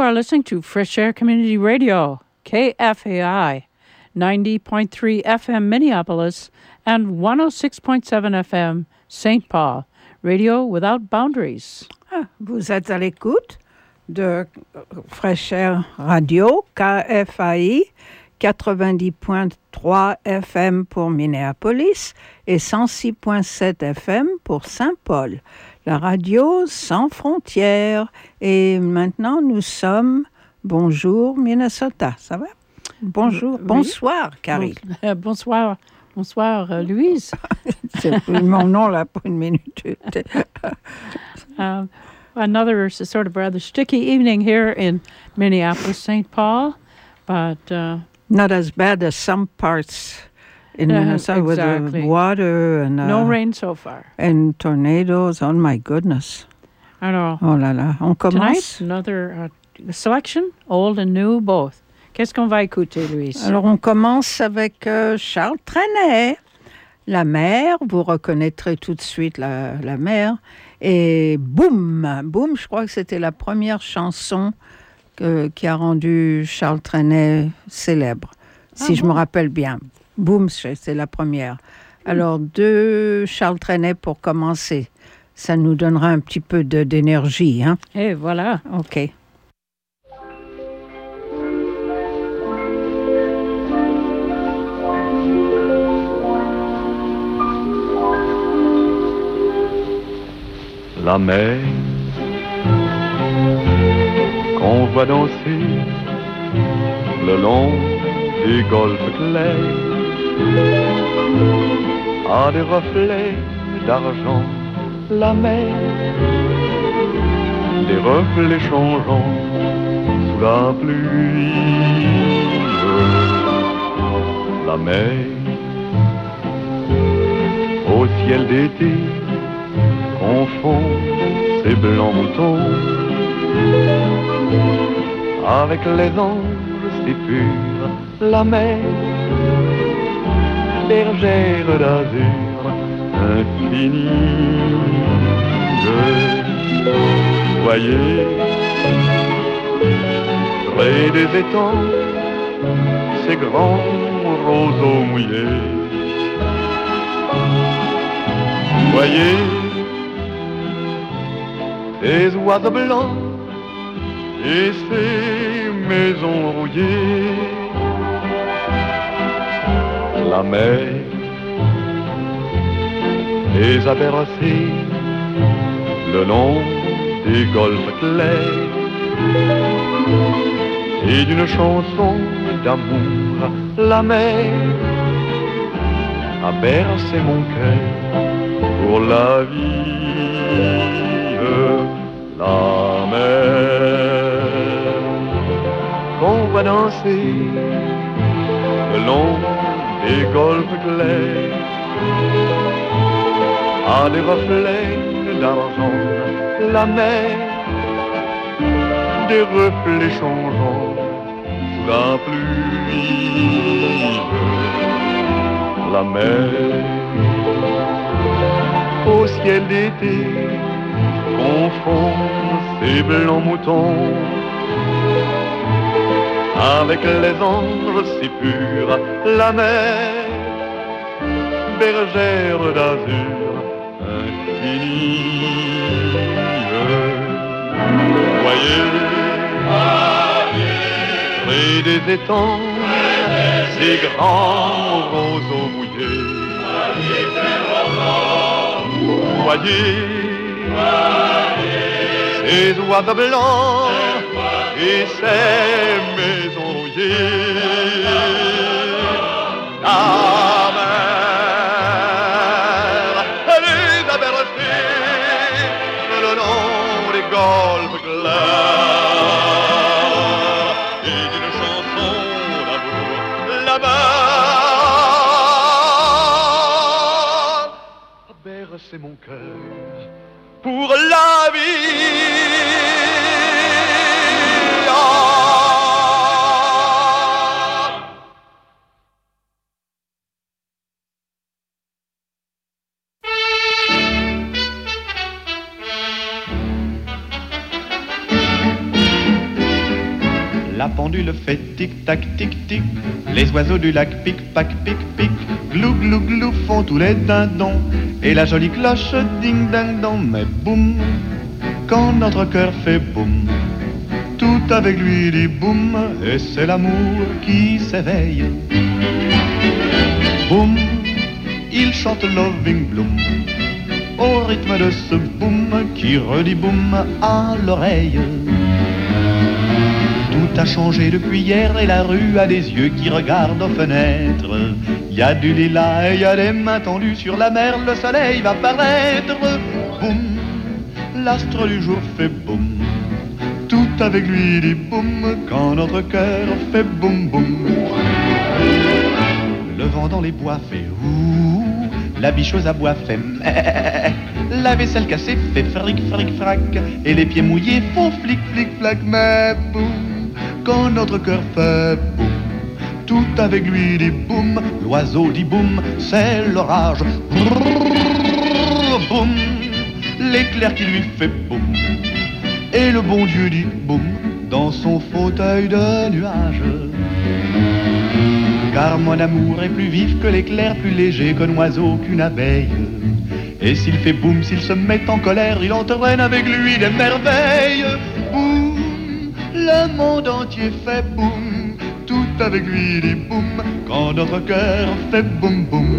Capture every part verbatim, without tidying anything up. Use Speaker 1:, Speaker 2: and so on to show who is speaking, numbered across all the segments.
Speaker 1: are listening to Fresh Air Community Radio, K F A I, ninety point three F M Minneapolis and one oh six point seven F M Saint Paul, Radio Without Boundaries.
Speaker 2: Ah, vous êtes à l'écoute de Fresh Air Radio, K F A I, quatre-vingt-dix point trois F M pour Minneapolis et cent six point sept F M pour Saint-Paul. La radio sans frontières. Et maintenant, nous sommes... Bonjour, Minnesota. Ça va? Bonjour. Oui. Bonsoir, Carrie.
Speaker 1: Bon, bonsoir. Bonsoir, uh, Louise.
Speaker 2: C'est mon nom, là, pour une minute.
Speaker 1: uh, another sort of rather sticky evening here in Minneapolis, Saint Paul, but... Uh,
Speaker 2: Not as bad as some parts in uh, Minnesota exactly. with the water and... Uh,
Speaker 1: no rain so far.
Speaker 2: And tornadoes. Oh, my goodness.
Speaker 1: I know.
Speaker 2: Oh là là. On commence.
Speaker 1: Tonight, another uh, selection, old and new, both. Qu'est-ce qu'on va écouter, Louise?
Speaker 2: Alors, on commence avec euh, Charles Trenet, La Mer. Vous reconnaîtrez tout de suite la, la mer. Et Boum! Boum, je crois que c'était la première chanson que, qui a rendu Charles Trenet célèbre, si ah je bon? me rappelle bien. Boum, c'est la première. Alors, deux Charles Trenet pour commencer. Ça nous donnera un petit peu de, d'énergie, hein?
Speaker 1: Et voilà.
Speaker 2: OK.
Speaker 3: La mer qu'on voit danser le long des golfes clairs a des reflets d'argent. La mer, des reflets changeants sous la pluie. La mer, au ciel d'été, confond ses blancs moutons avec les anges si purs. La mer, bergère d'azur infinie. Voyez, près des étangs, ces grands roseaux mouillés. Voyez, ces oiseaux blancs et ces maisons rouillées. La mer les a bercés le long des golfes clairs et d'une chanson d'amour. La mer a bercé mon cœur pour la vie. La mer qu'on voit danser le long des golfes clairs a des reflets d'argent. La mer, des reflets changeants sous la pluie. La mer, au ciel d'été, confond ses blancs moutons avec les anges si purs. La mer, bergère d'azur infinie. Voyez, près des étangs, ces grands roseaux mouillés. Voyez, ces oiseaux blancs et ces maisons rouillées. La mer, elle les a bercés le long des golfes clairs et d'une chanson d'amour. La mer a bercé mon cœur pour la vie. La pendule fait tic-tac, tic-tic. Les oiseaux du lac pic-pac, pic-pic. Glou, glou, glou font tous les dindons. Et la jolie cloche ding-ding-dong. Mais boum, quand notre cœur fait boum, tout avec lui dit boum. Et c'est l'amour qui s'éveille. Boum, il chante Loving Bloom au rythme de ce boum qui redit boum à l'oreille. Tout a changé depuis hier et la rue a des yeux qui regardent aux fenêtres. Il y a du lilas et il y a des mains tendues sur la mer, le soleil va paraître. Boum, l'astre du jour fait boum, tout avec lui dit boum quand notre cœur fait boum boum. Le vent dans les bois fait ouh, la bicheuse à bois fait meh, la vaisselle cassée fait fric fric frac, et les pieds mouillés font flic flic flac. Mais boum, quand notre cœur fait boum, tout avec lui dit boum, l'oiseau dit boum, c'est l'orage. Brrr, boum, l'éclair qui lui fait boum, et le bon Dieu dit boum dans son fauteuil de nuage. Car mon amour est plus vif que l'éclair, plus léger qu'un oiseau, qu'une abeille. Et s'il fait boum, s'il se met en colère, il entraîne avec lui des merveilles. Boum, le monde entier fait boum, tout avec lui dit boum, quand notre cœur fait boum boum.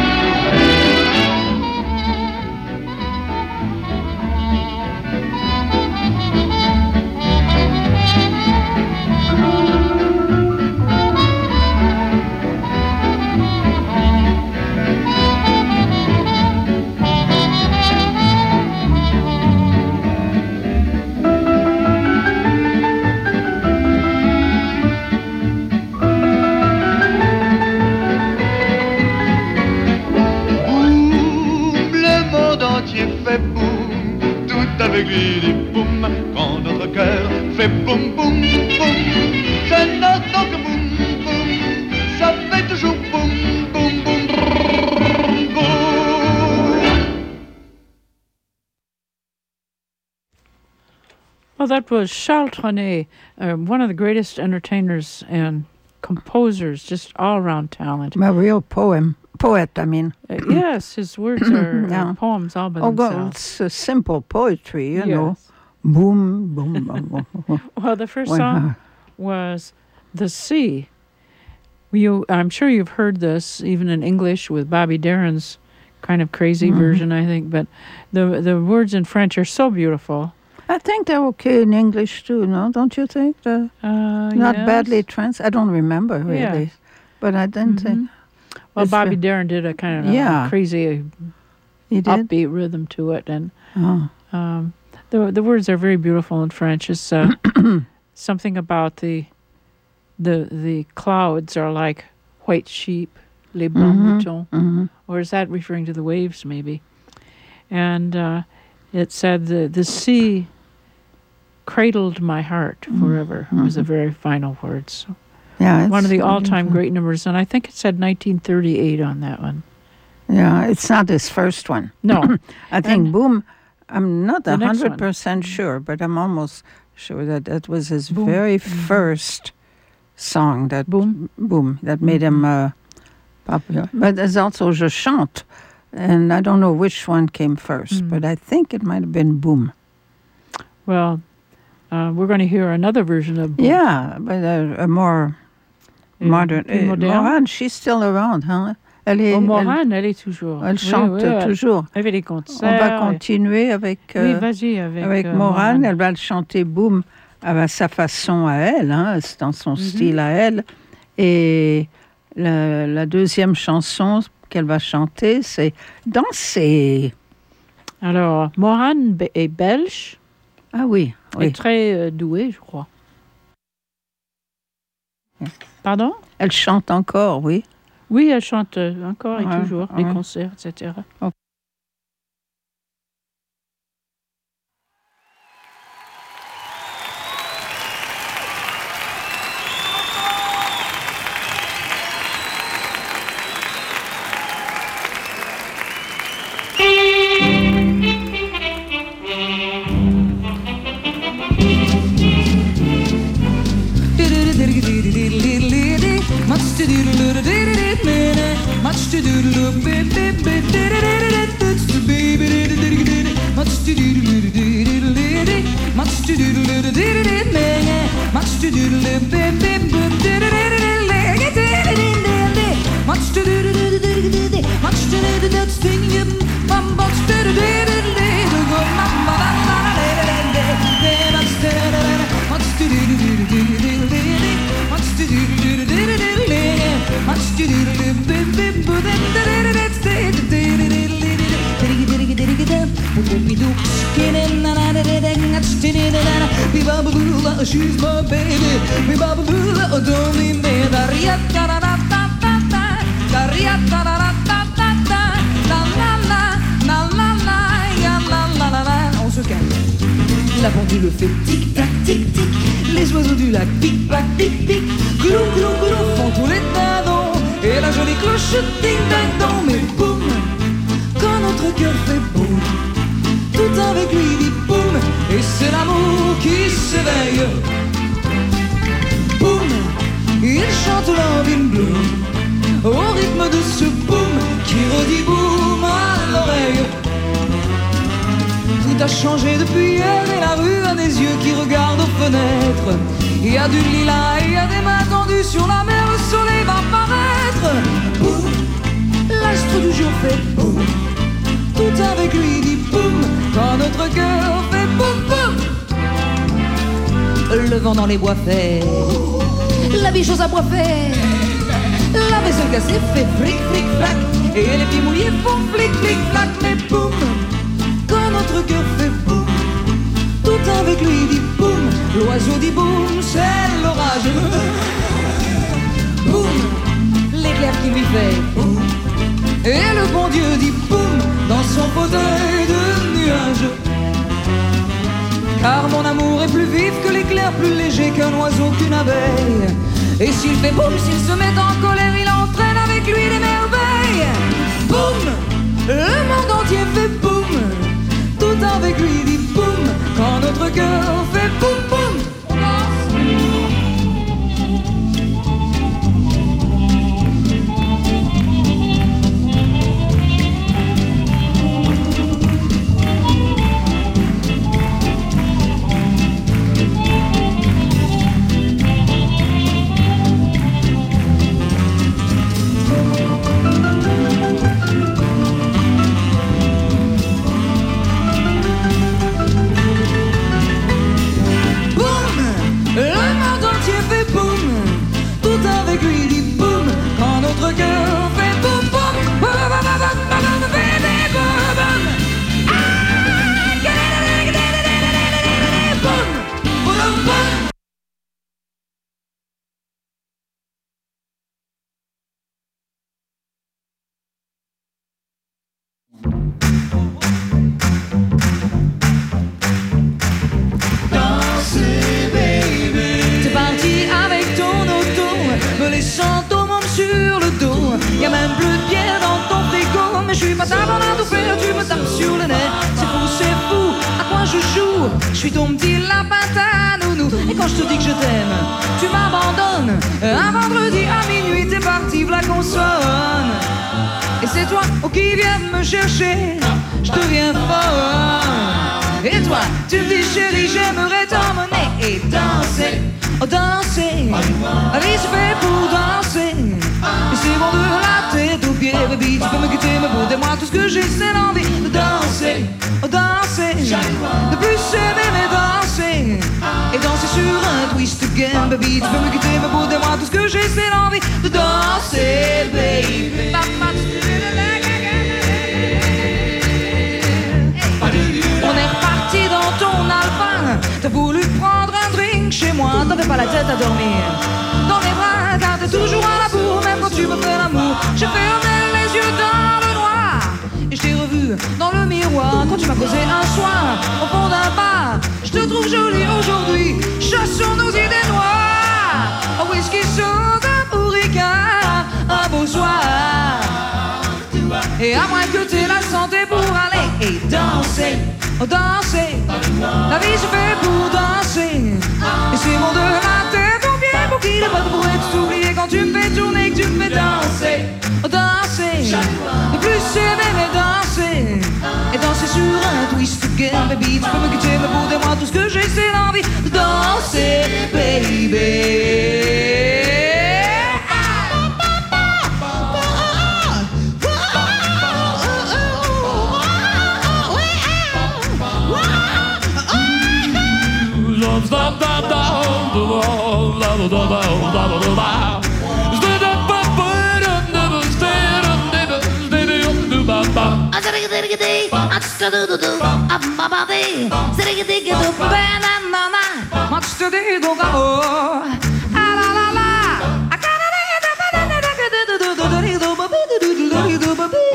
Speaker 3: Avec lui dit boum, quand notre cœur fait boum boum boum. Je n'entends que boum boum, ça fait toujours boum boum boum boum boum.
Speaker 1: Well, that was Charles Trenet, uh, one of the greatest entertainers and composers, just all-around talent.
Speaker 2: A real poem. Poet, I mean.
Speaker 1: Uh, yes, his words are
Speaker 2: yeah.
Speaker 1: uh, poems all by
Speaker 2: oh,
Speaker 1: themselves.
Speaker 2: well, it's a simple poetry, you
Speaker 1: yes.
Speaker 2: know. Boom, boom, boom, boom.
Speaker 1: Well, the first song was The Sea. You, I'm sure you've heard this, even in English, with Bobby Darin's kind of crazy mm-hmm. version, I think. But the the words in French are so beautiful.
Speaker 2: I think they're okay in English, too, no? Don't you think? The,
Speaker 1: uh,
Speaker 2: not
Speaker 1: yes.
Speaker 2: badly trans. I don't remember, really.
Speaker 1: Yes.
Speaker 2: But I didn't
Speaker 1: mm-hmm.
Speaker 2: think...
Speaker 1: Well, it's Bobby Darin did a kind of
Speaker 2: yeah.
Speaker 1: a crazy,
Speaker 2: he did?
Speaker 1: upbeat rhythm to it, and
Speaker 2: oh.
Speaker 1: um, the the words are very beautiful in French. It's uh, something about the the the clouds are like white sheep, les blancs
Speaker 2: mm-hmm.
Speaker 1: moutons,
Speaker 2: mm-hmm.
Speaker 1: or is that referring to the waves maybe? And uh, it said the the sea cradled my heart forever. Mm-hmm. Was the very final words. So.
Speaker 2: Yeah,
Speaker 1: one of the all-time great numbers, and I think it said nineteen thirty-eight on that one.
Speaker 2: Yeah, it's not his first one.
Speaker 1: No.
Speaker 2: I think and Boom, I'm not one hundred percent
Speaker 1: one.
Speaker 2: sure, but I'm almost sure that that was his
Speaker 1: Boom.
Speaker 2: very
Speaker 1: mm-hmm.
Speaker 2: first song, that
Speaker 1: Boom,
Speaker 2: boom that made him uh, popular. But there's also Je Chante, and I don't know which one came first, mm. but I think it might have been Boom.
Speaker 1: Well, uh, we're going to hear another version of Boom.
Speaker 2: Yeah, but a, a more... Modern. Uh, Morane, she's still around, hein? Elle est,
Speaker 1: oh, Morane, elle, elle est toujours.
Speaker 2: Elle chante
Speaker 1: oui, oui,
Speaker 2: toujours.
Speaker 1: Elle fait des concerts.
Speaker 2: On va continuer avec, euh,
Speaker 1: oui, vas-y, avec,
Speaker 2: avec
Speaker 1: euh,
Speaker 2: Morane.
Speaker 1: Morane.
Speaker 2: Elle va le chanter Boom à sa façon à elle, hein? C'est dans son mm-hmm. style à elle. Et la, la deuxième chanson qu'elle va chanter, c'est Danser.
Speaker 1: Alors, Morane est belge.
Speaker 2: Ah oui. oui.
Speaker 1: Et très euh, douée, je crois.
Speaker 2: Yeah.
Speaker 1: Pardon?
Speaker 2: Elle chante encore, oui.
Speaker 1: Oui, elle chante encore et
Speaker 2: ouais,
Speaker 1: toujours,
Speaker 2: ouais.
Speaker 1: des concerts, et cetera. Okay.
Speaker 4: It poupidou. She's my baby, mi bababula, don't me me da riata da da da da da, da riata da da da da da, la la la, la la la, ya la la la la. On se calme. La pendule fait tic tac tic tic, les oiseaux du lac pic pac pic pic, glou glou glou font tous les dindons, et la jolie cloche ding ding dong. Mais boum, quand notre cœur fait boum, tout avec lui dit boum, et c'est l'amour qui s'éveille. Boum, il chante l'envie bloom, au rythme de ce boum qui redit boum à l'oreille. Tout a changé depuis hier et la rue a des yeux qui regardent aux fenêtres. Il y a du lilas, il y a des mains tendues sur la mer, le soleil va paraître. Boum, l'astre du jour fait boum, tout avec lui dit boum, quand notre cœur fait boum boum. Le vent dans les bois fait, la vie chose à bois fait, la vaisselle cassée fait flic flic flac, et les pieds mouillés font flic flic flac. Mais boum, quand notre cœur fait boum, tout avec lui dit boum, l'oiseau dit boum, c'est l'orage. Boum, l'éclair qui lui fait boum, et le bon Dieu dit boum dans son fauteuil de nuages. Car mon amour est plus vif que l'éclair, plus léger qu'un oiseau, qu'une abeille. Et s'il fait boum, s'il se met en colère, il entraîne avec lui les merveilles. Boum, le monde entier fait boum, tout avec lui dit boum, quand notre cœur fait boum boum. Je suis ton petit lapin ta nounou. Et quand je te dis que je t'aime, tu m'abandonnes. Un vendredi à minuit, t'es parti, v'là qu'on sonne. Et c'est toi oh, qui viens me chercher. Je deviens folle. Et toi, tu me dis chérie, j'aimerais t'emmener et danser. Oh danser, la vie se fait pour danser. Et c'est bon de la tête aux pieds, baby. Tu peux me quitter, me bouder moi. Tout ce que j'ai, c'est l'envie de danser. Oh danser, de plus aimer mais danser. Et danser sur un twist again, baby. Tu peux me quitter, me bouder moi. Tout ce que j'ai, c'est l'envie de danser, baby. On est reparti dans ton alpin. T'as voulu prendre un drink chez moi. T'avais pas la tête à dormir dans mes bras, car t'es toujours à la bourre. Même quand tu me fais l'amour, j'ai fermé les yeux dans le noir. Et je t'ai revu dans le miroir quand tu m'as posé un soir au fond d'un bar. Je te trouve jolie aujourd'hui, chassons nos idées noires. Un whisky soda pour Ricard, un beau soir. Et à moins que t'aies la santé pour aller et danser, oh danser. La vie se fait pour danser. Et c'est bon de la tête aux pieds pour qu'il ait pas de bruit de t'oublier quand tu me fais tourner, que tu me fais danser, oh danser. De plus aimer mais danser. Et danser sur un twist again, baby. Tu peux me quitter, me bouder moi. Tout ce que j'ai c'est l'envie de danser, baby. diggity, much to do do do, up my body, diggy diggy do, banana, much to do do go, ah la la la, I got it, do do do do do do do do do do do.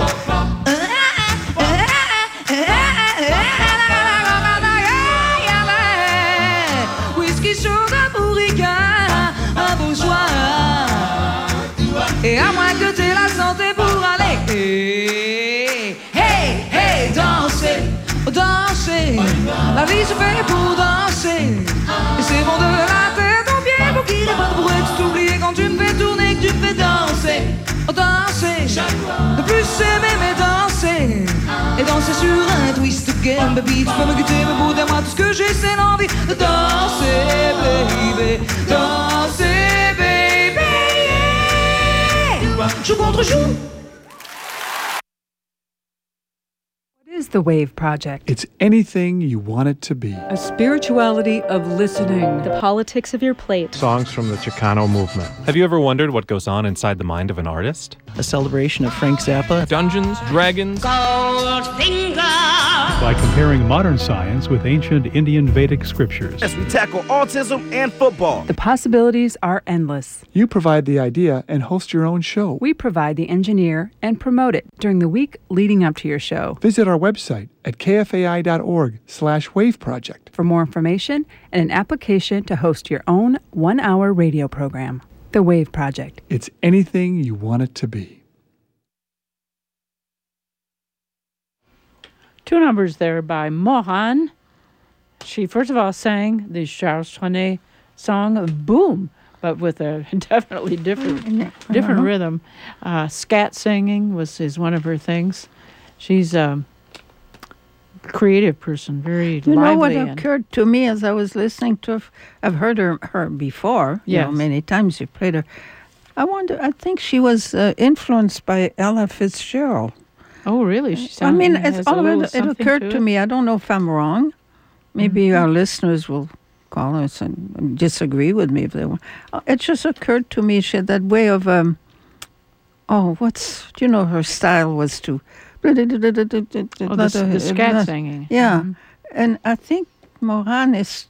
Speaker 4: Whisky, sugar, bourrica, un beau soir. Et à moins que t'aies la santé pour aller. Hey, hey, hey, danser, danser. La vie se fait pour danser. Et c'est bon de la tête aux pieds pour qu'il ait pas de bruit. Tu t'oublies quand tu me fais tourner, que tu me fais danser. Danser, de plus aimer mais danser. Et danser sur un twist game, baby. Tu peux me goûter, me bouder, moi tout ce que j'ai c'est l'envie de danser, baby. Danser, baby. Joue contre joue.
Speaker 5: What is the Wave Project?
Speaker 6: It's anything you want it to be.
Speaker 5: A spirituality of listening.
Speaker 7: The politics of your plate.
Speaker 8: Songs from the Chicano movement. Have you ever wondered what goes on inside the mind of an artist?
Speaker 9: A celebration of Frank Zappa.
Speaker 8: Dungeons, Dragons.
Speaker 10: Goldfinger.
Speaker 11: By comparing modern science with ancient Indian Vedic scriptures.
Speaker 12: As we tackle autism and football.
Speaker 5: The possibilities are endless.
Speaker 6: You provide the idea and host your own show.
Speaker 5: We provide the engineer and promote it during the week leading up to your show.
Speaker 6: Visit our website at kfai.org slash wave project
Speaker 5: for more information and an application to host your own one-hour radio program. The Wave Project.
Speaker 6: It's anything you want it to be.
Speaker 1: Two numbers there by Mohan. She first of all sang the Charles Trenet song Boom, but with a definitely different different uh-huh. rhythm. Uh, scat singing was is one of her things. She's a creative person, very
Speaker 2: you
Speaker 1: lively.
Speaker 2: You know what
Speaker 1: and
Speaker 2: occurred to me as I was listening to her? I've heard her, her before, you
Speaker 1: yes.
Speaker 2: know, many times you played her. I wonder, I think she was uh, influenced by Ella Fitzgerald.
Speaker 1: Oh, really? She
Speaker 2: I mean, it's all of it, it occurred to,
Speaker 1: to
Speaker 2: me. I don't know if I'm wrong. Maybe
Speaker 1: mm-hmm.
Speaker 2: our listeners will call us and disagree with me if they want. It just occurred to me, she had that way of, um, oh, what's, you know, her style was to...
Speaker 1: Oh, the, the scat singing.
Speaker 2: Yeah.
Speaker 1: Mm-hmm.
Speaker 2: And I think Moran is,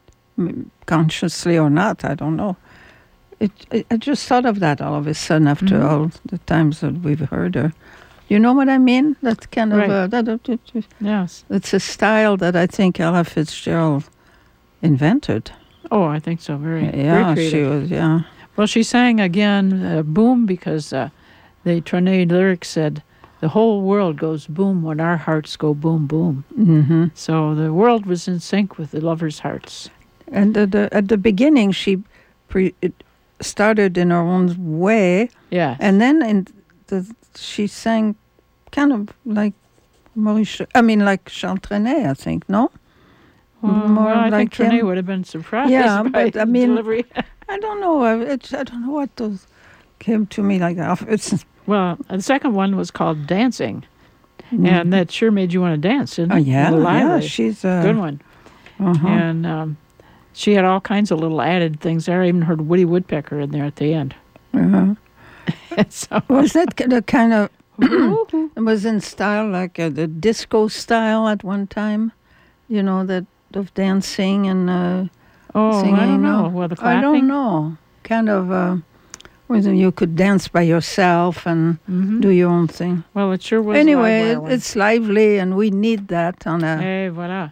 Speaker 2: consciously or not, I don't know. It, it, I just thought of that all of a sudden after mm-hmm. all the times that we've heard her. You know what I mean? That kind of...
Speaker 1: Right.
Speaker 2: Uh, that, that, that, that,
Speaker 1: yes.
Speaker 2: It's a style that I think Ella Fitzgerald invented.
Speaker 1: Oh, I think so. Very,
Speaker 2: yeah,
Speaker 1: very
Speaker 2: she was, yeah.
Speaker 1: Well, she sang again, uh, Boom, because uh, the Trenet lyrics said, the whole world goes boom when our hearts go boom, boom.
Speaker 2: Mm-hmm.
Speaker 1: So the world was in sync with the lovers' hearts.
Speaker 2: And the, the, at the beginning, she pre- it started in her own way.
Speaker 1: Yeah.
Speaker 2: And then in the, she sang kind of like Maurice, I mean, like Charles Trenet, I think, no?
Speaker 1: Well,
Speaker 2: More
Speaker 1: well, I
Speaker 2: like
Speaker 1: think Trenet
Speaker 2: him.
Speaker 1: would have been surprised
Speaker 2: yeah,
Speaker 1: by
Speaker 2: but I
Speaker 1: his
Speaker 2: mean,
Speaker 1: delivery.
Speaker 2: I don't know. I, it, I don't know what those came to me like that. It's,
Speaker 1: well, the second one was called Dancing.
Speaker 2: Mm-hmm.
Speaker 1: And that sure made you want to dance, didn't it?
Speaker 2: Oh, yeah, yeah, she's a...
Speaker 1: Good one.
Speaker 2: Uh-huh.
Speaker 1: And um, she had all kinds of little added things there. I even heard Woody Woodpecker in there at the end.
Speaker 2: Uh-huh.
Speaker 1: so,
Speaker 2: was that the kind of... it was in style, like uh, the disco style at one time? You know, that of dancing and uh,
Speaker 1: oh,
Speaker 2: singing?
Speaker 1: I don't know.
Speaker 2: No.
Speaker 1: Well, the clapping?
Speaker 2: I don't know. Kind of... Uh, whether you could dance by yourself and
Speaker 1: mm-hmm.
Speaker 2: do your own thing.
Speaker 1: Well, it sure was.
Speaker 2: Anyway, it, it's lively, and we need that on a
Speaker 1: hey, voilà.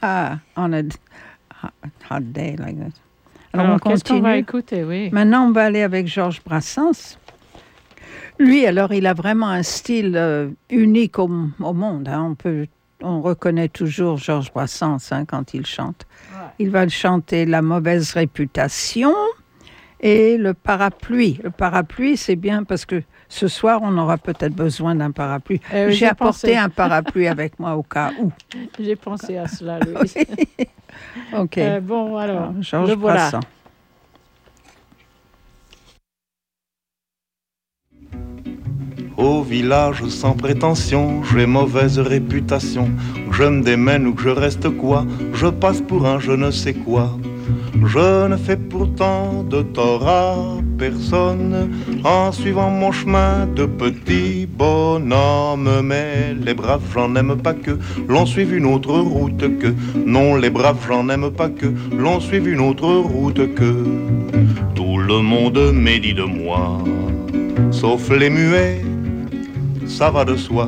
Speaker 2: on a hot, hot day like that.
Speaker 1: Alors,
Speaker 2: Alors
Speaker 1: on
Speaker 2: continue.
Speaker 1: Qu'est-ce qu'on va écouter, oui.
Speaker 2: Maintenant, on va aller avec Georges Brassens. Lui, alors, il a vraiment un style euh, unique au, au monde. Hein. On peut, on reconnaît toujours Georges Brassens hein, quand il chante. Ouais. Il va chanter La mauvaise réputation. Et le parapluie. Le parapluie, c'est bien parce que ce soir, on aura peut-être besoin d'un parapluie.
Speaker 1: Eh oui,
Speaker 2: j'ai,
Speaker 1: j'ai
Speaker 2: apporté
Speaker 1: pensé.
Speaker 2: un parapluie avec moi au cas où.
Speaker 1: J'ai pensé à cela, Louise.
Speaker 2: OK.
Speaker 1: Euh, bon, alors,
Speaker 2: alors Georges
Speaker 1: le voilà.
Speaker 2: Brassens.
Speaker 3: Au village sans prétention, j'ai mauvaise réputation. Que je me démène ou que je reste quoi, je passe pour un je ne sais quoi. Je ne fais pourtant de tort à personne en suivant mon chemin de petit bonhomme. Mais les braves, j'en aime pas que l'on suive une autre route que. Non, les braves, j'en aime pas que l'on suive une autre route que. Tout le monde médit de moi, sauf les muets, ça va de soi.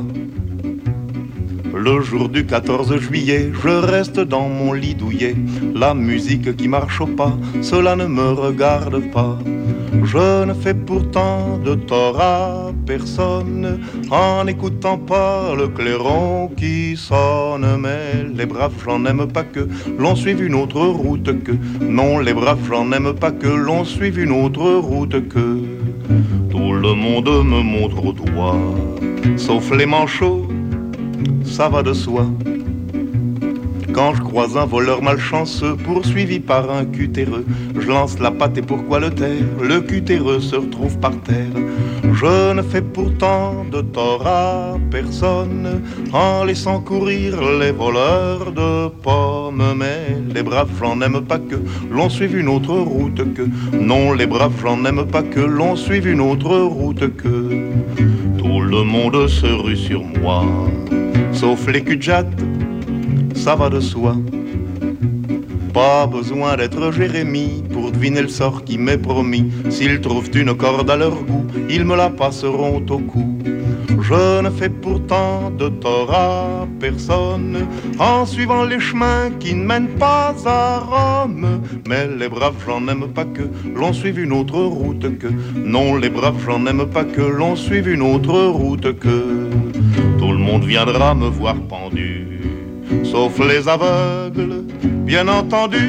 Speaker 3: Le jour du quatorze juillet, je reste dans mon lit douillet. La musique qui marche au pas, cela ne me regarde pas. Je ne fais pourtant de tort à personne en n'écoutant pas le clairon qui sonne. Mais les braves, j'en aime pas que l'on suive une autre route que. Non, les braves, j'en aime pas que l'on suive une autre route que. Tout le monde me montre au doigt, sauf les manchots, ça va de soi. Quand je croise un voleur malchanceux poursuivi par un cutéreux, je lance la patte et pourquoi le taire? Le cutéreux se retrouve par terre. Je ne fais pourtant de tort à personne en laissant courir les voleurs de pommes. Mais les braves, j'en aime pas que l'on suive une autre route que. Non, les braves, j'en aime pas que l'on suive une autre route que. Tout le monde se rue sur moi, sauf les cul-de-jatte, ça va de soi. Pas besoin d'être Jérémie pour deviner le sort qui m'est promis. S'ils trouvent une corde à leur goût, ils me la passeront au cou. Je ne fais pourtant de tort à personne en suivant les chemins qui ne mènent pas à Rome. Mais les braves, j'en aime pas que l'on suive une autre route que. Non, les braves, j'en aime pas que l'on suive une autre route que. Tout le monde viendra me voir pendu, sauf les aveugles, bien entendu.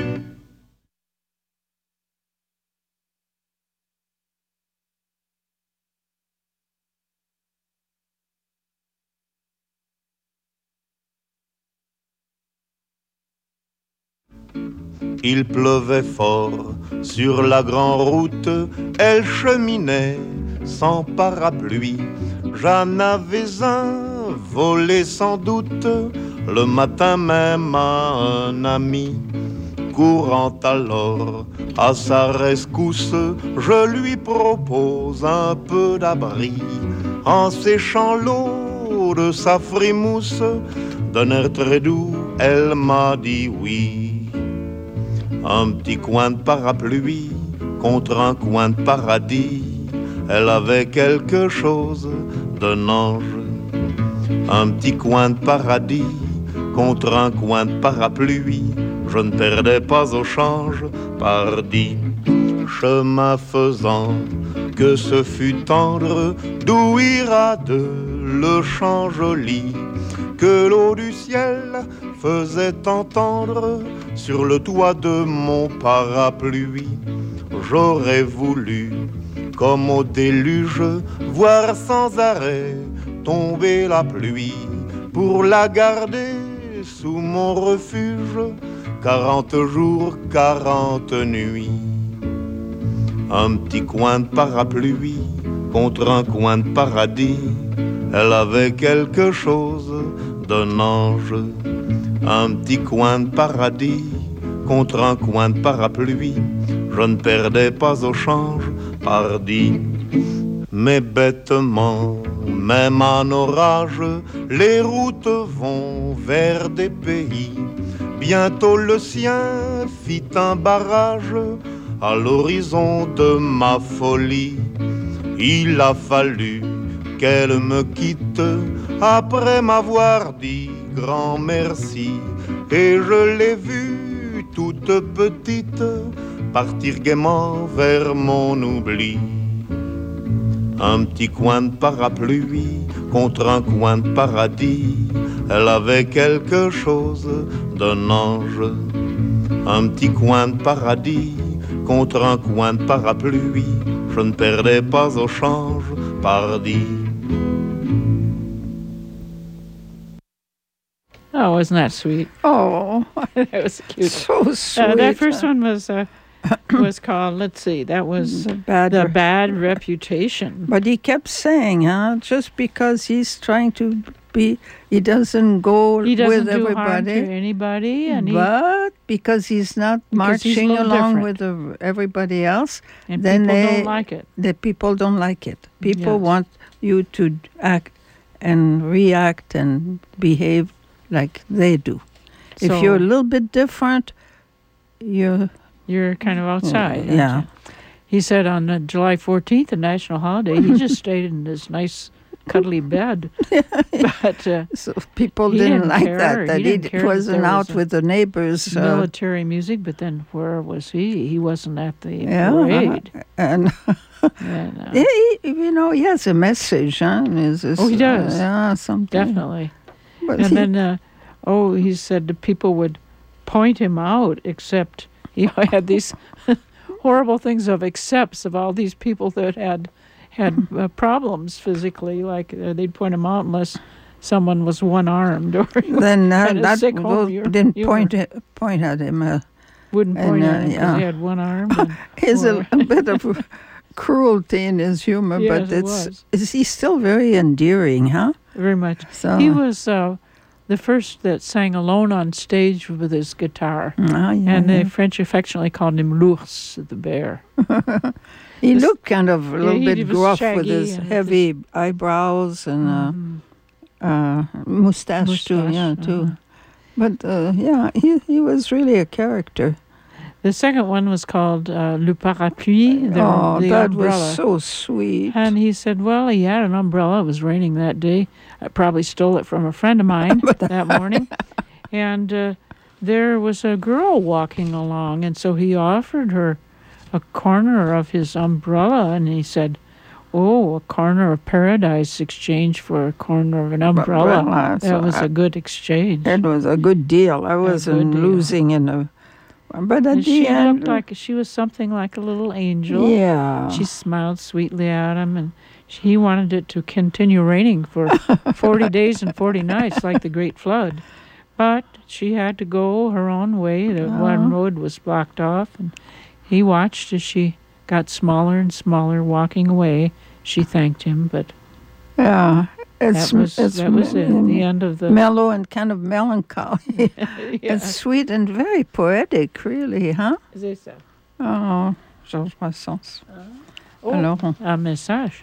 Speaker 3: Il pleuvait fort sur la grande route, elle cheminait sans parapluie. J'en avais un volé sans doute le matin même à un ami. Courant alors à sa rescousse, je lui propose un peu d'abri en séchant l'eau de sa frimousse. D'un air très doux, elle m'a dit oui. Un petit coin de parapluie contre un coin de paradis, elle avait quelque chose d'un ange. Un petit coin de paradis contre un coin de parapluie, je ne perdais pas au change, pardi. Chemin faisant, que ce fut tendre, d'où ira de le champ joli, que l'eau du ciel faisait entendre sur le toit de mon parapluie. J'aurais voulu, comme au déluge, voir sans arrêt tomber la pluie pour la garder sous mon refuge, quarante jours, quarante nuits. Un petit coin de parapluie contre un coin de paradis, elle avait quelque chose d'un ange. Un petit coin de paradis contre un coin de parapluie, je ne perdais pas au change, pardi. Mais bêtement, même en orage, les routes vont vers des pays. Bientôt le sien fit un barrage à l'horizon de ma folie. Il a fallu qu'elle me quitte après m'avoir dit grand merci. Et je l'ai vue toute petite partir gaiement vers mon oubli. Un petit coin de parapluie contre un coin de paradis, elle avait quelque chose d'un ange. Un petit coin de paradis contre un coin de parapluie, je ne perdais pas au change, pardi.
Speaker 1: Oh, wasn't that sweet?
Speaker 2: Oh,
Speaker 1: that was cute.
Speaker 2: So sweet.
Speaker 1: Uh, that first one was uh, was called, let's see, that was
Speaker 2: The Bad,
Speaker 1: The
Speaker 2: Re-
Speaker 1: Bad Reputation.
Speaker 2: But he kept saying, huh, just because he's trying to be, he doesn't go
Speaker 1: He doesn't
Speaker 2: with
Speaker 1: do harm to
Speaker 2: everybody.
Speaker 1: anybody, and he,
Speaker 2: But because he's not
Speaker 1: Because he's a
Speaker 2: marching
Speaker 1: little
Speaker 2: along
Speaker 1: different.
Speaker 2: with the, everybody else,
Speaker 1: and
Speaker 2: then
Speaker 1: people
Speaker 2: they,
Speaker 1: don't like it.
Speaker 2: the people don't like it. People
Speaker 1: Yes.
Speaker 2: want you to act and react and behave like they do.
Speaker 1: So
Speaker 2: If you're a little bit different, you're
Speaker 1: you're kind of outside. aren't
Speaker 2: yeah.
Speaker 1: you? He said on uh, July fourteenth, a national holiday, he just stayed in this nice, cuddly bed. But uh,
Speaker 2: So people
Speaker 1: He
Speaker 2: didn't,
Speaker 1: didn't
Speaker 2: like
Speaker 1: care.
Speaker 2: that. That
Speaker 1: He
Speaker 2: he,
Speaker 1: didn't care that
Speaker 2: wasn't
Speaker 1: there
Speaker 2: out
Speaker 1: was a
Speaker 2: with the neighbors. Uh,
Speaker 1: military music, but then where was he? He wasn't at the
Speaker 2: yeah,
Speaker 1: parade.
Speaker 2: and
Speaker 1: And, uh,
Speaker 2: he, you know, he has a message, huh? Is this,
Speaker 1: Oh, he does.
Speaker 2: Uh, yeah, something.
Speaker 1: Definitely.
Speaker 2: But
Speaker 1: And
Speaker 2: he-
Speaker 1: then, uh, oh, he said the people would point him out, except he had these horrible things of accepts of all these people that had had uh, problems physically, like uh, they'd point him out unless someone was one-armed or
Speaker 2: then uh,
Speaker 1: had a
Speaker 2: that
Speaker 1: sick
Speaker 2: will-
Speaker 1: home hu-
Speaker 2: didn't
Speaker 1: humor.
Speaker 2: point it, point at him. Uh,
Speaker 1: Wouldn't
Speaker 2: and,
Speaker 1: point
Speaker 2: uh,
Speaker 1: at him because
Speaker 2: yeah.
Speaker 1: he had one arm. And,
Speaker 2: There's
Speaker 1: or-
Speaker 2: a, a bit of cruelty in his humor,
Speaker 1: Yes,
Speaker 2: but
Speaker 1: it
Speaker 2: it's
Speaker 1: was.
Speaker 2: is he's still very endearing, huh?
Speaker 1: Very much.
Speaker 2: So
Speaker 1: He was uh, the first that sang alone on stage with his guitar.
Speaker 2: Ah, yeah,
Speaker 1: And the
Speaker 2: yeah.
Speaker 1: French affectionately called him l'ours, the bear.
Speaker 2: He
Speaker 1: This-
Speaker 2: looked kind of a
Speaker 1: Yeah,
Speaker 2: little
Speaker 1: he
Speaker 2: bit
Speaker 1: was
Speaker 2: gruff with
Speaker 1: shaggy
Speaker 2: his
Speaker 1: and with
Speaker 2: heavy eyebrows and uh,
Speaker 1: Mhm.
Speaker 2: uh, mustache, too.
Speaker 1: Mustache,
Speaker 2: Yeah, too.
Speaker 1: uh-huh.
Speaker 2: But uh, yeah, he he was really a character.
Speaker 1: The second one was called uh, Le Parapluie, the,
Speaker 2: oh,
Speaker 1: the
Speaker 2: that
Speaker 1: umbrella.
Speaker 2: was so sweet.
Speaker 1: And he said, well, he had an umbrella. It was raining that day. I probably stole it from a friend of mine that morning. And uh, there was a girl walking along, and so he offered her a corner of his umbrella, and he said, oh, a corner of paradise exchange for a corner of an umbrella.
Speaker 2: Umbrella,
Speaker 1: That
Speaker 2: so
Speaker 1: was
Speaker 2: I-
Speaker 1: a good exchange.
Speaker 2: It was a good deal. I wasn't
Speaker 1: deal.
Speaker 2: losing in a. But at
Speaker 1: And
Speaker 2: the
Speaker 1: she
Speaker 2: end,
Speaker 1: looked like she was something like a little angel.
Speaker 2: yeah.
Speaker 1: She smiled sweetly at him, and she, he wanted it to continue raining for forty days and forty nights, like the Great Flood. But she had to go her own way. The one road was blocked off, and he watched as she got smaller and smaller, walking away. She thanked him, but
Speaker 2: yeah, it's
Speaker 1: that was
Speaker 2: it's
Speaker 1: that was it.
Speaker 2: m-
Speaker 1: The end of the
Speaker 2: mellow and kind of melancholy.
Speaker 1: yeah.
Speaker 2: It's sweet and very poetic, really, huh?
Speaker 1: C'est ça.
Speaker 2: Oh, Georges Brassens.
Speaker 1: Oh,
Speaker 2: Alors, on-
Speaker 1: un message.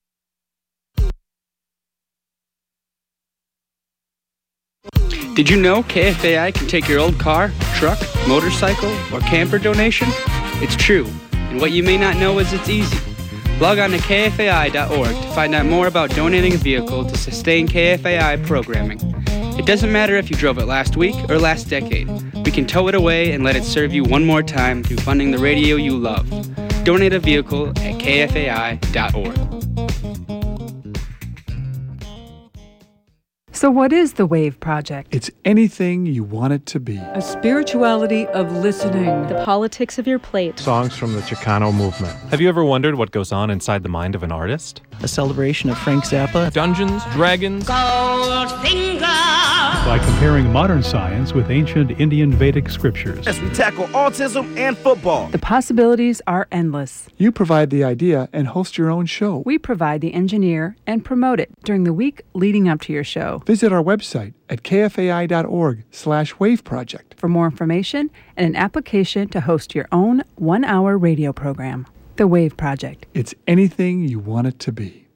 Speaker 7: Did you know K F A I can take your old car, truck, motorcycle, or camper donation? It's true, and what you may not know is it's easy. Log on to K F A I dot org to find out more about donating a vehicle to sustain K F A I programming. It doesn't matter if you drove it last week or last decade. We can tow it away and let it serve you one more time through funding the radio you love. Donate a vehicle at K F A I dot org.
Speaker 5: So, what is the WAVE Project?
Speaker 6: It's anything you want it to be.
Speaker 10: A spirituality of listening.
Speaker 13: The politics of your plate.
Speaker 8: Songs from the Chicano movement. Have you ever wondered what goes on inside the mind of an artist?
Speaker 9: A celebration of Frank Zappa.
Speaker 8: Dungeons, Dragons.
Speaker 11: By comparing modern science with ancient Indian Vedic scriptures.
Speaker 12: As we tackle autism and football.
Speaker 5: The possibilities are endless.
Speaker 6: You provide the idea and host your own show.
Speaker 5: We provide the engineer and promote it during the week leading up to your show.
Speaker 6: Visit our website at K F A I dot org slash wave project
Speaker 5: for more information and an application to host your own one-hour radio program. The WAVE Project.
Speaker 6: It's anything you want it to be.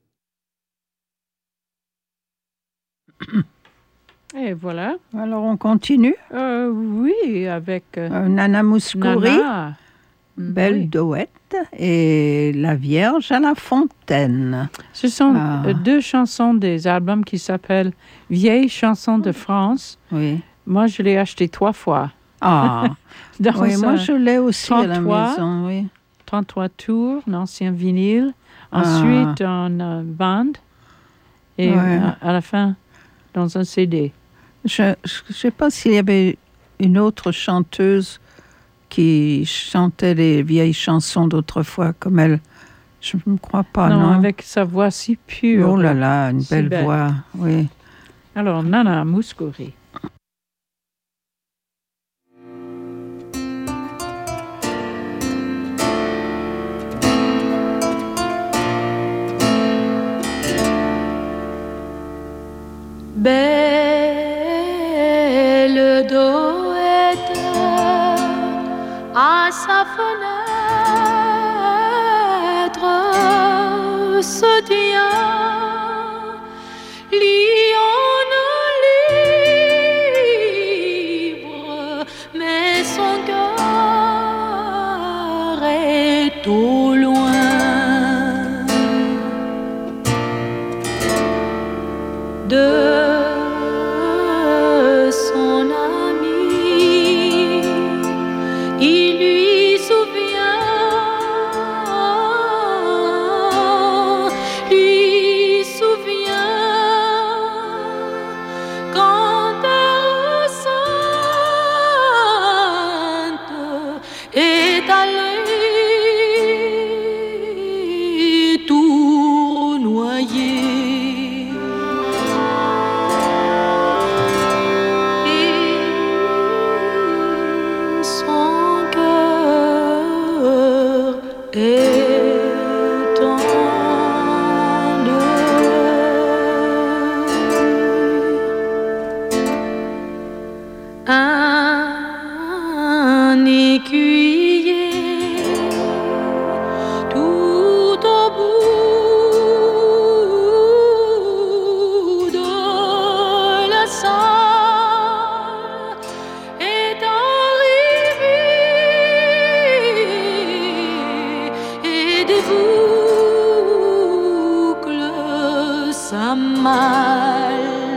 Speaker 1: Et voilà.
Speaker 2: Alors, on continue.
Speaker 1: Euh, oui, avec euh,
Speaker 2: Euh, Nana Mouskouri,
Speaker 1: Nana.
Speaker 2: Belle
Speaker 1: Oui.
Speaker 2: Doët et La Vierge à la Fontaine.
Speaker 1: Ce sont
Speaker 2: Ah.
Speaker 1: euh, deux chansons des albums qui s'appellent Vieilles chansons de France.
Speaker 2: Oui.
Speaker 1: Moi, je l'ai acheté trois fois.
Speaker 2: Ah,
Speaker 1: Dans
Speaker 2: oui, moi
Speaker 1: un
Speaker 2: je l'ai aussi à la
Speaker 1: trente-trois.
Speaker 2: maison, oui.
Speaker 1: trente-trois tours, un ancien vinyle.
Speaker 2: Ah.
Speaker 1: Ensuite, en euh, bande. Et
Speaker 2: Ouais.
Speaker 1: à, à la fin, dans un C D.
Speaker 2: Je ne sais pas s'il y avait une autre chanteuse qui chantait les vieilles chansons d'autrefois comme elle. Je ne crois pas, non.
Speaker 1: non, avec sa voix si pure.
Speaker 2: Oh là là, une
Speaker 1: si
Speaker 2: belle,
Speaker 1: belle.
Speaker 2: voix, oui.
Speaker 1: Alors, Nana Mouskouri.
Speaker 13: à sa fenêtre se tient, lit en un livre, mais son cœur est au loin. De son ami, il lui souvient, lui souvient quand Terre sainte est allée tournoyer. Un écuyer tout au bout de la salle est arrivé et des boucles sa malle.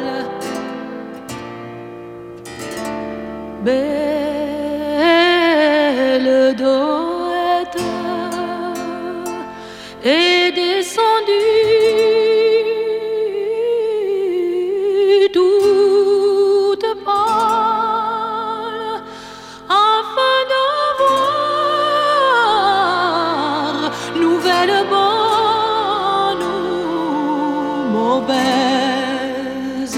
Speaker 13: Belle Dorette est descendue toute pâle afin d'avoir nouvelle bonne ou mauvaise.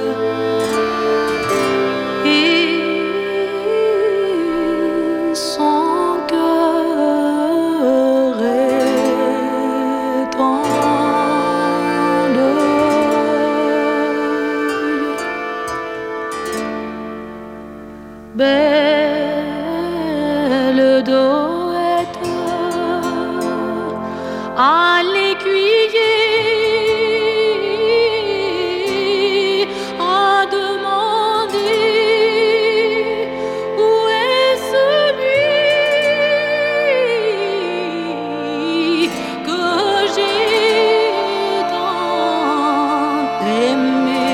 Speaker 13: Son cœur est en deuil. Belle Dorette à l'écuyer a demandé où est celui que j'ai tant aimé.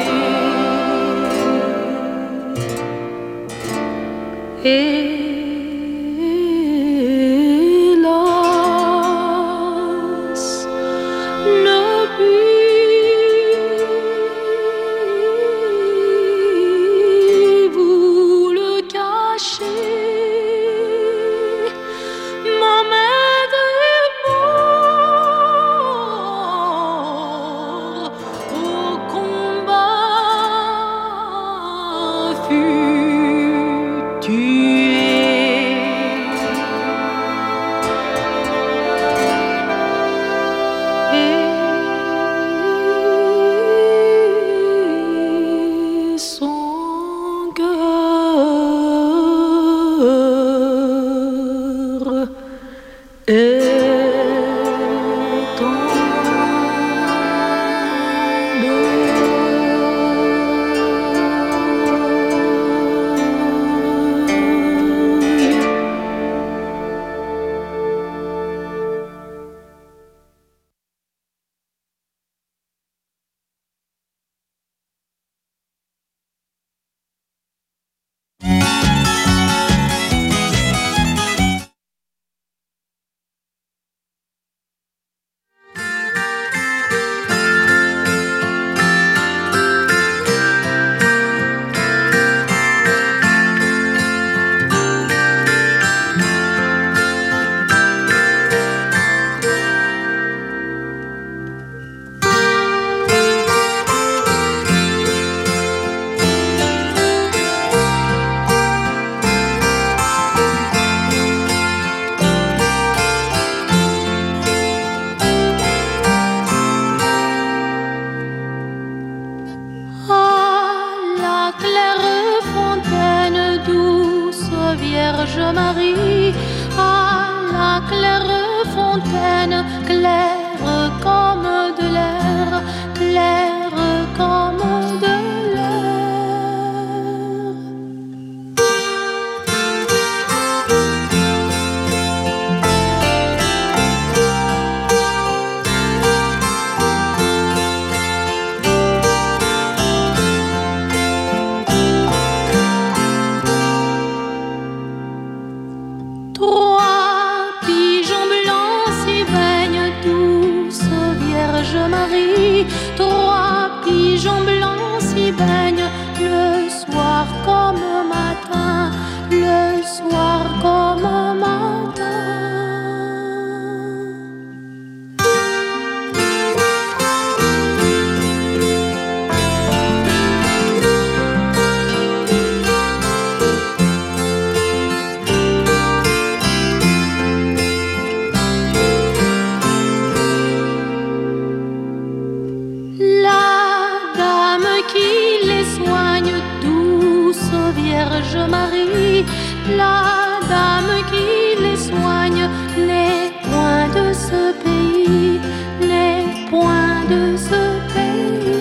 Speaker 13: Hélas, ne puis-vous le cacher? Ma mère est morte au combat, fut tué. Et son cœur est en deuil. Vierge Marie, fontaine, claire comme de l'air, claire comme de l'air. Trois pigeons blancs s'y baignent, douce Vierge Marie. Trois pigeons blancs s'y baignent, le soir comme matin, le soir comme matin. Vierge Marie, la dame qui les soigne, n'est point de ce pays, n'est point de ce pays.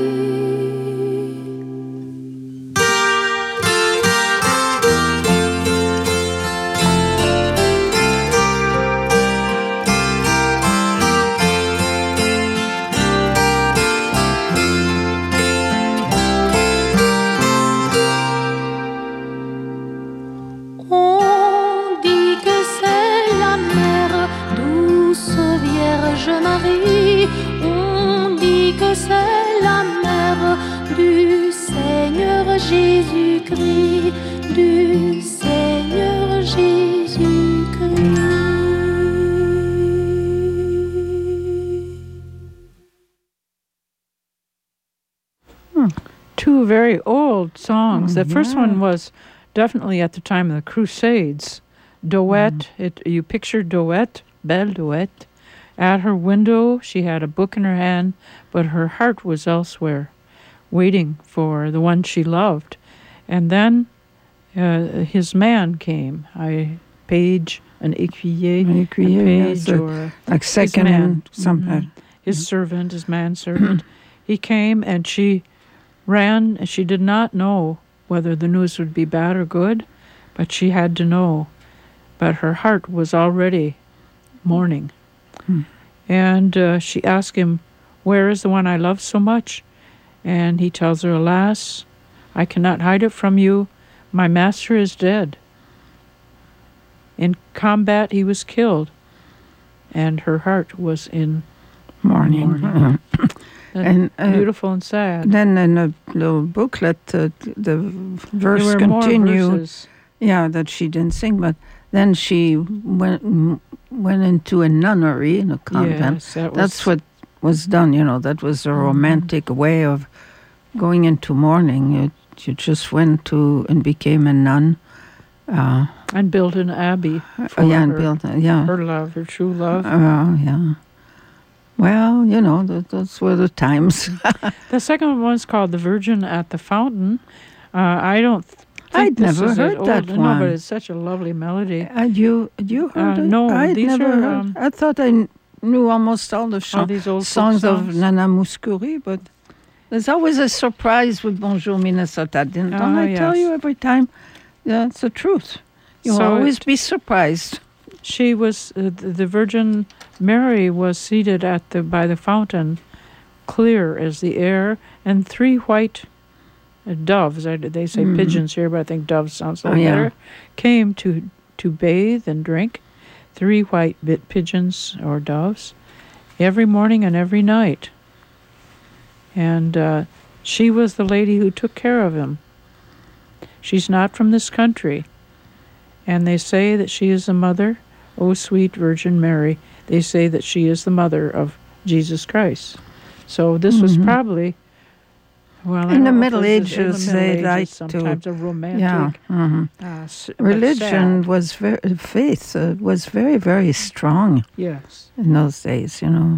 Speaker 13: Marie, on dit que c'est la mère du Seigneur Jésus-Christ, du Seigneur Jésus-Christ.
Speaker 1: Hmm. Two very old songs.
Speaker 2: Mm,
Speaker 1: the first
Speaker 2: yeah.
Speaker 1: one was definitely at the time of the Crusades. Duet. Mm. It you picture Duet, Belle Duet. At her window, she had a book in her hand, but her heart was elsewhere, waiting for the one she loved. And then uh, his man came. I page an écuyer,
Speaker 2: an écuyer
Speaker 1: a page,
Speaker 2: yes,
Speaker 1: or
Speaker 2: like second hand, some
Speaker 1: mm-hmm. his mm-hmm. servant, his manservant. He came, and she ran. And she did not know whether the news would be bad or good, but she had to know. But her heart was already mourning. Hmm. And uh, she asked him, "Where is the one I love so much?" And he tells her, "Alas, I cannot hide it from you. My master is dead. In combat he was killed." And her heart was in
Speaker 2: mourning.
Speaker 1: mourning.
Speaker 2: and uh,
Speaker 1: beautiful and sad.
Speaker 2: Then in a little booklet, uh, the verse
Speaker 1: there were
Speaker 2: continued.
Speaker 1: More verses.
Speaker 2: Yeah, that she didn't sing, but then she went went into a nunnery in a convent.
Speaker 1: Yes, that was,
Speaker 2: That's what was done, you know. That was a mm-hmm. romantic way of going into mourning. You, you just went to and became a nun. Uh,
Speaker 1: and built an abbey for
Speaker 2: uh, yeah,
Speaker 1: her,
Speaker 2: and built, uh, yeah.
Speaker 1: her love, her true love.
Speaker 2: Uh, yeah. Well, you know, that, those were the times.
Speaker 1: The second one's called The Virgin at the Fountain. Uh, I don't th-
Speaker 2: I'd never heard
Speaker 1: old,
Speaker 2: that
Speaker 1: no,
Speaker 2: one.
Speaker 1: No, but it's such a lovely melody.
Speaker 2: Had you, had you heard
Speaker 1: uh,
Speaker 2: it?
Speaker 1: No,
Speaker 2: I'd
Speaker 1: these
Speaker 2: never
Speaker 1: are...
Speaker 2: heard.
Speaker 1: Um,
Speaker 2: I thought I kn- knew almost all the ch-
Speaker 1: all these old
Speaker 2: songs,
Speaker 1: songs
Speaker 2: of Nana Mouskouri, but there's always a surprise with Bonjour Minnesota. Didn't
Speaker 1: uh,
Speaker 2: I
Speaker 1: yes.
Speaker 2: tell you every time? Yeah, it's the truth. You'll
Speaker 1: so
Speaker 2: always
Speaker 1: it,
Speaker 2: be surprised.
Speaker 1: She was, uh, the Virgin Mary was seated at the by the fountain, clear as the air, and three white uh, doves, I, they say mm. pigeons here, but I think doves sounds a little
Speaker 2: oh, yeah.
Speaker 1: better, came to, to bathe and drink, three white bit pigeons or doves, every morning and every night. And uh, she was the lady who took care of him. She's not from this country. And they say that she is the mother, O sweet Virgin Mary. They say that she is the mother of Jesus Christ. So this mm-hmm. was probably, well,
Speaker 2: in
Speaker 1: I
Speaker 2: the Middle Ages,
Speaker 1: the Middle
Speaker 2: they
Speaker 1: Ages,
Speaker 2: like
Speaker 1: sometimes
Speaker 2: to,
Speaker 1: a romantic.
Speaker 2: Yeah, mm-hmm.
Speaker 1: uh, s-
Speaker 2: religion was very faith uh, was very very strong.
Speaker 1: Yes.
Speaker 2: In those days, you know.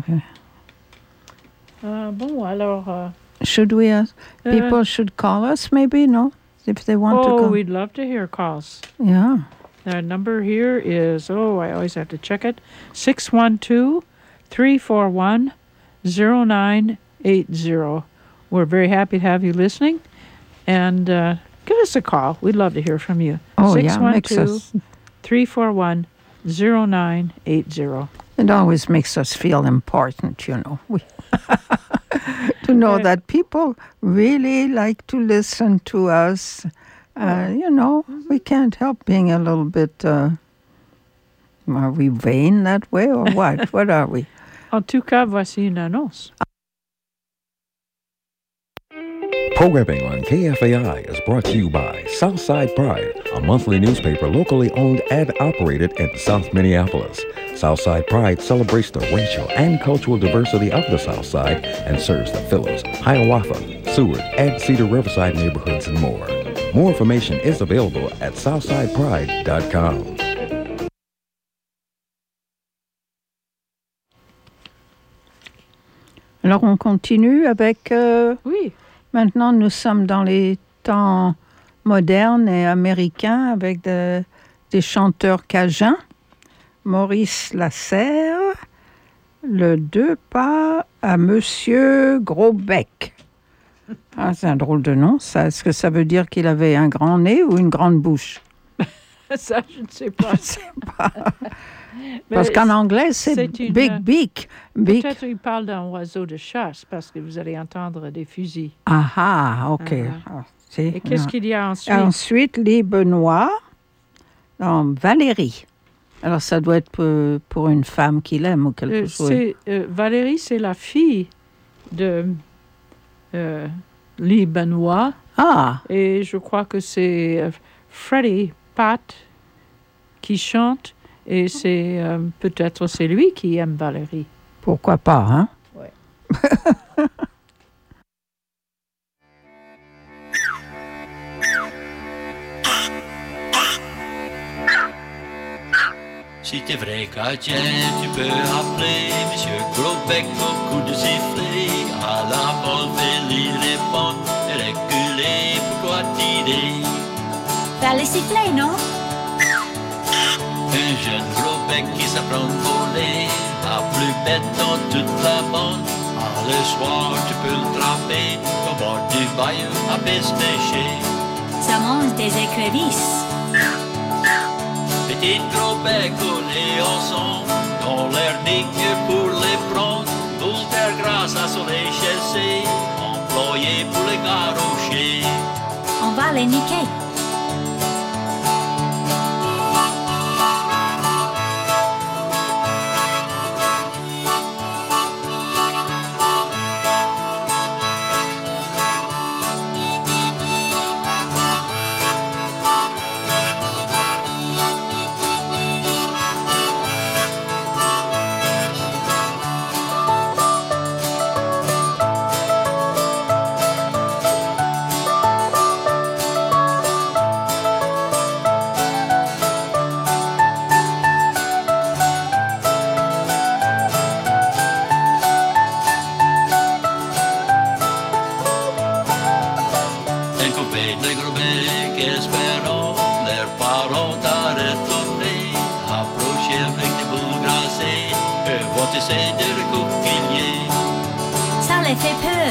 Speaker 1: Uh, bon, alors. Uh,
Speaker 2: should we ask?
Speaker 1: Uh,
Speaker 2: people should call us, maybe, no? If they want
Speaker 1: oh,
Speaker 2: to call.
Speaker 1: we'd love to hear calls.
Speaker 2: Yeah.
Speaker 1: Our number here is, oh, I always have to check it, six one two, three four one, zero nine eight zero. We're very happy to have you listening. And uh, give us a call. We'd love to hear from you.
Speaker 2: Oh, yeah, makes us...
Speaker 1: three four one, zero nine eight zero.
Speaker 2: It always makes us feel important, you know. We to know that people really like to listen to us. Uh, you know, we can't help being a little bit... Uh, are we vain that way or what? What are we?
Speaker 1: En tout cas, voici une annonce.
Speaker 14: Programming on K F A I is brought to you by Southside Pride, a monthly newspaper locally owned and operated in South Minneapolis. Southside Pride celebrates the racial and cultural diversity of the South Side and serves the Phillips, Hiawatha, Seward, and Cedar Riverside neighborhoods and more. More information is available at southside pride dot com.
Speaker 2: Alors on continue avec... Euh,
Speaker 1: oui.
Speaker 2: Maintenant, nous sommes dans les temps modernes et américains avec de, des chanteurs cajuns. Maurice Lasserre, le deux pas à Monsieur Grosbec. Ah, c'est un drôle de nom, ça. Est-ce que ça veut dire qu'il avait un grand nez ou une grande bouche?
Speaker 1: Ça, je ne sais pas.
Speaker 2: Je ne sais pas. Parce qu'en anglais, c'est, c'est une, big beak. Big.
Speaker 1: Peut-être qu'il parle d'un oiseau de chasse parce que vous allez entendre des fusils.
Speaker 2: Ah ah, OK. Uh-huh. Ah,
Speaker 1: et qu'est-ce non. qu'il y a ensuite?
Speaker 2: Ensuite, les Benoît dans Valérie. Alors, ça doit être pour, pour une femme qu'il aime ou quelque
Speaker 1: euh,
Speaker 2: chose.
Speaker 1: C'est, euh, Valérie, c'est la fille de euh, Lee Benoît.
Speaker 2: Ah.
Speaker 1: Et je crois que c'est euh, Freddie Pat qui chante. Et c'est euh, peut-être c'est lui qui aime Valérie.
Speaker 2: Pourquoi pas, hein?
Speaker 1: Ouais.
Speaker 15: Si t'es vrai chrétien, tu peux appeler Monsieur Grosbec au coup de sifflet. À la balle, fais-lui répondre et reculer pour toi t'idée.
Speaker 16: Faire les sifflets, non?
Speaker 15: Un jeune gros bec qui s'apprend à voler, la plus bête dans toute la bande. Ah, le soir, tu peux le trapper au bord du bayou à pêche-pêcher.
Speaker 16: Ça mange des écrevisses.
Speaker 15: Petit gros bec au léonçon, dans l'air digne pour les prendre. Boule terre grasse à soleil chassé, employé pour les garrocher.
Speaker 16: On va les niquer. Ça les fait peur.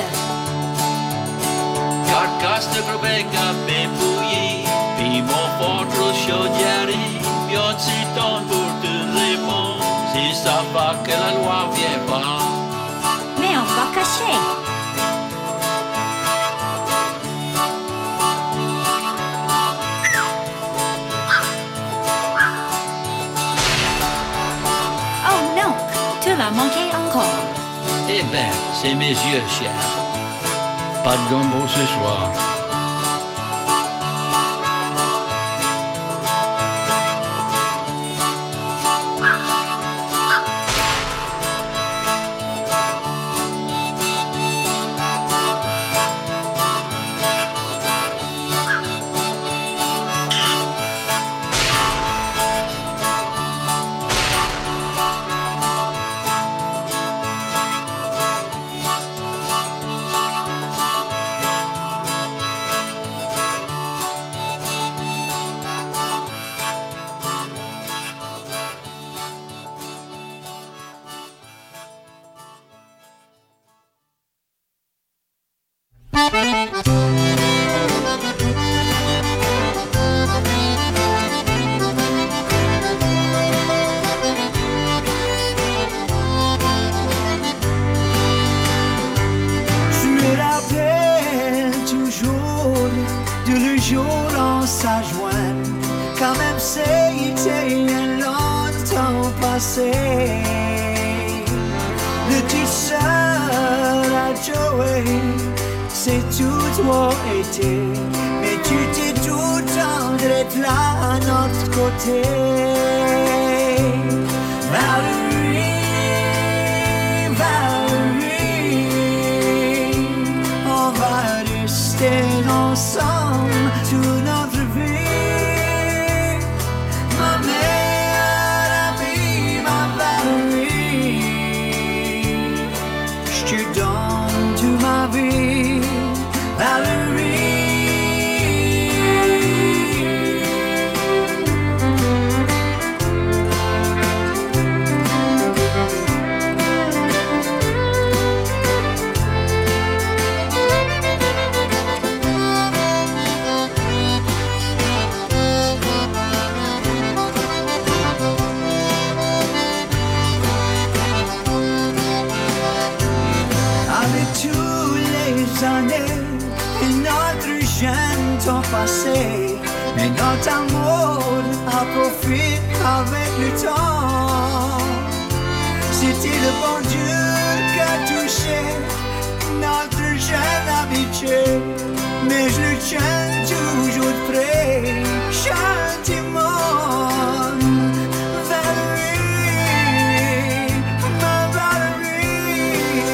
Speaker 15: Carcasse de gros bec à bébouiller, piment fort trop chaud diarrhée, pion citon pour te répondre, si ça va que la loi vient pas.
Speaker 16: Mais on va cacher. Oh non, tu l'as manqué encore.
Speaker 15: Eh ben, c'est mes yeux, chef. Pas de gombo ce soir.
Speaker 17: jours on s'ajoigne. Quand même c'était longtemps passé. Le t-shirt à Joey, c'est tout toi été. Mais tu t'es tout le temps d'être là à notre côté. Valérie, Valérie, on va rester ensemble toute notre vie. Ma meilleure amie, ma Valérie, je te donne toute ma vie, Valérie. Passé, mais notre amour a profité avec le temps. C'était le bon Dieu qui a touché notre jeune amitié, mais je le tiens toujours de près, gentiment. Valérie, ma Valérie.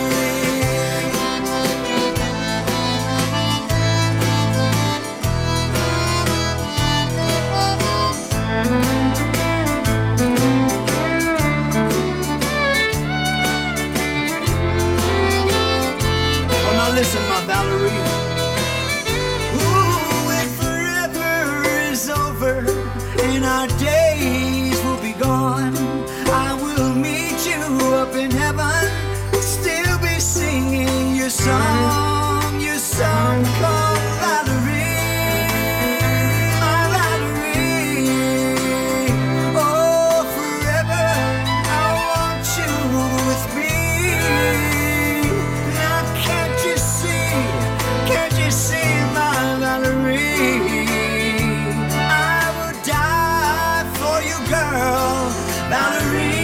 Speaker 17: Listen, my Valerie. Ooh, when forever is over and our days will be gone, I will meet you up in heaven, still be singing your song, your song called Valerie, my Valerie. Oh, forever I want you with me. Can't you see my Valerie? I would die for you, girl, Valerie.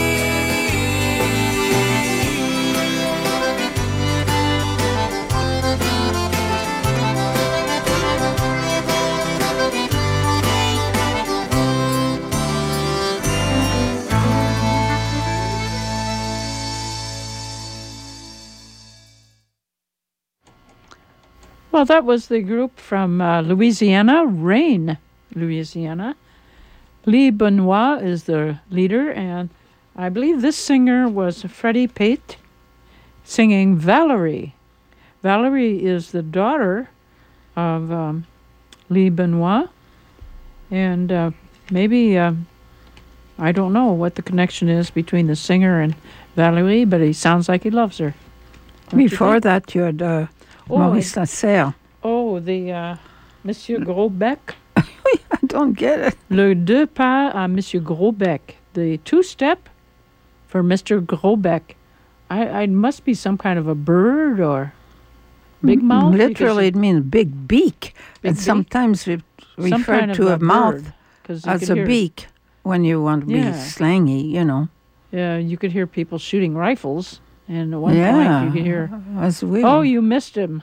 Speaker 1: Well, that was the group from uh, Louisiana, Rain, Louisiana. Lee Benoit is the leader, and I believe this singer was Freddie Pate singing Valerie. Valerie is the daughter of um, Lee Benoit, and uh, maybe, uh, I don't know what the connection is between the singer and Valerie, but he sounds like he loves her. Don't
Speaker 2: Before
Speaker 1: you
Speaker 2: that, you had uh,
Speaker 1: Oh,
Speaker 2: Maurice Lasserre.
Speaker 1: Oh, the uh, Monsieur Grosbec.
Speaker 2: I don't get it.
Speaker 1: Le deux pas à Monsieur Grosbec. The two-step for Mister Grosbec. I, I must be some kind of a bird or big mouth.
Speaker 2: Literally, it means big beak.
Speaker 1: Big
Speaker 2: and
Speaker 1: beak?
Speaker 2: sometimes we
Speaker 1: Some
Speaker 2: refer
Speaker 1: kind of
Speaker 2: to
Speaker 1: a
Speaker 2: a, mouth
Speaker 1: bird, 'cause you
Speaker 2: as
Speaker 1: could
Speaker 2: a
Speaker 1: hear-
Speaker 2: beak when you want to
Speaker 1: Yeah.
Speaker 2: be slangy, you know.
Speaker 1: Yeah, you could hear people shooting rifles, and at one
Speaker 2: Yeah,
Speaker 1: point you could hear,
Speaker 2: that's weird.
Speaker 1: "Oh, you missed him."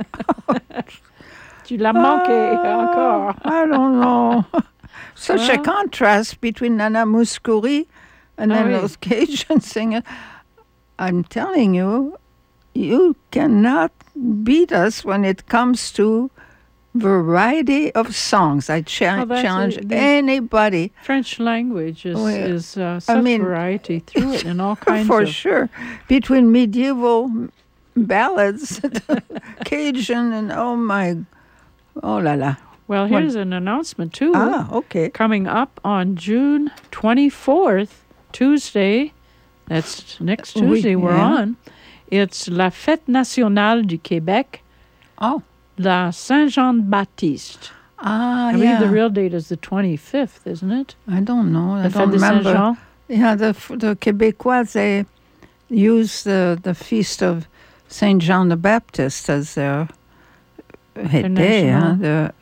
Speaker 1: Tu l'as manqué encore.
Speaker 2: I don't know. Such a
Speaker 1: Well-
Speaker 2: contrast between Nana Mouskouri and
Speaker 1: Oh,
Speaker 2: then
Speaker 1: oui.
Speaker 2: those Cajun singers. I'm telling you, you cannot beat us when it comes to variety of songs. I cha-
Speaker 1: Well, that's
Speaker 2: challenge
Speaker 1: the- the
Speaker 2: anybody.
Speaker 1: French language is,
Speaker 2: Oh, yeah.
Speaker 1: is uh,
Speaker 2: I
Speaker 1: such
Speaker 2: mean,
Speaker 1: variety through it, and all kinds
Speaker 2: For
Speaker 1: of.
Speaker 2: sure. Between medieval ballads, Cajun, and oh my, oh la la.
Speaker 1: Well,
Speaker 2: What-
Speaker 1: here's an announcement too.
Speaker 2: Ah, okay.
Speaker 1: Coming up on June twenty-fourth, Tuesday. That's next
Speaker 2: Oui,
Speaker 1: Tuesday we're
Speaker 2: yeah.
Speaker 1: on. It's La Fête Nationale du Québec.
Speaker 2: Oh.
Speaker 1: La Saint-Jean-Baptiste.
Speaker 2: Ah,
Speaker 1: I
Speaker 2: yeah.
Speaker 1: believe the real date is the twenty-fifth, isn't it?
Speaker 2: I don't know. I
Speaker 1: La
Speaker 2: don't
Speaker 1: Fête de
Speaker 2: remember.
Speaker 1: Saint-Jean?
Speaker 2: Yeah, the f- the Québécois, they use the the feast of Saint John the Baptist as their hit day. Huh?
Speaker 1: national.
Speaker 2: The,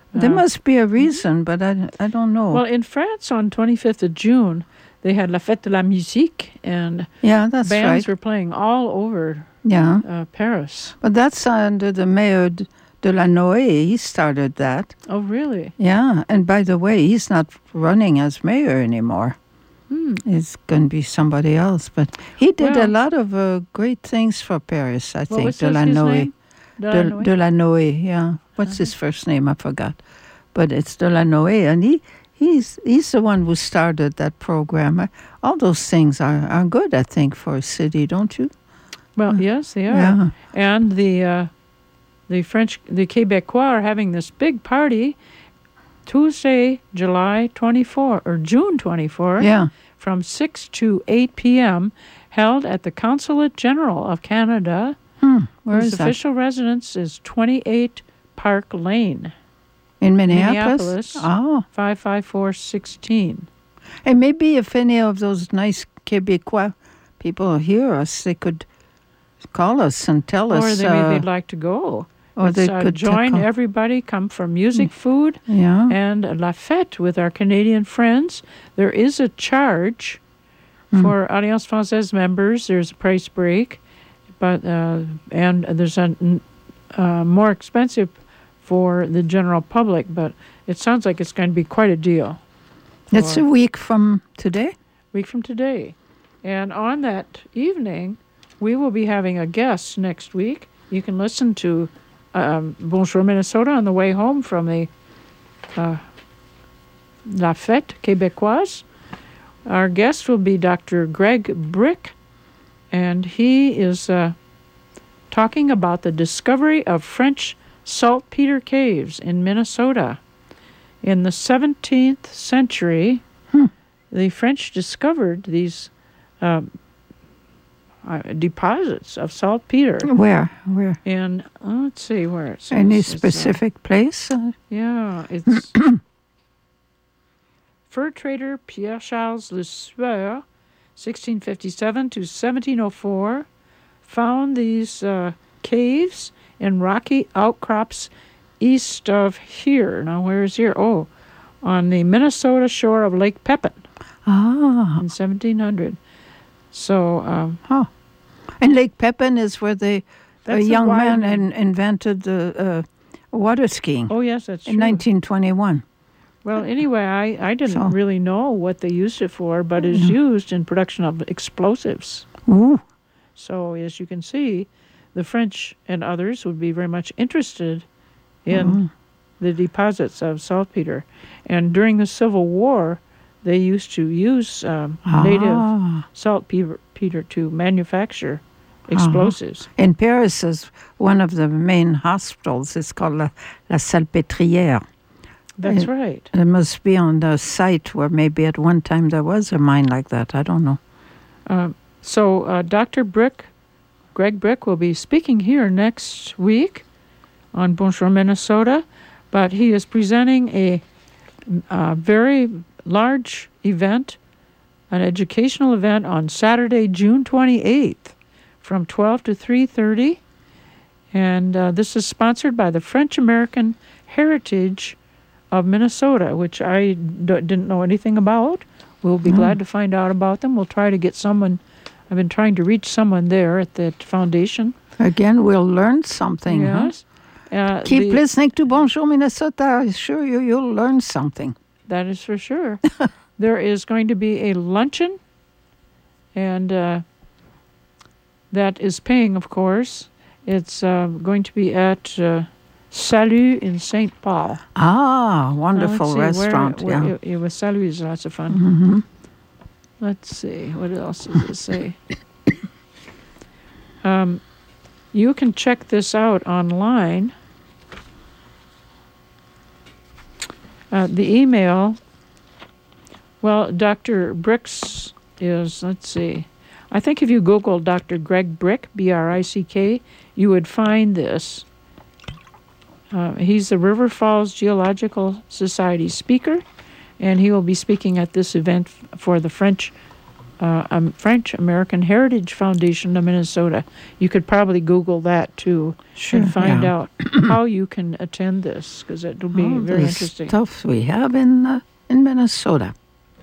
Speaker 2: There
Speaker 1: Uh,
Speaker 2: must be a reason, but I, I don't know.
Speaker 1: Well, in France on twenty-fifth of June, they had La Fête de la Musique, and
Speaker 2: yeah, that's
Speaker 1: bands
Speaker 2: right.
Speaker 1: were playing all over
Speaker 2: Yeah.
Speaker 1: uh, Paris.
Speaker 2: But that's under the mayor d- de la Noé. He started that.
Speaker 1: Oh, really?
Speaker 2: Yeah. And by the way, he's not running as mayor anymore.
Speaker 1: Hmm.
Speaker 2: It's going to be somebody else. But he did
Speaker 1: Well-
Speaker 2: a lot of uh, great things for Paris, I
Speaker 1: What
Speaker 2: think.
Speaker 1: was
Speaker 2: de
Speaker 1: his-
Speaker 2: la
Speaker 1: his
Speaker 2: Noé.
Speaker 1: name? De la
Speaker 2: De,
Speaker 1: Noé?
Speaker 2: de la Noé, yeah. What's his first name? I forgot. But it's de la Noé. And he, he's he's the one who started that program. Uh, All those things are, are good, I think, for a city, don't you?
Speaker 1: Well, yes, they are.
Speaker 2: Yeah.
Speaker 1: And the uh, the French, the Québécois are having this big party Tuesday, July twenty-fourth, or June twenty-fourth,
Speaker 2: Yeah.
Speaker 1: from six to eight p.m., held at the Consulate General of Canada.
Speaker 2: Hmm. Where
Speaker 1: whose
Speaker 2: is that?
Speaker 1: official residence is twenty-eight Park Lane,
Speaker 2: In Minneapolis?
Speaker 1: Minneapolis,
Speaker 2: Oh.
Speaker 1: five five four one six.
Speaker 2: And maybe if any of those nice Québécois people hear us, they could call us and tell us.
Speaker 1: Or they,
Speaker 2: uh,
Speaker 1: maybe they'd like to go.
Speaker 2: or
Speaker 1: It's,
Speaker 2: they
Speaker 1: uh,
Speaker 2: could
Speaker 1: join
Speaker 2: come.
Speaker 1: everybody, come for music, food,
Speaker 2: Yeah.
Speaker 1: and La Fête with our Canadian friends. There is a charge
Speaker 2: Mm.
Speaker 1: for Alliance Française members. There's a price break, but uh, and there's a n- uh, more expensive for the general public. But it sounds like it's going to be quite a deal.
Speaker 2: It's
Speaker 1: for-
Speaker 2: a week from today.
Speaker 1: week from today. And on that evening, we will be having a guest next week. You can listen to um, Bonjour Minnesota on the way home from the uh, La Fête Québécoise. Our guest will be Doctor Greg Brick, and he is uh, talking about the discovery of French saltpeter caves in Minnesota. In the seventeenth century, the French discovered these um, uh, deposits of saltpeter.
Speaker 2: Where? Where?
Speaker 1: In, uh, let's see where it says.
Speaker 2: Any
Speaker 1: It's, uh,
Speaker 2: specific place? Uh,
Speaker 1: yeah, it's fur trader Pierre Charles Le Sueur, sixteen fifty-seven to seventeen oh four, found these uh, caves in rocky outcrops east of here. Now, where is here? Oh, on the Minnesota shore of Lake Pepin
Speaker 2: ah.
Speaker 1: in seventeen hundred. So, um,
Speaker 2: Oh. And Lake Pepin is where they, a
Speaker 1: That's a
Speaker 2: young man
Speaker 1: wide-
Speaker 2: in, invented the uh, water skiing
Speaker 1: oh yes, that's true.
Speaker 2: in nineteen twenty-one.
Speaker 1: Well, anyway, I, I didn't
Speaker 2: So-
Speaker 1: really know what they used it for, but it's used in production of explosives.
Speaker 2: Ooh.
Speaker 1: So, as you can see, the French and others would be very much interested in
Speaker 2: Mhm.
Speaker 1: the deposits of saltpeter. And during the Civil War, they used to use um,
Speaker 2: Ah.
Speaker 1: native saltpeter peter to manufacture explosives.
Speaker 2: Uh-huh. In Paris is one of the main hospitals. It's called La, La Salpêtrière.
Speaker 1: That's
Speaker 2: It-
Speaker 1: right.
Speaker 2: It must be on the site where maybe at one time there was a mine like that. I don't know.
Speaker 1: Um, so uh, Doctor Brick, Greg Brick, will be speaking here next week on Bonjour Minnesota, but he is presenting a, a very large event, an educational event on Saturday, June twenty-eighth, from twelve to three thirty, and uh, this is sponsored by the French American Heritage of Minnesota, which I d- didn't know anything about. We'll be
Speaker 2: Mm.
Speaker 1: glad to find out about them. We'll try to get someone. I've been trying to reach someone there at that foundation.
Speaker 2: Again, we'll learn something. huh?
Speaker 1: Yes. Uh,
Speaker 2: Keep
Speaker 1: the-
Speaker 2: listening to Bonjour Minnesota. I assure you, you'll learn something.
Speaker 1: That is for sure. There is going to be a luncheon, and uh, that is paying, of course. It's uh, going to be at uh, Salut in Saint Paul.
Speaker 2: Ah,
Speaker 1: Now,
Speaker 2: wonderful
Speaker 1: let's see, where-
Speaker 2: restaurant.
Speaker 1: where-
Speaker 2: yeah.
Speaker 1: It, it was Salut is lots of fun.
Speaker 2: Mhm.
Speaker 1: Let's see. What else does it say? um, you can check this out online. Uh, the email, well, Doctor Bricks is, let's see. I think if you Google Doctor Greg Brick, B R I C K, you would find this. Uh, he's the River Falls Geological Society speaker, and he will be speaking at this event f- for the French uh, um, French American Heritage Foundation of Minnesota. You could probably Google that too
Speaker 2: Sure,
Speaker 1: and find
Speaker 2: yeah.
Speaker 1: out how you can attend this, because it'll be
Speaker 2: All
Speaker 1: very
Speaker 2: the
Speaker 1: interesting.
Speaker 2: stuff we have in uh, in Minnesota.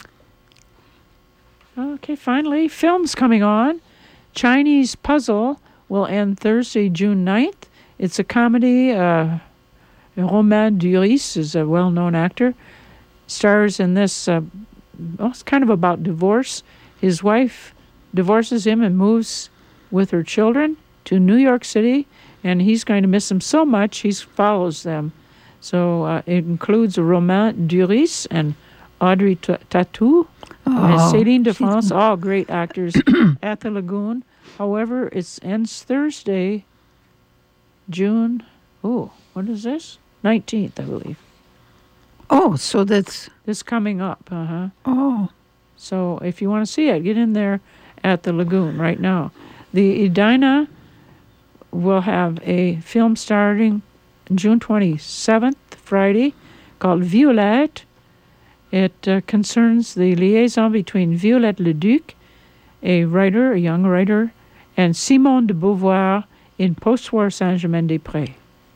Speaker 1: Okay, finally, films coming on. Chinese Puzzle will end Thursday, June ninth. It's a comedy. Uh, Romain Duris is a well-known actor. Stars in this, uh, well, it's kind of about divorce. His wife divorces him and moves with her children to New York City, and he's going to miss them so much, he follows them. So uh, it includes Romain Duris and Audrey T- Tautou, and
Speaker 2: Oh,
Speaker 1: Céline
Speaker 2: she's-
Speaker 1: DeFrance, all great actors at the Lagoon. However, it ends Thursday, June, oh, what is this? nineteenth, I believe.
Speaker 2: Oh, so that's...
Speaker 1: This coming up, uh-huh.
Speaker 2: Oh.
Speaker 1: So if you want to see it, get in there at the Lagoon right now. The Edina will have a film starting June twenty-seventh, Friday, called Violette. It uh, concerns the liaison between Violette Leduc, a writer, a young writer, and Simone de Beauvoir in post-war Saint-Germain-des-Prés.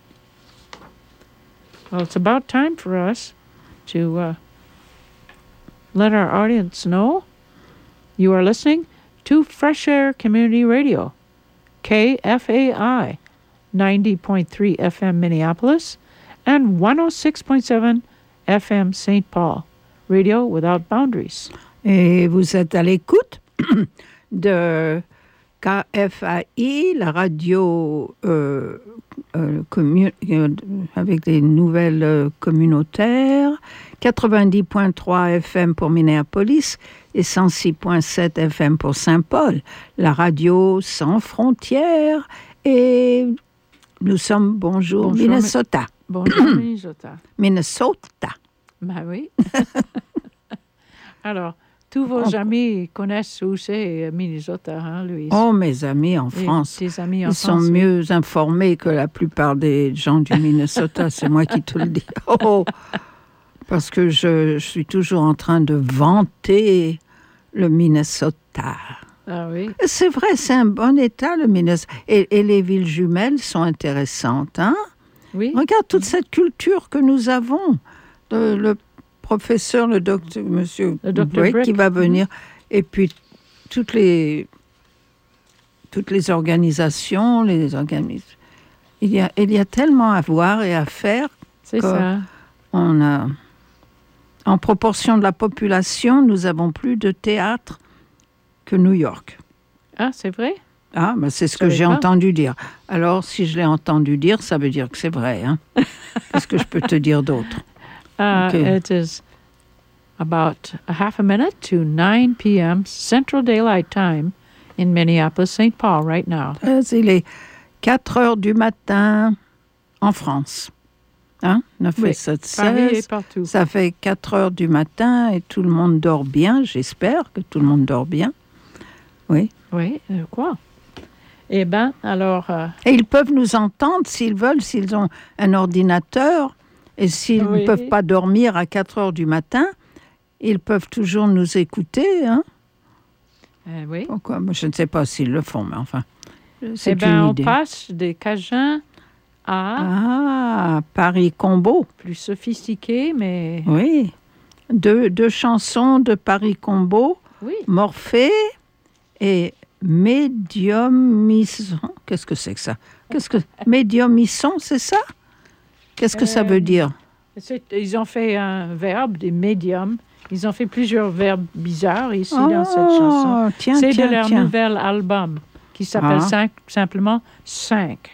Speaker 1: Well, it's about time for us to uh, let our audience know you are listening to Fresh Air Community Radio, K F A I, ninety point three F M Minneapolis, and one oh six point seven F M Saint Paul, Radio Without Boundaries.
Speaker 2: Et vous êtes à l'écoute de K F A I, la radio euh, euh, commu- euh, avec des nouvelles euh, communautaires, quatre-vingt-dix point trois F M pour Minneapolis et cent six point sept F M pour Saint-Paul, la radio sans frontières. Et nous sommes, bonjour,
Speaker 1: Bonjour,
Speaker 2: Minnesota.
Speaker 1: Bonjour, Minnesota.
Speaker 2: Minnesota.
Speaker 1: Ben oui. Alors, tous vos
Speaker 2: On-
Speaker 1: amis connaissent où c'est euh, Minnesota, hein, Louise?
Speaker 2: Oh, mes amis en
Speaker 1: Et
Speaker 2: France.
Speaker 1: tes amis en
Speaker 2: Ils
Speaker 1: France,
Speaker 2: sont
Speaker 1: oui.
Speaker 2: mieux informés que la plupart des gens du Minnesota. C'est moi qui te le dis. Oh, parce que je, je suis toujours en train de vanter le Minnesota.
Speaker 1: Ah oui.
Speaker 2: Et c'est vrai, c'est un bon état, le Minnesota. Et, et les villes jumelles sont intéressantes, hein?
Speaker 1: Oui.
Speaker 2: Regarde toute cette culture que nous avons. Le, le professeur, le docteur, monsieur
Speaker 1: Le docteur
Speaker 2: Brick, qui
Speaker 1: Brick.
Speaker 2: va venir. Et puis, toutes les, toutes les organisations, les organismes. Il y a, il y a tellement à voir et à faire.
Speaker 1: C'est
Speaker 2: que
Speaker 1: ça.
Speaker 2: On a, en proportion de la population, nous avons plus de théâtre que New York.
Speaker 1: Ah, c'est vrai?
Speaker 2: Ah, ben c'est ce
Speaker 1: Je
Speaker 2: que
Speaker 1: savais
Speaker 2: j'ai
Speaker 1: pas.
Speaker 2: entendu dire. Alors, si je l'ai entendu dire, ça veut dire que c'est vrai. Hein? Qu'est-ce que je peux te dire d'autre?
Speaker 1: Uh,
Speaker 2: Okay.
Speaker 1: It is about a half a minute to nine p.m. Central Daylight Time in Minneapolis, Saint Paul right now.
Speaker 2: Euh, Il est quatre heures du matin en France. Hein? neuf
Speaker 1: Oui,
Speaker 2: et sept,
Speaker 1: Paris et
Speaker 2: seize.
Speaker 1: partout.
Speaker 2: Ça fait quatre heures du matin et tout le monde dort bien. J'espère que tout le monde dort bien. Oui.
Speaker 1: Oui, euh, quoi? Eh bien, alors... euh,
Speaker 2: Et ils peuvent nous entendre s'ils veulent, s'ils ont un ordinateur. Et s'ils
Speaker 1: Oui.
Speaker 2: ne peuvent pas dormir à quatre heures du matin, ils peuvent toujours nous écouter. Hein?
Speaker 1: euh, oui.
Speaker 2: Pourquoi? Moi, je ne sais pas s'ils le font, mais enfin, c'est
Speaker 1: Eh bien,
Speaker 2: une
Speaker 1: on
Speaker 2: idée.
Speaker 1: passe des Cajuns à
Speaker 2: Ah, Paris Combo.
Speaker 1: plus sophistiqué, mais...
Speaker 2: Oui. Deux, deux chansons de Paris Combo.
Speaker 1: Oui.
Speaker 2: Morphée et Médiumisson. Qu'est-ce que c'est que ça? Qu'est-ce que Médiumisson, c'est ça? Qu'est-ce que ça
Speaker 1: Euh,
Speaker 2: veut dire?
Speaker 1: C'est- Ils ont fait un verbe, des médiums. Ils ont fait plusieurs verbes bizarres ici dans cette
Speaker 2: Oh,
Speaker 1: chanson.
Speaker 2: tiens,
Speaker 1: C'est
Speaker 2: tiens,
Speaker 1: de leur
Speaker 2: tiens.
Speaker 1: nouvel album qui s'appelle
Speaker 2: Ah.
Speaker 1: cinq, simplement cinq.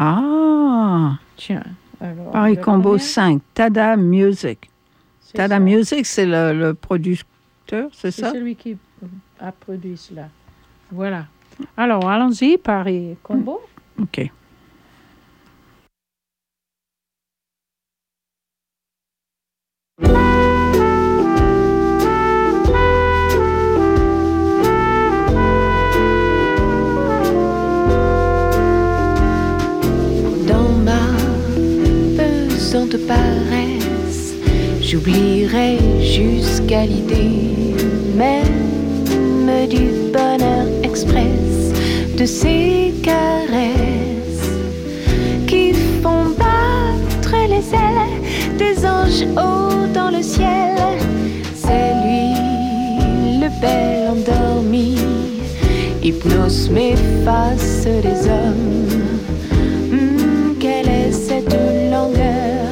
Speaker 2: Ah,
Speaker 1: Tiens. Alors,
Speaker 2: Paris
Speaker 1: le
Speaker 2: Combo
Speaker 1: premier,
Speaker 2: cinq, Tada Music.
Speaker 1: c'est
Speaker 2: Tada
Speaker 1: ça.
Speaker 2: Music, c'est le, le producteur, c'est
Speaker 1: C'est
Speaker 2: ça?
Speaker 1: celui qui a produit cela. Voilà. Alors, allons-y, Paris Combo.
Speaker 2: OK.
Speaker 18: Dans ma pesante paresse, j'oublierai jusqu'à l'idée même du bonheur express, de ces caresses qui font battre les ailes des anges hauts dans le ciel. C'est lui, le bel endormi, hypnose m'efface des hommes. Hum, quelle est cette langueur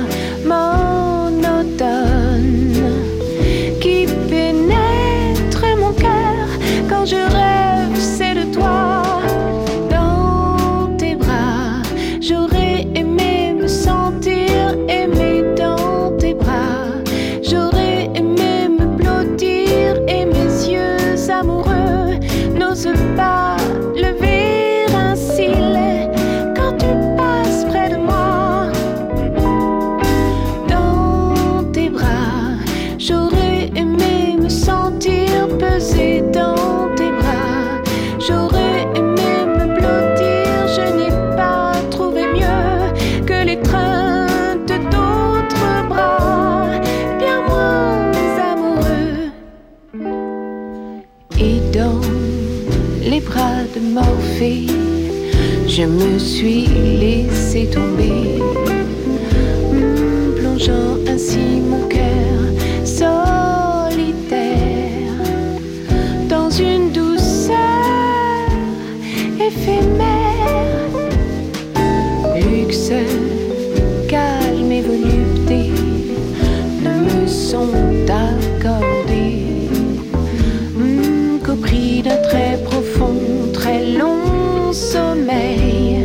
Speaker 18: monotone qui pénètre mon cœur quand je rêve, c'est de toi. Dans tes bras, j'aurais aimé me sentir aimé dans tes bras. J'aurais aimé me blottir et mes yeux amoureux n'osent pas lever un cil quand tu passes près de moi. Dans tes bras, j'aurais aimé me sentir peser dans tes bras. J'aurais aimé me blottir, je n'ai pas trouvé mieux que l'étreinte d'autres bras bien moins amoureux. Et dans les bras de Morphée, je me suis laissé tomber, hum, plongeant ainsi mon cœur solitaire dans une douceur éphémère. Luxe, calme et volupté ne me sont accordés hum, qu'au prix d'un très profond, très long sommeil.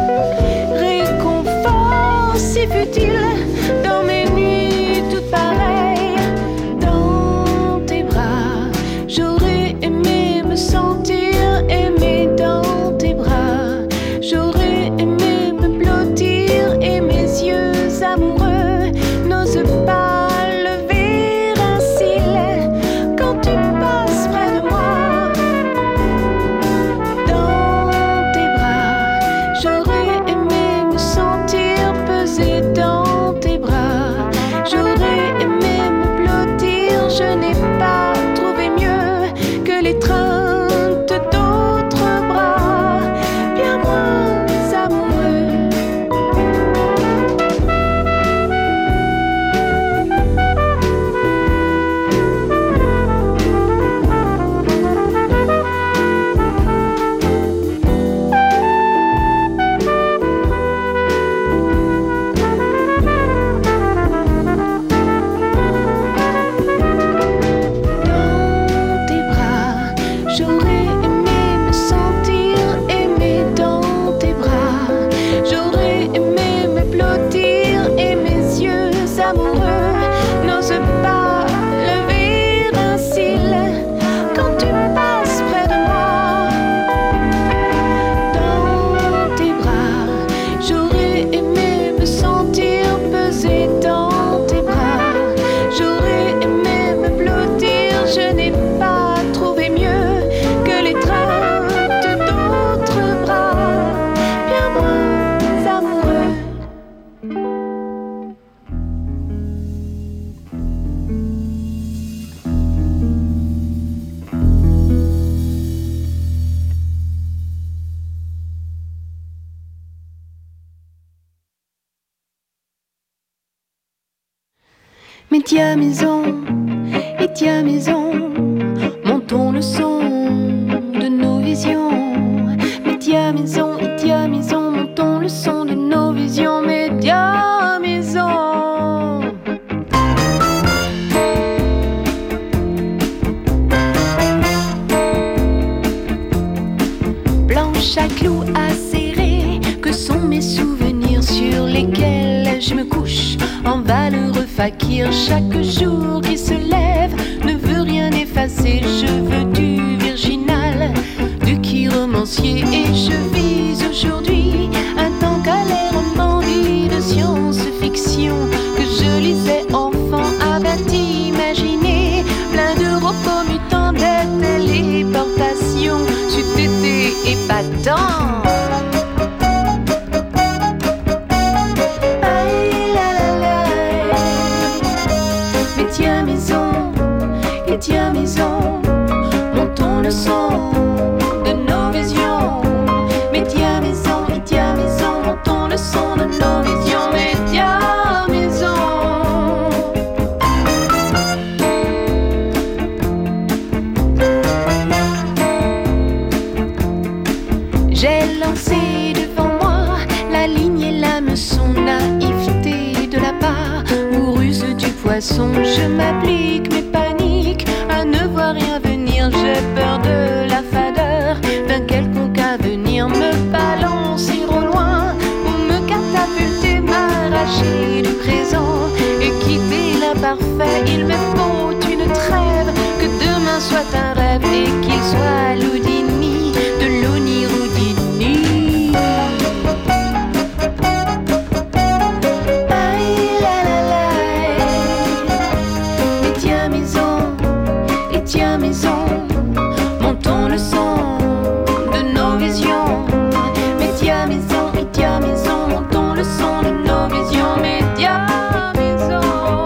Speaker 18: Réconfort si futile dans mes nuits toutes pareilles. Dans tes bras, j'aurais aimé me sentir aimé dans tes bras. J'aurais aimé me blottir et mes yeux amoureux n'osent pas lever un cil quand tu passes près de moi. Dans tes bras, j'aurais aimé me sentir peser dans tes bras. J'aurais aimé me blottir, je n'ai pas trouvé mieux que l'étreinte d'autres bras bien moins amoureux. Dans tes bras, j'aurais aimé me sentir aimé dans tes bras. J'aurais aimé me blottir et mes yeux amoureux n'osent pas lever un cil quand tu passes près de moi. Dans tes bras, j'aurais aimé me sentir peser dans tes bras. J'aurais aimé me blottir, je n'ai pas trouvé mieux que l'étreinte d'autres bras bien moins amoureux. Média maison, média maison, montons le son de nos visions. Média maison, média maison, montons le son de nos visions. Média maison. Blanche à clous acérés, que sont mes souvenirs sur lesquels je me couche en valeureux fakir. Chaque jour qui se lève ne veut rien effacer. Je veux du virginal, du qui romancier. Et je vise aujourd'hui un temps qu'à l'air roman dit de science-fiction que je lisais enfant abattu, imaginé, plein de repos mutants, des téléportations. C'eût été épatant. Média maison, montons le le son de nos visions. Média Maison, Média Maison, montons le son de nos visions. Média Maison. J'ai lancé devant moi la ligne et l'hameçon, naïveté de la part ou ruse du poisson. Je m'applique mes paniques à ne voir rien venir. J'ai peur de la fadeur d'un quelconque avenir. Me balancer au loin ou me catapulter, m'arracher du présent et quitter l'imparfait. Il me faut une trêve, que demain soit un rêve et qu'il soit l'Houdini de l'Oniroudini. Média Maison, montons le son de nos visions. Média Maison, Média Maison, montons le son de nos visions. Média Maison.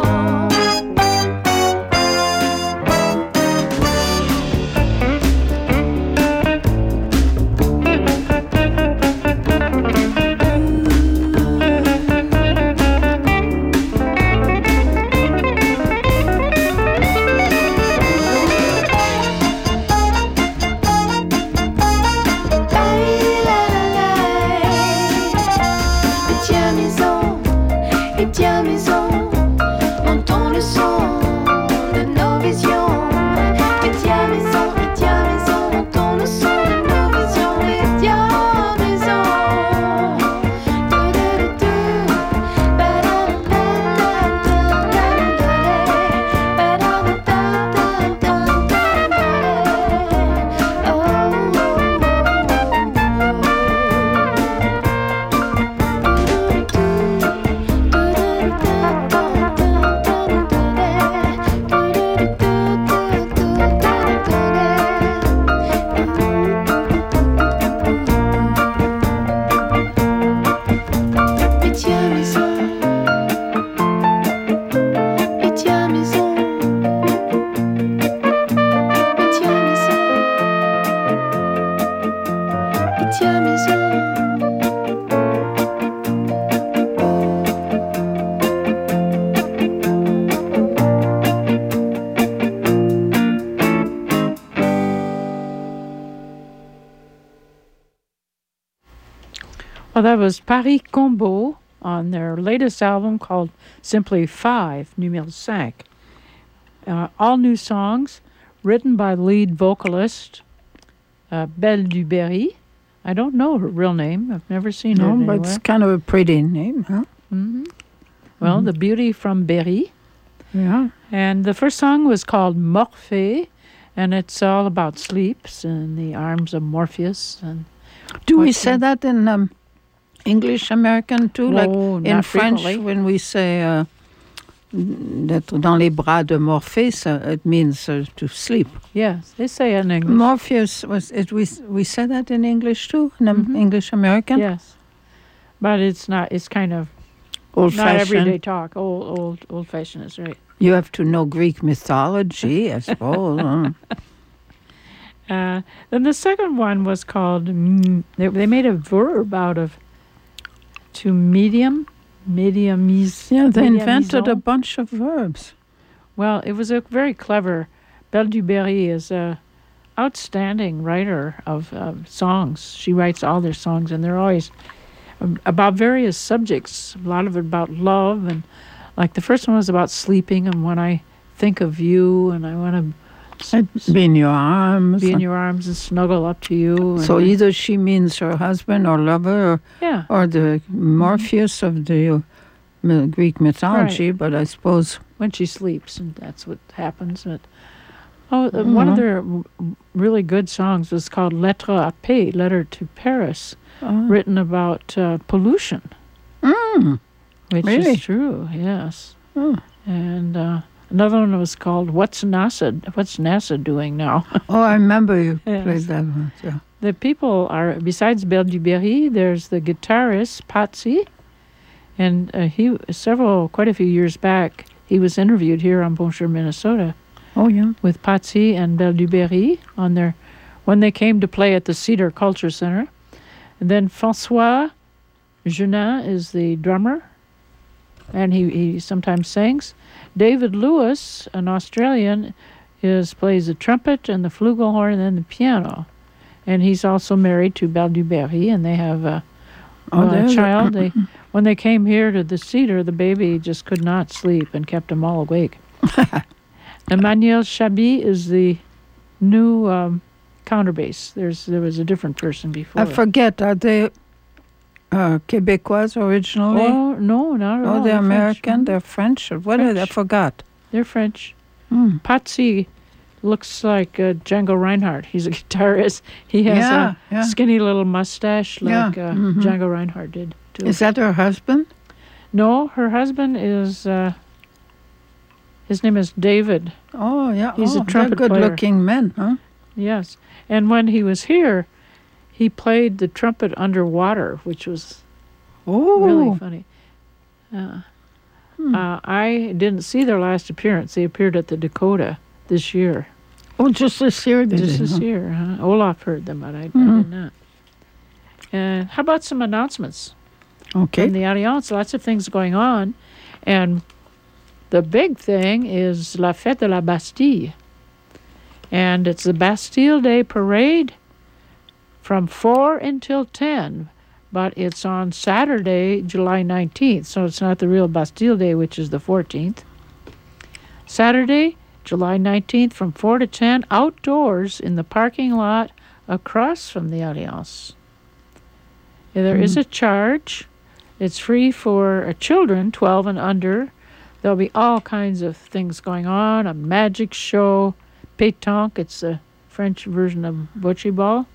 Speaker 18: Média Maison, montons le son de nos visions. Média Maison, Média Maison, montons le son de nos visions. Média Maison.
Speaker 1: Well, that was Paris Combo on their latest album called simply Five, numéro cinq. Uh, all new songs written by lead vocalist uh, Belle du Berry. I don't know her real name. I've never seen
Speaker 2: no,
Speaker 1: her anywhere.
Speaker 2: but it's kind of a pretty name, huh?
Speaker 1: Mm-hmm. Well, mm-hmm. The beauty from Berry.
Speaker 2: Yeah.
Speaker 1: And the first song was called Morphée, and it's all about sleeps in the arms of Morpheus. And
Speaker 2: do we say that in um, English American too?
Speaker 1: No,
Speaker 2: like in
Speaker 1: not
Speaker 2: French,
Speaker 1: frequently.
Speaker 2: when we say uh, d'être dans les bras de Morphée, so it means uh, to sleep.
Speaker 1: Yes, they say it in English.
Speaker 2: Morpheus was it? We we say that in English too, in mm-hmm. English American.
Speaker 1: Yes, but it's not. It's kind of
Speaker 2: old
Speaker 1: not
Speaker 2: fashioned.
Speaker 1: everyday talk. Old, old, old fashioned is right.
Speaker 2: You have to know Greek mythology, I suppose.
Speaker 1: uh, then the second one was called. Mm, they, they made a verb out of to medium, mediumis.
Speaker 2: Yeah, they
Speaker 1: mediumison.
Speaker 2: invented a bunch of verbs.
Speaker 1: Well, it was a very clever. Belle du Berry is a outstanding writer of uh, songs. She writes all their songs, and they're always um, about various subjects. A lot of it about love, and like the first one was about sleeping. And when I think of you, and I want to
Speaker 2: be in your arms,
Speaker 1: be in your arms, and snuggle up to you.
Speaker 2: So either she means her husband or lover, or
Speaker 1: yeah.
Speaker 2: or the Morpheus mm-hmm. of the uh, Greek mythology.
Speaker 1: Right.
Speaker 2: But I suppose
Speaker 1: when she sleeps, and that's what happens. But oh, mm-hmm. one of their really good songs was called "Lettre à Paris," letter to Paris, oh. written about uh, pollution,
Speaker 2: mm.
Speaker 1: which
Speaker 2: really?
Speaker 1: is true. Yes,
Speaker 2: oh.
Speaker 1: and. Uh, Another one was called "What's NASA? What's NASA doing now?"
Speaker 2: Oh, I remember you
Speaker 1: yes.
Speaker 2: played that one. Yeah.
Speaker 1: The people are besides Belle du Berry. There's the guitarist Patsy, and uh, he several quite a few years back he was interviewed here on Bonjour Minnesota.
Speaker 2: Oh yeah,
Speaker 1: with Patsy and Belle du Berry on their when they came to play at the Cedar Culture Center. And then François Genin is the drummer, and he, he sometimes sings. David Lewis, an Australian, is plays the trumpet and the flugelhorn and then the piano. And he's also married to Belle Duberry, and they have a,
Speaker 2: oh,
Speaker 1: a child. They, when they came here to the Cedar, the baby just could not sleep and kept them all awake. Emmanuel Chabi is the new um, counterbass. There's there was a different person before.
Speaker 2: I forget. Are they uh, Québécois originally?
Speaker 1: Oh no, not at
Speaker 2: oh,
Speaker 1: all.
Speaker 2: they're, they're American. French. They're French. Or what? French. Are they? I forgot.
Speaker 1: They're French.
Speaker 2: Mm.
Speaker 1: Patsy looks like uh, Django Reinhardt. He's a guitarist. He has
Speaker 2: yeah,
Speaker 1: a
Speaker 2: yeah.
Speaker 1: skinny little mustache like
Speaker 2: yeah.
Speaker 1: uh,
Speaker 2: mm-hmm.
Speaker 1: Django Reinhardt did too.
Speaker 2: Is that her husband?
Speaker 1: No, her husband is. Uh, his name is David.
Speaker 2: Oh yeah,
Speaker 1: he's
Speaker 2: oh,
Speaker 1: a trumpet
Speaker 2: they're good-looking
Speaker 1: player.
Speaker 2: men, huh?
Speaker 1: Yes, and when he was here, he played the trumpet underwater, which was
Speaker 2: oh.
Speaker 1: really funny. Uh, hmm. uh, I didn't see their last appearance. They appeared at the Dakota this year.
Speaker 2: Oh, just this year? They
Speaker 1: just
Speaker 2: did,
Speaker 1: this
Speaker 2: huh?
Speaker 1: year. Huh? Olaf heard them, but I,
Speaker 2: mm-hmm.
Speaker 1: I did not. And how about some announcements?
Speaker 2: Okay.
Speaker 1: From the Alliance, lots of things going on, and the big thing is La Fête de la Bastille. And it's the Bastille Day Parade from four until ten. But it's on Saturday, July nineteenth. So it's not the real Bastille Day, which is the fourteenth. Saturday, July nineteenth from four to ten, outdoors in the parking lot across from the Alliance. There mm. is a charge. It's free for uh, children, twelve and under. There'll be all kinds of things going on, a magic show, pétanque, it's the French version of bocce ball.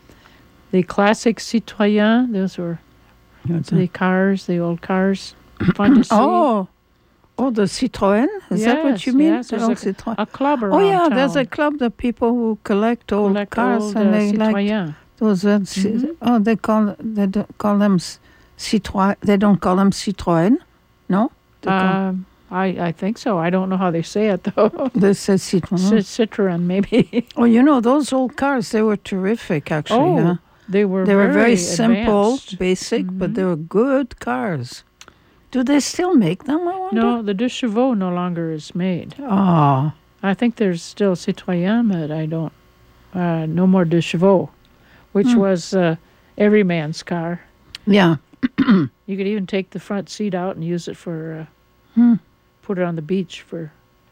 Speaker 1: The classic citoyen, those were What's the that? cars, the old cars. Fun to see.
Speaker 2: Oh, oh, the Citroën? Is
Speaker 1: yes,
Speaker 2: that what you mean?
Speaker 1: Yes, there's a,
Speaker 2: Citroën.
Speaker 1: a club around
Speaker 2: Oh, yeah,
Speaker 1: town.
Speaker 2: there's a club that people who collect old
Speaker 1: collect
Speaker 2: cars.
Speaker 1: Old,
Speaker 2: and
Speaker 1: uh,
Speaker 2: they
Speaker 1: citoyen.
Speaker 2: like those. Uh, mm-hmm. Oh, they call they don't call them Citroën. They don't call them Citroën, no?
Speaker 1: Um, I, I think so. I don't know how they say it, though.
Speaker 2: They say Citroën.
Speaker 1: C- Citroën, maybe.
Speaker 2: Oh, you know, those old cars, they were terrific, actually.
Speaker 1: Oh,
Speaker 2: huh?
Speaker 1: they were
Speaker 2: They
Speaker 1: very
Speaker 2: were very simple,
Speaker 1: advanced.
Speaker 2: basic,
Speaker 1: mm-hmm.
Speaker 2: but they were good cars. Do they still make them, I wonder?
Speaker 1: No, the De Chevaux no longer is made.
Speaker 2: Oh.
Speaker 1: I think there's still Citroën, but I don't. Uh, no more De Chevaux, which
Speaker 2: Hmm.
Speaker 1: was uh, every man's car.
Speaker 2: Yeah.
Speaker 1: You could even take the front seat out and use it for... Uh,
Speaker 2: Hmm.
Speaker 1: put it on the beach for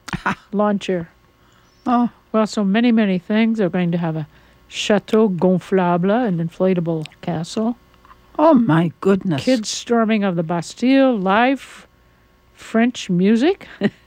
Speaker 1: lawn chair.
Speaker 2: Oh.
Speaker 1: Well, so many, many things. They're going to have a Chateau Gonflable, an inflatable castle.
Speaker 2: Oh, my goodness.
Speaker 1: Kids storming of the Bastille, live French music,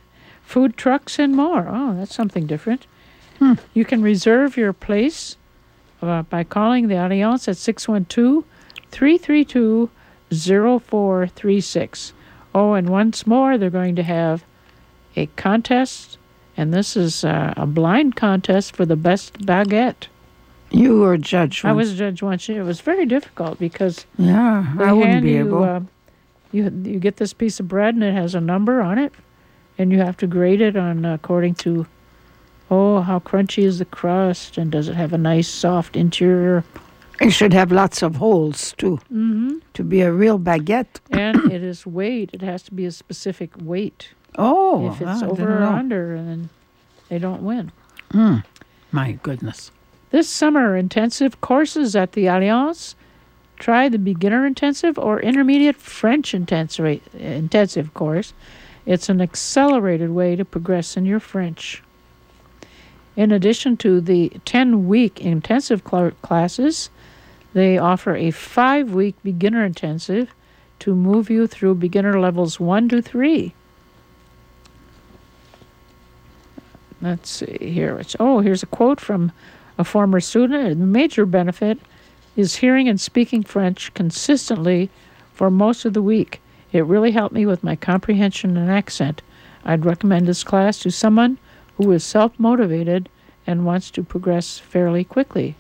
Speaker 1: food trucks, and more. Oh, that's something different.
Speaker 2: Hmm.
Speaker 1: You can reserve your place uh, by calling the Alliance at six one two, three three two, zero four three six. Oh, and once more, they're going to have a contest, and this is uh, a blind contest for the best baguette.
Speaker 2: You were a judge once.
Speaker 1: I was a judge once. It was very difficult because
Speaker 2: yeah,
Speaker 1: they
Speaker 2: I wouldn't
Speaker 1: hand
Speaker 2: be
Speaker 1: you,
Speaker 2: able.
Speaker 1: Uh, you you get this piece of bread, and it has a number on it, and you have to grade it on uh, according to, oh, how crunchy is the crust, and does it have a nice soft interior.
Speaker 2: It should have lots of holes, too,
Speaker 1: mm-hmm.
Speaker 2: to be a real baguette.
Speaker 1: And it is weight. It has to be a specific weight.
Speaker 2: Oh,
Speaker 1: if it's
Speaker 2: I
Speaker 1: over or
Speaker 2: know.
Speaker 1: under, then they don't win.
Speaker 2: Mm. My goodness.
Speaker 1: This summer, intensive courses at the Alliance. Try the beginner intensive or intermediate French intensive intensive course. It's an accelerated way to progress in your French. In addition to the ten-week intensive cl- classes, they offer a five-week beginner intensive to move you through beginner levels one to three. Let's see here. It's, oh, here's a quote from a former student. The major benefit is hearing and speaking French consistently for most of the week. It really helped me with my comprehension and accent. I'd recommend this class to someone who is self-motivated and wants to progress fairly quickly.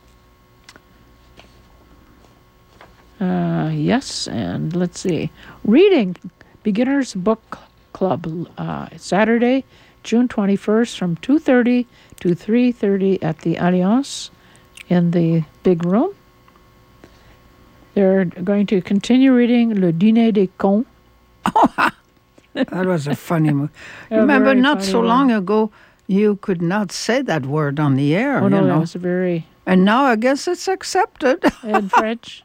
Speaker 1: Uh, yes, and let's see. Reading Beginner's Book Club, uh, Saturday, June twenty-first from two thirty to three thirty at the Alliance. in the big room. They're going to continue reading Le Dîner des Cons.
Speaker 2: That was a funny movie.
Speaker 1: A
Speaker 2: Remember,
Speaker 1: very
Speaker 2: not
Speaker 1: funny
Speaker 2: so
Speaker 1: one.
Speaker 2: long ago, you could not say that word on the air.
Speaker 1: Oh,
Speaker 2: you
Speaker 1: no,
Speaker 2: know?
Speaker 1: that was a very...
Speaker 2: And now I guess it's accepted.
Speaker 1: In French?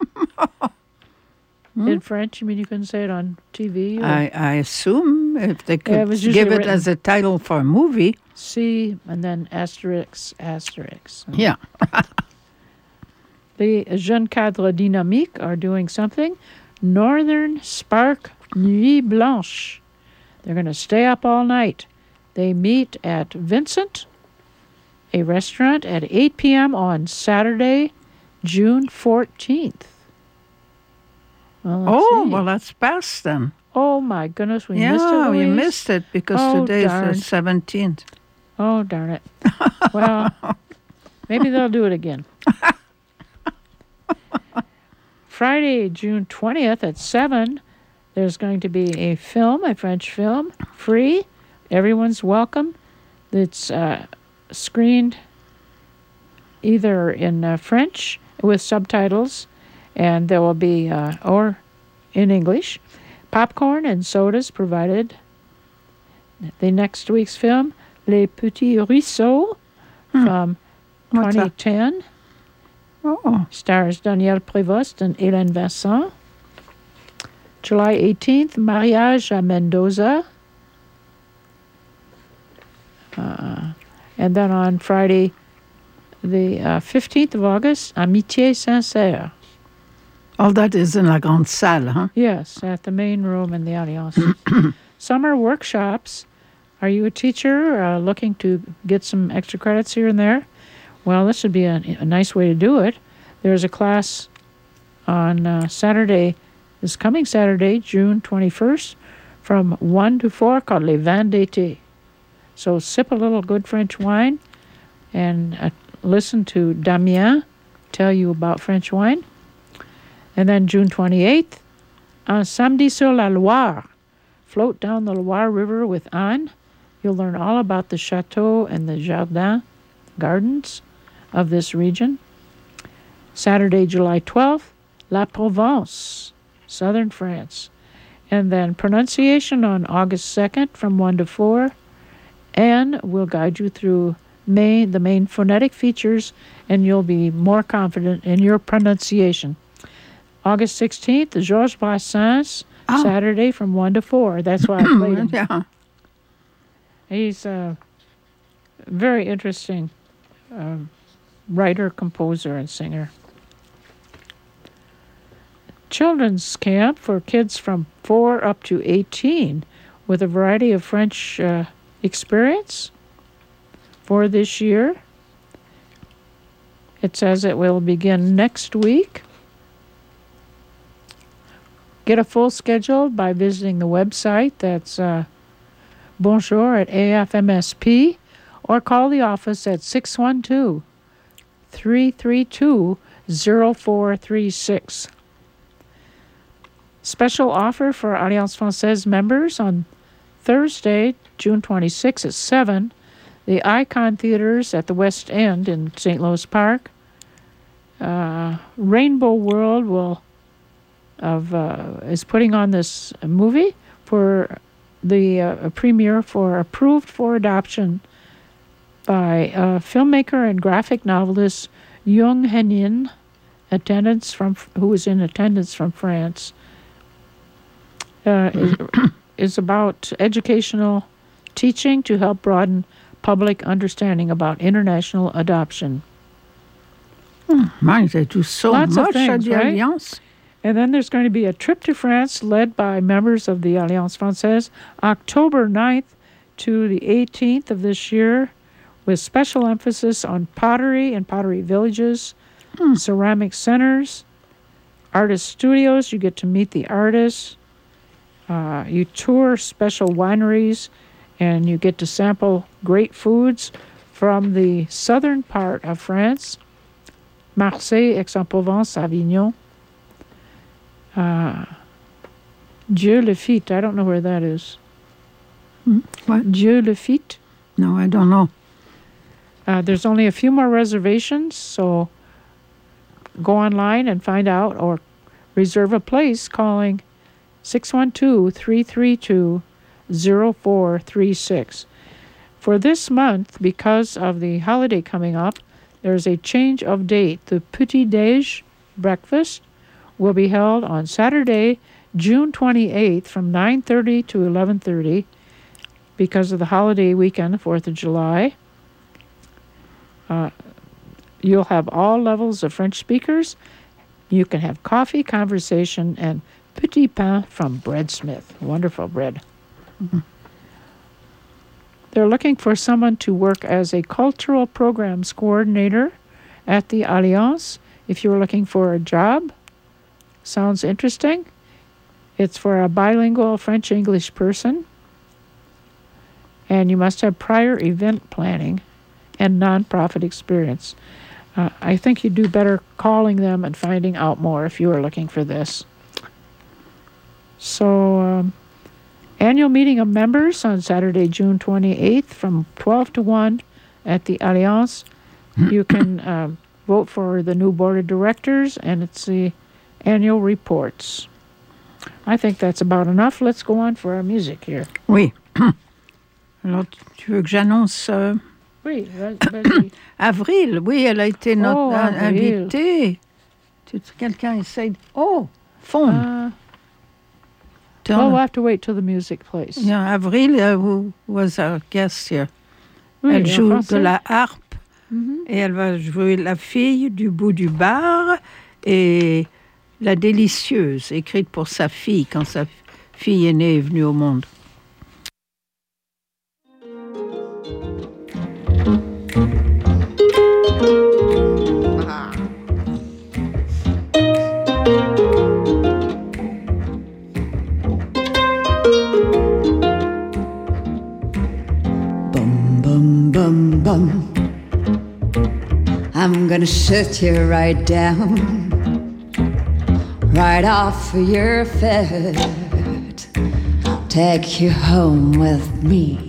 Speaker 1: In French? You mean you couldn't say it on T V? Or?
Speaker 2: I, I assume if they could
Speaker 1: Yeah, it was
Speaker 2: give
Speaker 1: usually
Speaker 2: it
Speaker 1: written-
Speaker 2: as a title for a movie.
Speaker 1: C and then asterisk, asterisk.
Speaker 2: Yeah.
Speaker 1: The Jeunes Cadres Dynamiques are doing something. Northern Spark Nuit Blanche. They're going to stay up all night. They meet at Vincent, a restaurant, at eight p.m. on Saturday, June fourteenth. Well, let's
Speaker 2: Oh,
Speaker 1: see.
Speaker 2: well, that's past then.
Speaker 1: Oh, my goodness, we
Speaker 2: yeah,
Speaker 1: missed it,
Speaker 2: we
Speaker 1: Louise.
Speaker 2: missed it because
Speaker 1: Oh,
Speaker 2: today is
Speaker 1: darn.
Speaker 2: the seventeenth.
Speaker 1: Oh, darn it. Well, maybe they'll do it again. Friday, June twentieth at seven, there's going to be a film, a French film, free. Everyone's welcome. It's uh, screened either in uh, French with subtitles, and there will be, uh, or in English, popcorn and sodas provided. The next week's film, Les Petits Ruisseaux, from
Speaker 2: What's
Speaker 1: twenty
Speaker 2: that?
Speaker 1: ten.
Speaker 2: Oh.
Speaker 1: Stars Daniel Prévost and Hélène Vincent. July eighteenth, Mariage à Mendoza. Uh, and then on Friday, the uh, fifteenth of August, Amitié Sincère.
Speaker 2: All that is in La Grande Salle, huh?
Speaker 1: Yes, at the main room in the Alliance. Summer workshops. Are you a teacher uh, looking to get some extra credits here and there? Well, this would be a, a nice way to do it. There's a class on uh, Saturday, this coming Saturday, June twenty-first, from one to four, called Les Vins d'été. So sip a little good French wine and uh, listen to Damien tell you about French wine. And then June twenty-eighth, un samedi sur la Loire. Float down the Loire River with Anne. You'll learn all about the chateau and the jardin, gardens of this region. Saturday, July twelfth, La Provence, southern France. And then pronunciation on August second from one to four. And we'll guide you through main, the main phonetic features, and you'll be more confident in your pronunciation. August sixteenth, Georges Brassens,
Speaker 2: Oh.
Speaker 1: Saturday from one to four. That's why I played him.
Speaker 2: Yeah.
Speaker 1: He's a very interesting uh, writer, composer, and singer. Children's camp for kids from four up to eighteen with a variety of French uh, experience for this year. It says it will begin next week. Get a full schedule by visiting the website. That's uh, bonjour at A F M S P, or call the office at six one two, three three two, zero four three six. Special offer for Alliance Française members on Thursday, June twenty-sixth at seven, the Icon Theaters at the West End in Saint Louis Park. Uh, Rainbow World will of uh, is putting on this movie for the uh, premiere for Approved for Adoption by uh, filmmaker and graphic novelist Jung Henin, attendance from who is in attendance from France. Uh, is, is about educational teaching to help broaden public understanding about international adoption.
Speaker 2: Hmm, man, they do so
Speaker 1: Lots
Speaker 2: much
Speaker 1: of things,
Speaker 2: at the
Speaker 1: right?
Speaker 2: Alliance.
Speaker 1: And then there's going to be a trip to France led by members of the Alliance Française, October ninth to the eighteenth of this year, with special emphasis on pottery and pottery villages,
Speaker 2: mm.
Speaker 1: ceramic centers, artist studios. You get to meet the artists. Uh, you tour special wineries, and you get to sample great foods from the southern part of France, Marseille, Aix-en-Provence, Avignon. Uh, Dieu le fit. I don't know where that is.
Speaker 2: Hmm? What?
Speaker 1: Dieu le fit.
Speaker 2: No, I don't know.
Speaker 1: Uh, there's only a few more reservations, so go online and find out or reserve a place calling six one two, three three two, zero four three six. For this month, because of the holiday coming up, there's a change of date. The Petit Déj breakfast will be held on Saturday, June twenty-eighth from nine thirty to eleven thirty because of the holiday weekend, the fourth of July. Uh, you'll have all levels of French speakers. You can have coffee, conversation, and petit pain from Breadsmith. Wonderful bread. Mm-hmm. They're looking for someone to work as a cultural programs coordinator at the Alliance. If you're looking for a job, sounds interesting. It's for a bilingual French-English person. And you must have prior event planning and nonprofit experience. Uh, I think you'd do better calling them and finding out more if you are looking for this. So, um, annual meeting of members on Saturday, June twenty-eighth from twelve to one at the Alliance. You can uh, vote for the new board of directors, and it's the annual reports. I think that's about enough. Let's go on for our music here.
Speaker 2: Oui. Alors, tu veux que j'annonce euh...
Speaker 1: Oui, vas-y.
Speaker 2: Avril, oui, elle a été notre
Speaker 1: oh,
Speaker 2: invitée. Quelqu'un essaie de... Oh, phone.
Speaker 1: Uh, well, we'll have to wait till the music plays.
Speaker 2: Yeah, Avril uh, who was our guest here.
Speaker 1: Oui,
Speaker 2: elle joue
Speaker 1: français.
Speaker 2: de la harpe mm-hmm. et elle va jouer la fille du bout du bar et la délicieuse, écrite pour sa fille quand sa fille est née et venue au monde.
Speaker 19: Bum, bum. I'm gonna sit you right down, right off of your feet, take you home with me.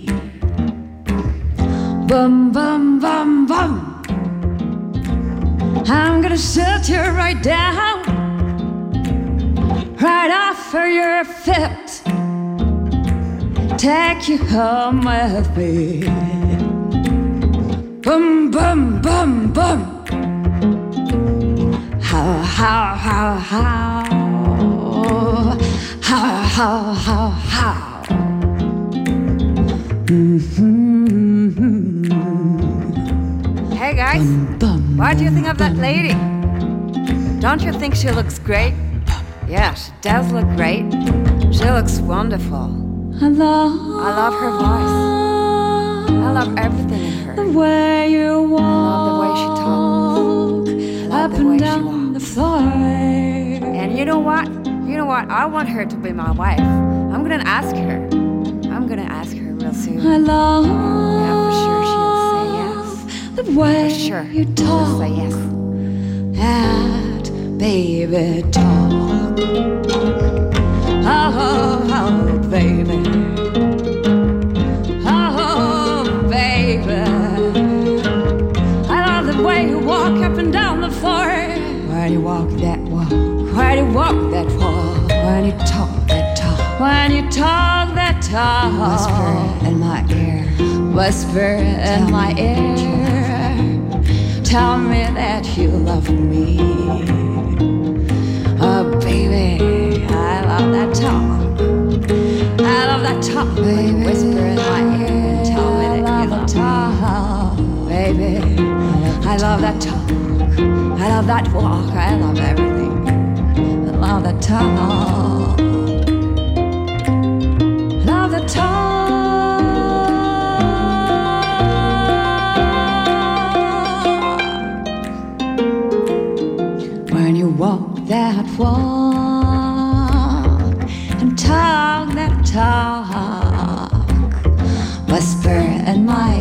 Speaker 19: Bum, bum, bum, bum. I'm gonna sit you right down, right off of your feet, take you home with me. Bum, bum, bum, bum. How, how, how, how. How, how, how, how. Mm-hmm.
Speaker 20: Hey guys,
Speaker 19: bum, bum,
Speaker 20: what do you think of that lady? Don't you think she looks great? Yeah, she does look great. She looks wonderful.
Speaker 19: I love,
Speaker 20: I love her voice. I love everything in her.
Speaker 19: The way you walk,
Speaker 20: I love the way she talks. I love
Speaker 19: up
Speaker 20: the way
Speaker 19: and down
Speaker 20: she walks.
Speaker 19: the floor.
Speaker 20: And you know what? You know what? I want her to be my wife. I'm gonna ask her. I'm gonna ask her real soon.
Speaker 19: I love,
Speaker 20: yeah, for sure she'll say yes.
Speaker 19: The way
Speaker 20: for sure.
Speaker 19: you talk,
Speaker 20: she'll say yes.
Speaker 19: That baby talk. Oh, oh, oh, baby. Walk up and down the floor. When you walk that walk, when you walk that walk, when you talk that talk, when you talk that talk, whisper in my ear, whisper in my ear, tell me that you love me. Oh baby, I love that talk. I love that talk, baby. Whisper in my ear, tell me that you love me, baby. I love that talk, I love that walk, I love everything. I love that talk, I love that talk. When you walk that walk and talk that talk, whisper in my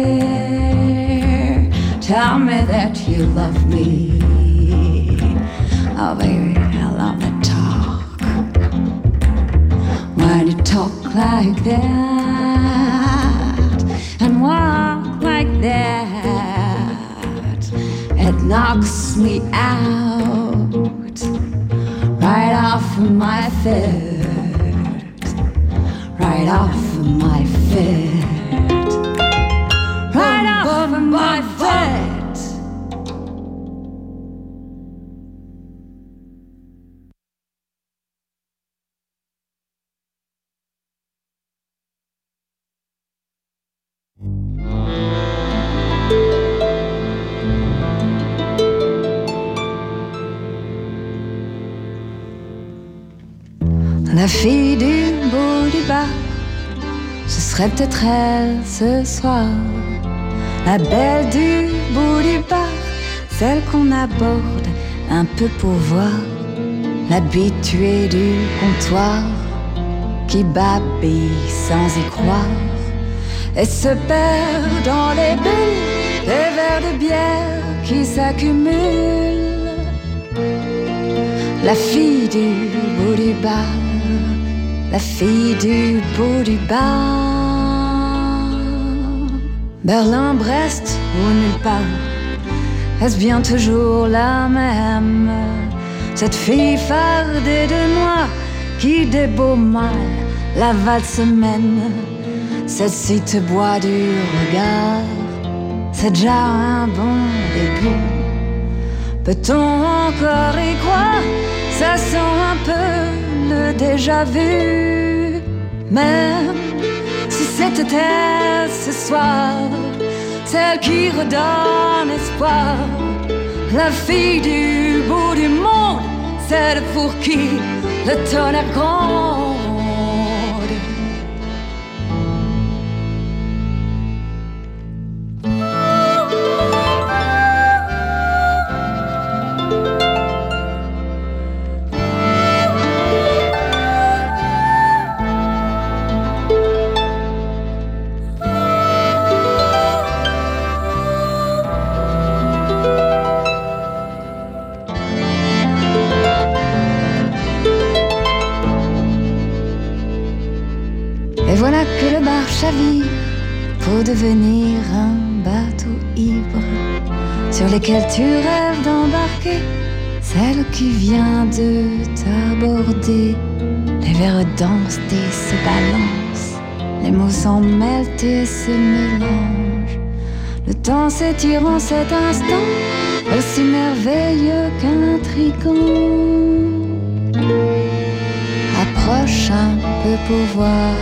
Speaker 19: ear, tell me that you love me. Oh baby, I love that talk. When you talk like that and walk like that, it knocks me out right off of my feet, right off of my feet, right off of my feet. La fille du bout du bar, ce serait peut-être elle ce soir. La belle du bout du bar, celle qu'on aborde un peu pour voir. L'habituée du comptoir, qui babille sans y croire et se perd dans les bulles des verres de bière qui s'accumulent. La fille du bout du bar, la fille du bout du bar. Berlin, Brest ou nulle part, est-ce bien toujours la même? Cette fille fardée de noix qui des beaux mal la valse mène. Celle-ci te boit du regard, c'est déjà un bon début. Peut-on encore y croire? Ça sent un peu le déjà-vu. Même si c'était elle ce soir, celle qui redonne espoir, la fille du bout du monde, celle pour qui le tonnerre gronde. Voilà que le bar chavire pour devenir un bateau ivre sur lequel tu rêves d'embarquer celle qui vient de t'aborder. Les verres dansent et se balancent, les mots s'en mêlent et se mélangent. Le temps s'étire en cet instant, aussi merveilleux qu'intrigant. Approche un peu pour voir.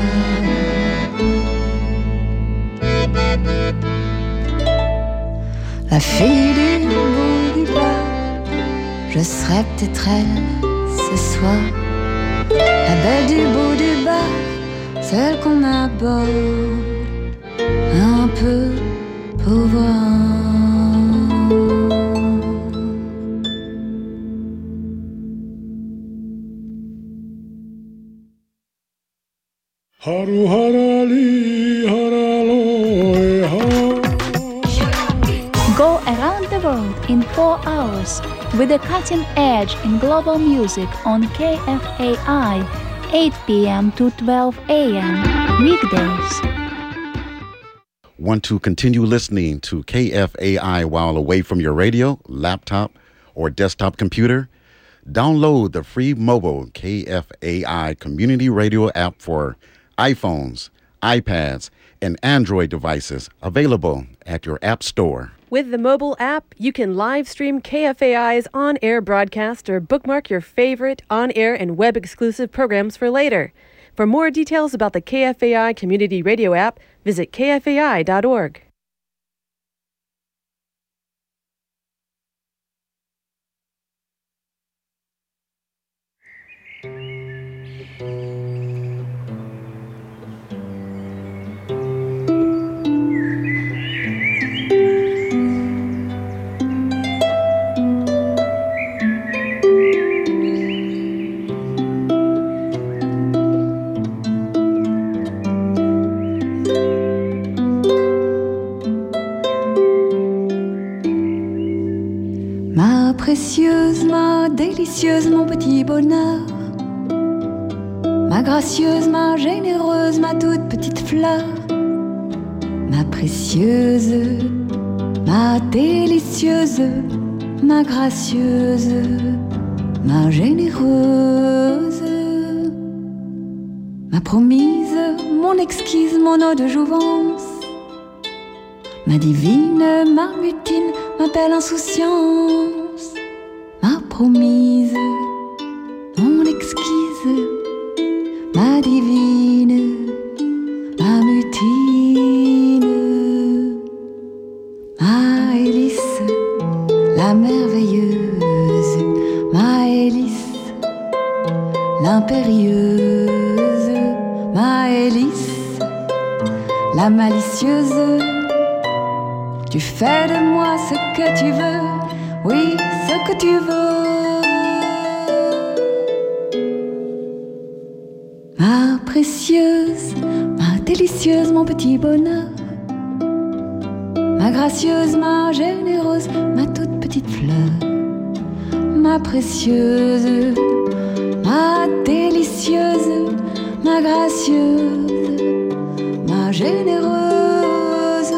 Speaker 19: La fille du bout du bar, je serais peut-être elle ce soir. La belle du bout du bar, celle qu'on aborde un peu pour voir.
Speaker 21: Haru harali haraloe ha.
Speaker 13: Go around the world in four hours with the cutting edge in global music on K F A I, eight p.m. to twelve a.m. weekdays.
Speaker 22: Want to continue listening to K F A I while away from your radio, laptop, or desktop computer? Download the free mobile K F A I community radio app for iPhones, iPads, and Android devices, available at your app store.
Speaker 23: With the mobile app, you can live stream K F A I's on-air broadcast or bookmark your favorite on-air and web-exclusive programs for later. For more details about the K F A I Community Radio app, visit K F A I dot org.
Speaker 19: Ma précieuse, ma délicieuse, mon petit bonheur. Ma gracieuse, ma généreuse, ma toute petite fleur. Ma précieuse, ma délicieuse, ma gracieuse, ma généreuse, ma promise, mon exquise, mon eau de jouvence, ma divine, ma mutine, ma belle insouciance, ma promise, mon exquise, ma divine, ma mutine, ma hélice, la merveilleuse, ma hélice, l'impérieuse, ma hélice, la malicieuse. Tu fais de moi ce que tu veux, oui, ce que tu veux. Ma précieuse, ma délicieuse, mon petit bonheur, ma gracieuse, ma généreuse, ma toute petite fleur, ma précieuse, ma délicieuse, ma gracieuse, ma généreuse,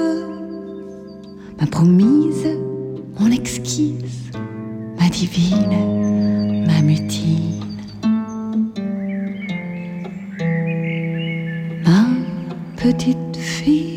Speaker 19: ma promise, mon exquise, ma divine, ma mutine, ma petite fille.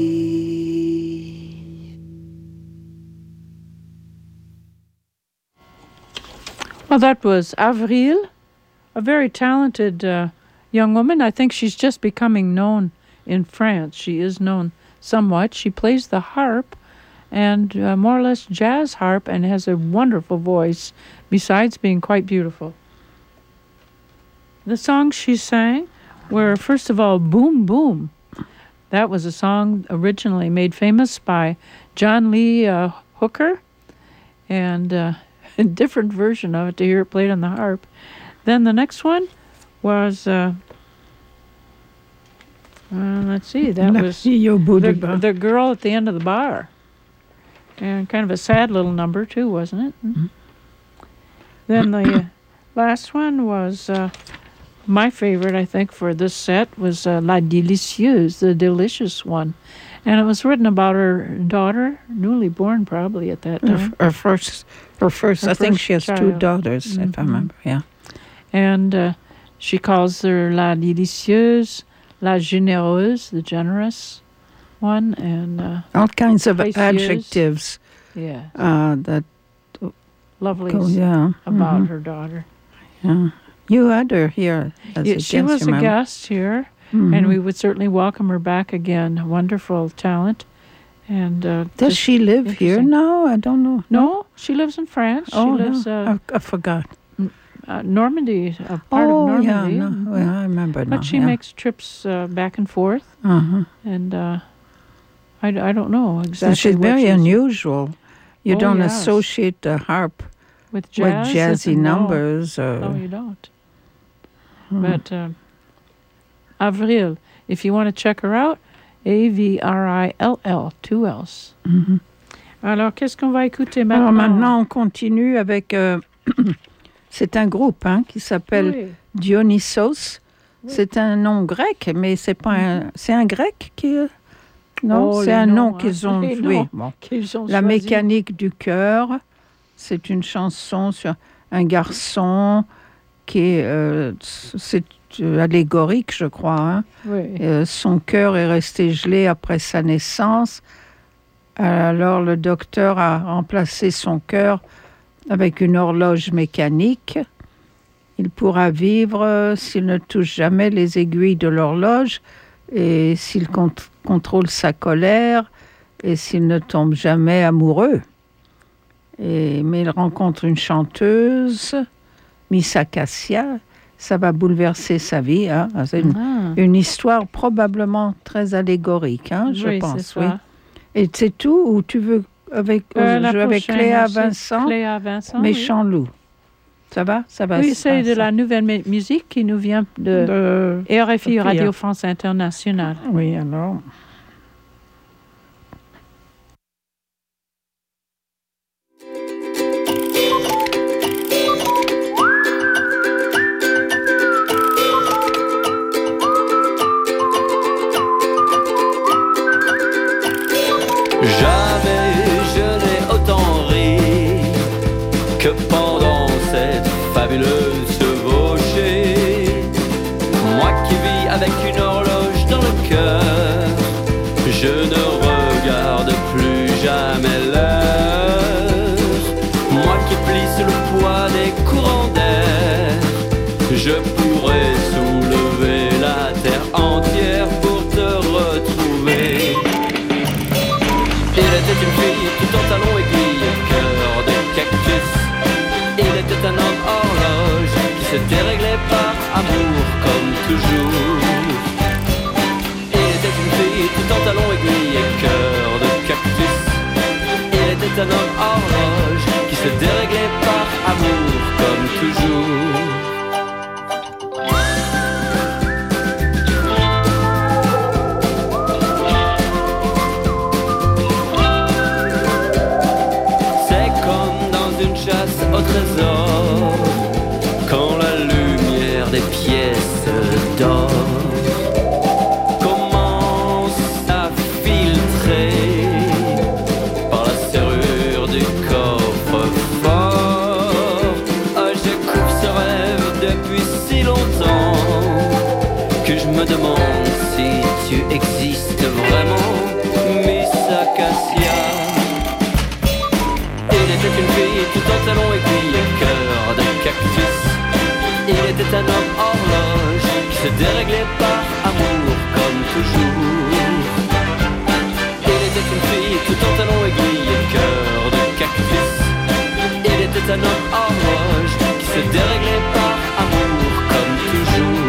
Speaker 1: Well, that was Avril, a very talented uh, young woman. I think she's just becoming known in France. She is known somewhat. She plays the harp and uh, more or less jazz harp and has a wonderful voice, besides being quite beautiful. The songs she sang were, first of all, Boom Boom. That was a song originally made famous by John Lee uh, Hooker, and uh, a different version of it to hear it played on the harp. Then the next one was, uh, uh, let's see, that was the, the Girl at the End of the Bar. And kind of a sad little number, too, wasn't it? Mm-hmm. Then the uh, last one was, uh, my favorite, I think, for this set was uh, La Délicieuse, the delicious one. And it was written about her daughter, newly born probably at that time.
Speaker 2: Her, her first, her first.
Speaker 1: Her
Speaker 2: I think
Speaker 1: first
Speaker 2: she has
Speaker 1: child.
Speaker 2: two daughters,
Speaker 1: Mm-hmm.
Speaker 2: if I remember. Yeah.
Speaker 1: And uh, she calls her La Délicieuse, La Généreuse, the generous one, and uh,
Speaker 2: all kinds of
Speaker 1: Précieuse.
Speaker 2: adjectives.
Speaker 1: Yeah.
Speaker 2: Uh, that.
Speaker 1: Lovely
Speaker 2: Go, yeah.
Speaker 1: about
Speaker 2: Mhm.
Speaker 1: her daughter.
Speaker 2: Yeah. You had her here as
Speaker 1: Yeah,
Speaker 2: a
Speaker 1: she
Speaker 2: guest,
Speaker 1: was a
Speaker 2: remember?
Speaker 1: guest here,
Speaker 2: Mhm.
Speaker 1: and we would certainly welcome her back again. Wonderful talent. And uh,
Speaker 2: Does
Speaker 1: just
Speaker 2: she live here
Speaker 1: interesting.
Speaker 2: now? I don't know.
Speaker 1: No, she lives in France.
Speaker 2: Oh,
Speaker 1: she lives
Speaker 2: no.
Speaker 1: uh,
Speaker 2: I, I forgot.
Speaker 1: uh, Normandy, a part
Speaker 2: Oh,
Speaker 1: of
Speaker 2: yeah,
Speaker 1: Normandy.
Speaker 2: no,
Speaker 1: Mhm.
Speaker 2: well, I remember now,
Speaker 1: But she
Speaker 2: yeah.
Speaker 1: makes trips uh, back and forth,
Speaker 2: Uh-huh.
Speaker 1: and uh, I, I don't know
Speaker 2: So
Speaker 1: exactly.
Speaker 2: she's
Speaker 1: what
Speaker 2: very
Speaker 1: she's-
Speaker 2: unusual. You
Speaker 1: Oh,
Speaker 2: don't
Speaker 1: yes.
Speaker 2: associate the harp
Speaker 1: with jazz,
Speaker 2: with jazzy
Speaker 1: no.
Speaker 2: numbers. Or,
Speaker 1: No, you don't.
Speaker 2: Hmm.
Speaker 1: But uh, Avril, if you want to check her out, A V R I L L, two L's.
Speaker 2: Mhm.
Speaker 1: Alors, qu'est-ce qu'on va écouter maintenant?
Speaker 2: Alors maintenant, on continue avec... euh, c'est un groupe hein, qui s'appelle
Speaker 1: Oui.
Speaker 2: Dionysos. C'est un nom grec, mais c'est pas un... C'est un grec qui... euh, Non,
Speaker 1: Oh,
Speaker 2: c'est
Speaker 1: les
Speaker 2: un
Speaker 1: noms,
Speaker 2: nom
Speaker 1: hein.
Speaker 2: qu'ils ont
Speaker 1: Les
Speaker 2: joué.
Speaker 1: noms
Speaker 2: Bon.
Speaker 1: qu'ils ont
Speaker 2: La
Speaker 1: choisis.
Speaker 2: mécanique du cœur, c'est une chanson sur un garçon qui est... euh, c'est euh, allégorique, je crois. Hein.
Speaker 1: Oui.
Speaker 2: Euh, son cœur est resté gelé après sa naissance. Alors le docteur a remplacé son cœur avec une horloge mécanique. Il pourra vivre euh, s'il ne touche jamais les aiguilles de l'horloge et s'il cont- contrôle sa colère et s'il ne tombe jamais amoureux. Et, mais il rencontre une chanteuse, Miss Acacia. Ça va bouleverser sa vie. Hein. C'est une,
Speaker 1: Ah.
Speaker 2: une histoire probablement très allégorique, hein, je
Speaker 1: Oui,
Speaker 2: pense.
Speaker 1: c'est
Speaker 2: Oui.
Speaker 1: ça.
Speaker 2: Et c'est tout ou tu veux avec,
Speaker 1: Euh, la
Speaker 2: jouer avec
Speaker 1: prochaine,
Speaker 2: Cléa
Speaker 1: c'est
Speaker 2: Vincent,
Speaker 1: Cléa Vincent,
Speaker 2: Méchant Loup. Ça va? Ça va
Speaker 1: Oui,
Speaker 2: ça,
Speaker 1: c'est de
Speaker 2: ça.
Speaker 1: la nouvelle mu- musique qui nous vient de,
Speaker 2: De-
Speaker 1: R F I
Speaker 2: de
Speaker 1: Radio
Speaker 2: Pierre.
Speaker 1: France Internationale.
Speaker 2: Oui, alors.
Speaker 15: Jamais je n'ai autant ri vu le chevaucher. Moi qui vis avec une horloge dans le cœur, je ne regarde plus jamais l'heure. Moi qui plie sous le poids des courants d'air, je pourrais soulever la terre entière pour te retrouver. Il était une fille tout en talons aiguilles, cœur de cactus. Il était un homme horloge qui se déréglait par amour comme toujours. Il était une fille tout en talons aiguilles, cœur de cactus. Il était un homme horloge qui se déréglait par amour comme toujours. Au trésor, quand la lumière des pièces d'or commence à filtrer par la serrure du coffre-fort. Ah, j'écoute ce rêve depuis si longtemps que je me demande si tu existes vraiment, Miss Acacia. Il était une fille tout en talons aiguilles, cœur de cactus. Il était un homme horloge qui se déréglait par amour comme toujours. Il était une fille tout en talons aiguilles, cœur de cactus. Il était un homme horloge qui se déréglait par amour comme toujours.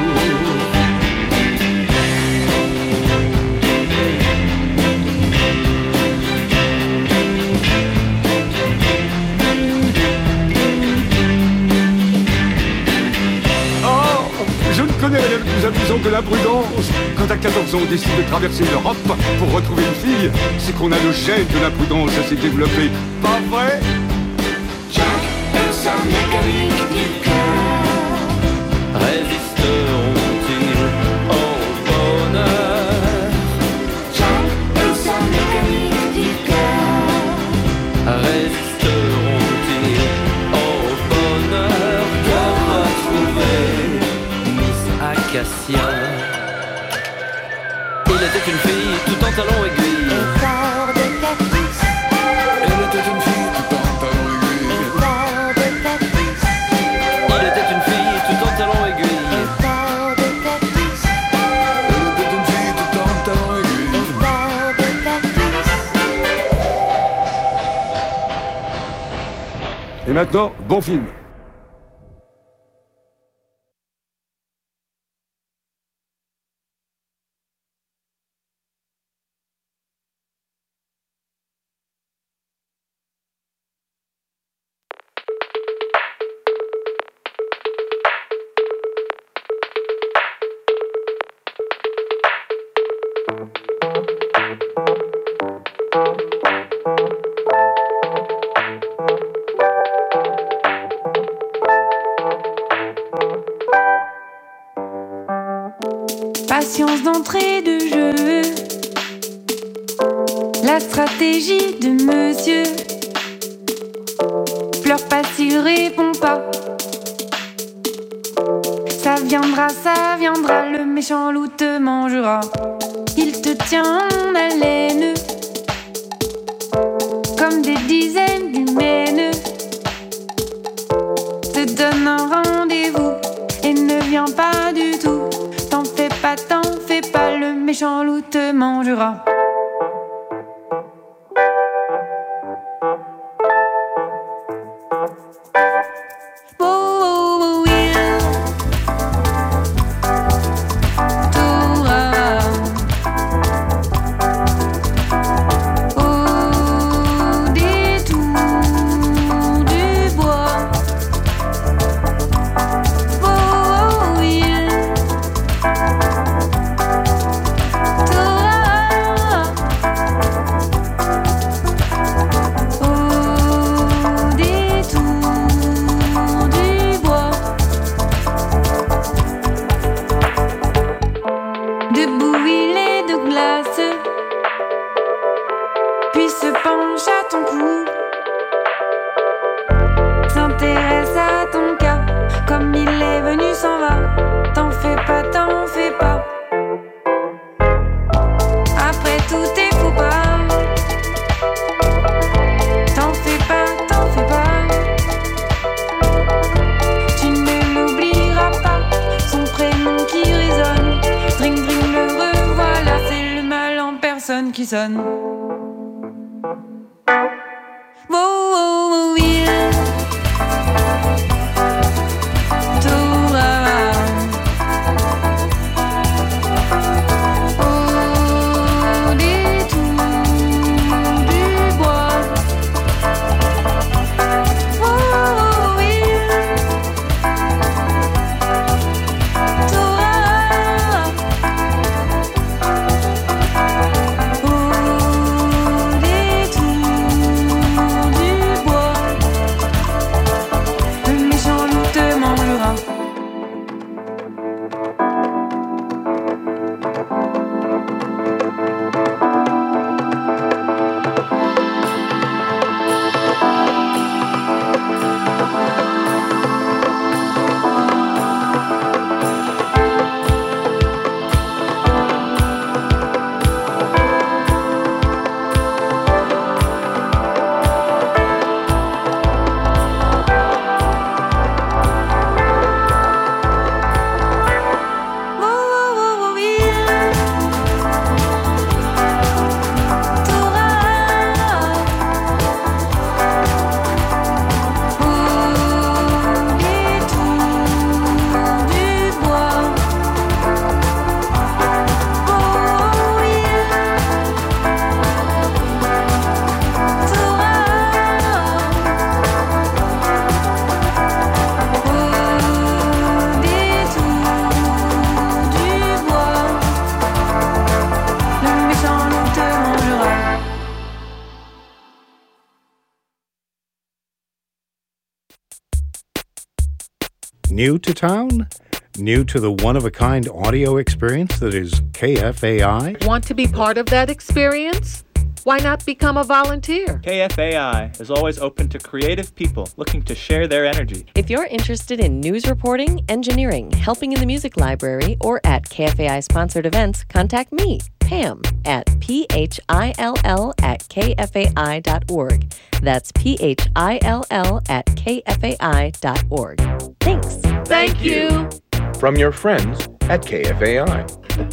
Speaker 3: Je ne connais rien de plus amusant que la prudence. Quand à quatorze ans on décide de traverser l'Europe pour retrouver une fille, c'est qu'on a le gène de la prudence assez développé. Pas vrai?
Speaker 17: Jack et sa mécanique du cœur
Speaker 15: résisteront-ils au bonheur?
Speaker 17: Jack et sa mécanique du cœur
Speaker 15: résisteront-ils au bonheur de retrouver Acacia? Il était une fille tout en talons aiguilles,
Speaker 17: cœur de cactus.
Speaker 15: Elle était une fille tout en talons aiguilles,
Speaker 17: cœur de cactus.
Speaker 15: Il était une fille tout en talons aiguilles,
Speaker 17: cœur de cactus.
Speaker 15: Elle était une fille tout en talons aiguilles,
Speaker 17: cœur de cactus.
Speaker 3: Et maintenant, bon film.
Speaker 4: Patience d'entrée de jeu, la stratégie de monsieur. Pleure pas s'il répond pas. Ça viendra, ça viendra, le méchant loup te mangera. Il te tient en haleine, comme des dizaines d'humaines. Te donne un rendez-vous et ne vient pas du tout. T'en fais pas, t'en fais pas, le méchant loup te mangera. Oh, oui. Torah. Au détour du bois. Oh, oui. tous tes faux pas. T'en fais pas, t'en fais pas. Tu ne l'oublieras pas, son prénom qui résonne. Dring dring le revoilà, c'est le mal en personne qui sonne. Oh, oh, oh, il t'aura au détour du bois. Oh, oh, il t'aura au détour du bois. Le méchant loup te mangera. Oh, oh, oh, il t'aura au détour du bois. Oh, oh, il t'aura au détour du bois. Le méchant loup te mangera.
Speaker 7: New to town? New to the one-of-a-kind audio experience that is K F A I?
Speaker 9: Want to be part of that experience? Why not become a volunteer?
Speaker 10: K F A I is always open to creative people looking to share their energy.
Speaker 23: If you're interested in news reporting, engineering, helping in the music library, or at K F A I-sponsored events, contact me, Pam, at P H I L L at K F A I dot org. That's P H I L L at K F A I dot org. Thanks.
Speaker 9: Thank you.
Speaker 24: From your friends at K F A I.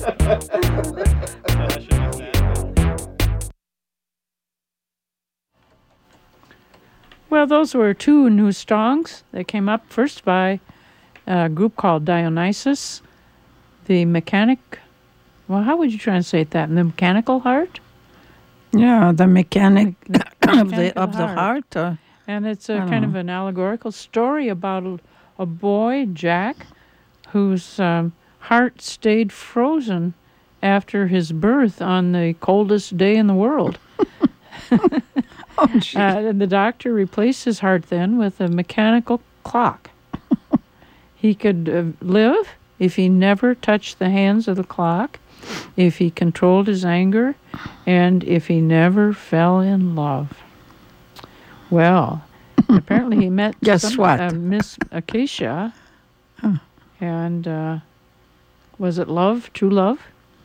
Speaker 1: Well, those were two new songs that came up first by a group called Dionysus, the mechanic. Well, how would you translate that? The mechanical heart?
Speaker 2: Yeah, the mechanic
Speaker 1: The
Speaker 2: of the
Speaker 1: mechanical
Speaker 2: of the heart. uh,
Speaker 1: And it's a
Speaker 2: I don't
Speaker 1: kind
Speaker 2: know.
Speaker 1: of an allegorical story about a, a boy, Jack, whose um, heart stayed frozen after his birth on the coldest day in the world.
Speaker 2: Oh, gee.
Speaker 1: Uh, and the doctor replaced his heart then with a mechanical clock. He could uh, live if he never touched the hands of the clock, if he controlled his anger, and if he never fell in love. Well, apparently he met
Speaker 2: Guess
Speaker 1: some-
Speaker 2: what?
Speaker 1: uh, Miss Acacia,
Speaker 2: Huh.
Speaker 1: and uh, was it love, true love?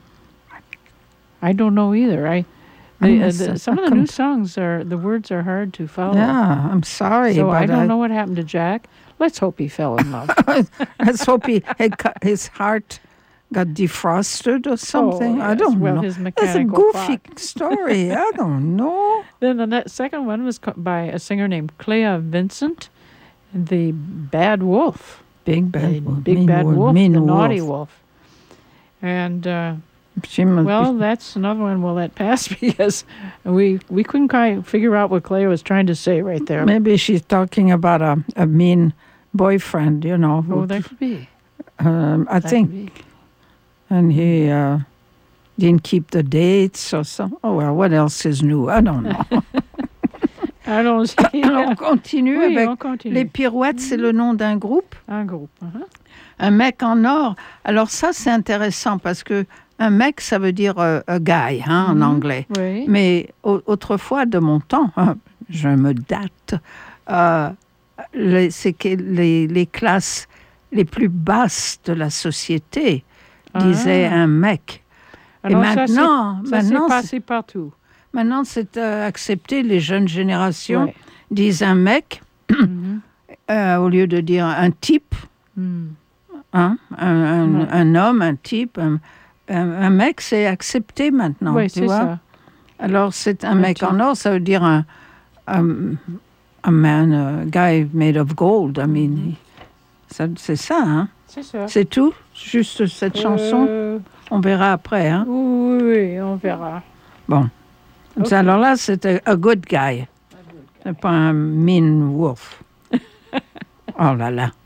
Speaker 1: I don't know either. I
Speaker 2: I
Speaker 1: the, uh,
Speaker 2: miss
Speaker 1: the,
Speaker 2: it.
Speaker 1: some
Speaker 2: I
Speaker 1: of the new
Speaker 2: couldn't-
Speaker 1: songs are the words are hard to follow.
Speaker 2: Yeah, I'm sorry,
Speaker 1: So
Speaker 2: but
Speaker 1: I don't
Speaker 2: I-
Speaker 1: know what happened to Jack. Let's hope he fell in love.
Speaker 2: Let's hope he had cut his heart got defrosted or something. I
Speaker 1: yes,
Speaker 2: don't
Speaker 1: well,
Speaker 2: know.
Speaker 1: his
Speaker 2: It's a
Speaker 1: mechanical
Speaker 2: goofy
Speaker 1: clock.
Speaker 2: story. I don't know.
Speaker 1: Then the ne- second one was co- by a singer named Clea Vincent, the Bad Wolf.
Speaker 2: Big
Speaker 1: The
Speaker 2: bad wolf.
Speaker 1: Big
Speaker 2: mean
Speaker 1: Bad
Speaker 2: wolf,
Speaker 1: Wolf,
Speaker 2: mean
Speaker 1: the naughty
Speaker 2: wolf.
Speaker 1: wolf. And uh,
Speaker 2: She must
Speaker 1: well,
Speaker 2: be-
Speaker 1: that's another one we'll let pass because we we couldn't quite figure out what Clea was trying to say right there.
Speaker 2: maybe she's talking about a, a mean boyfriend, you know.
Speaker 1: Oh,
Speaker 2: who-
Speaker 1: that could be.
Speaker 2: um, I
Speaker 1: That
Speaker 2: think,
Speaker 1: could be.
Speaker 2: and he uh, didn't keep the dates or something. Oh, well, what else is new? I don't know.
Speaker 1: Alors,
Speaker 2: on continue
Speaker 1: Oui,
Speaker 2: avec
Speaker 1: on continue.
Speaker 2: Les Pirouettes, c'est le nom d'un groupe.
Speaker 1: Un groupe. uh-huh.
Speaker 2: Un mec en or. Alors ça, c'est intéressant parce que un mec, ça veut dire euh, a guy hein, en
Speaker 1: Mhm,
Speaker 2: anglais.
Speaker 1: oui.
Speaker 2: Mais au- autrefois, de mon temps, hein, je me date, euh, les- c'est que les, les classes les plus basses de la société disaient
Speaker 1: Ah.
Speaker 2: un mec.
Speaker 1: Alors
Speaker 2: Et maintenant,
Speaker 1: ça, c'est, ça
Speaker 2: maintenant,
Speaker 1: s'est passé partout.
Speaker 2: Maintenant, c'est euh, accepté. Les jeunes générations
Speaker 1: Ouais.
Speaker 2: disent un mec
Speaker 1: Mhm.
Speaker 2: euh, au lieu de dire un type,
Speaker 1: Mm.
Speaker 2: hein, un, un-
Speaker 1: Ouais.
Speaker 2: un homme, un type, un, un- un mec, c'est accepté maintenant.
Speaker 1: Oui,
Speaker 2: tu
Speaker 1: c'est
Speaker 2: vois?
Speaker 1: ça.
Speaker 2: Alors, c'est un,
Speaker 1: Un
Speaker 2: mec
Speaker 1: type.
Speaker 2: en or, ça veut dire un, un, un man, a guy made of gold. I mean, he- ça, c'est ça, hein?
Speaker 1: C'est ça.
Speaker 2: C'est tout? Juste cette chanson?
Speaker 1: Euh,
Speaker 2: On verra après, hein?
Speaker 1: Oui, oui, on verra.
Speaker 2: Bon.
Speaker 1: Ok.
Speaker 2: Alors là, c'est a, a good guy. C'est pas un mean wolf. Oh là là.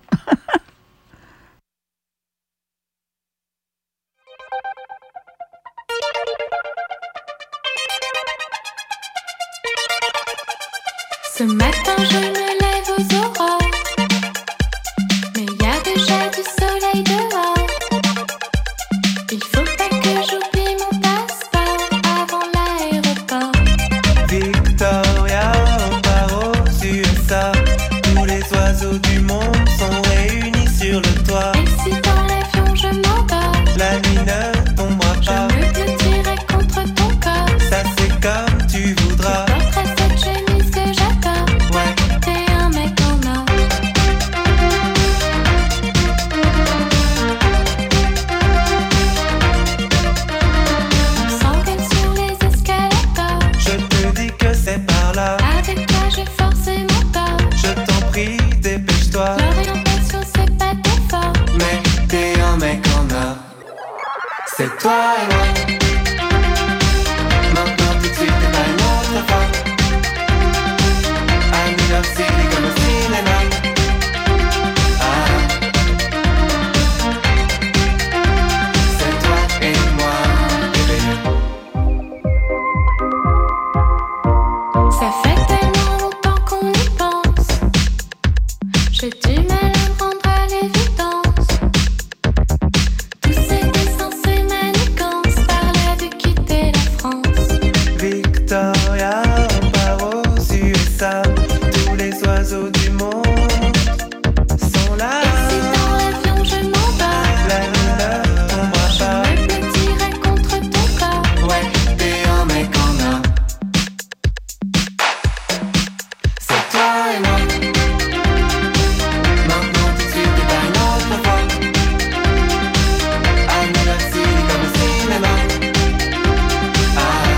Speaker 4: Ce matin je me lève aux aurores, mais il y a déjà du soleil dehors. Il faut pas que j'oublie mon passeport avant l'aéroport.
Speaker 5: Victoria, Paro, U S A. Tous les oiseaux du monde sont réunis sur le toit.
Speaker 4: Et si dans l'avion je m'endors,
Speaker 5: La nuit ne tombera
Speaker 4: je
Speaker 5: pas.
Speaker 4: me blottirai contre ton corps.
Speaker 5: Ça c'est comme tu voudras.
Speaker 4: Je porterai cette chemise que j'adore.
Speaker 5: Ouais.
Speaker 4: T'es un mec en or. On s'engueule sur les escalators.
Speaker 5: Je te dis que c'est par là.
Speaker 4: Avec toi j'ai forcé mon corps.
Speaker 5: Je t'en prie, dépêche-toi.
Speaker 4: L'orientation c'est pas très fort.
Speaker 5: Mais t'es un mec en or. C'est toi et moi. Maintenant tout de suite t'es pas une autre fois. À New York City comme au cinéma. Ah. C'est toi et moi, bébé.
Speaker 4: Ça fait tellement longtemps qu'on y pense. J'ai du mal à me rendre à l'évidence. Tous ces dessins, ces manigances parlaient de quitter la France.
Speaker 5: Victoria, Paro, U S A. Tous les oiseaux du monde sont là.
Speaker 4: Et si dans l'avion je m'endors,
Speaker 5: La nuit ne tombera
Speaker 4: je
Speaker 5: pas.
Speaker 4: me blottirai contre ton corps.
Speaker 5: Ouais, t'es un mec en or. C'est toi et moi. Maintenant tout de suite t'es pas une autre fois. À New York City comme au cinéma. Ah.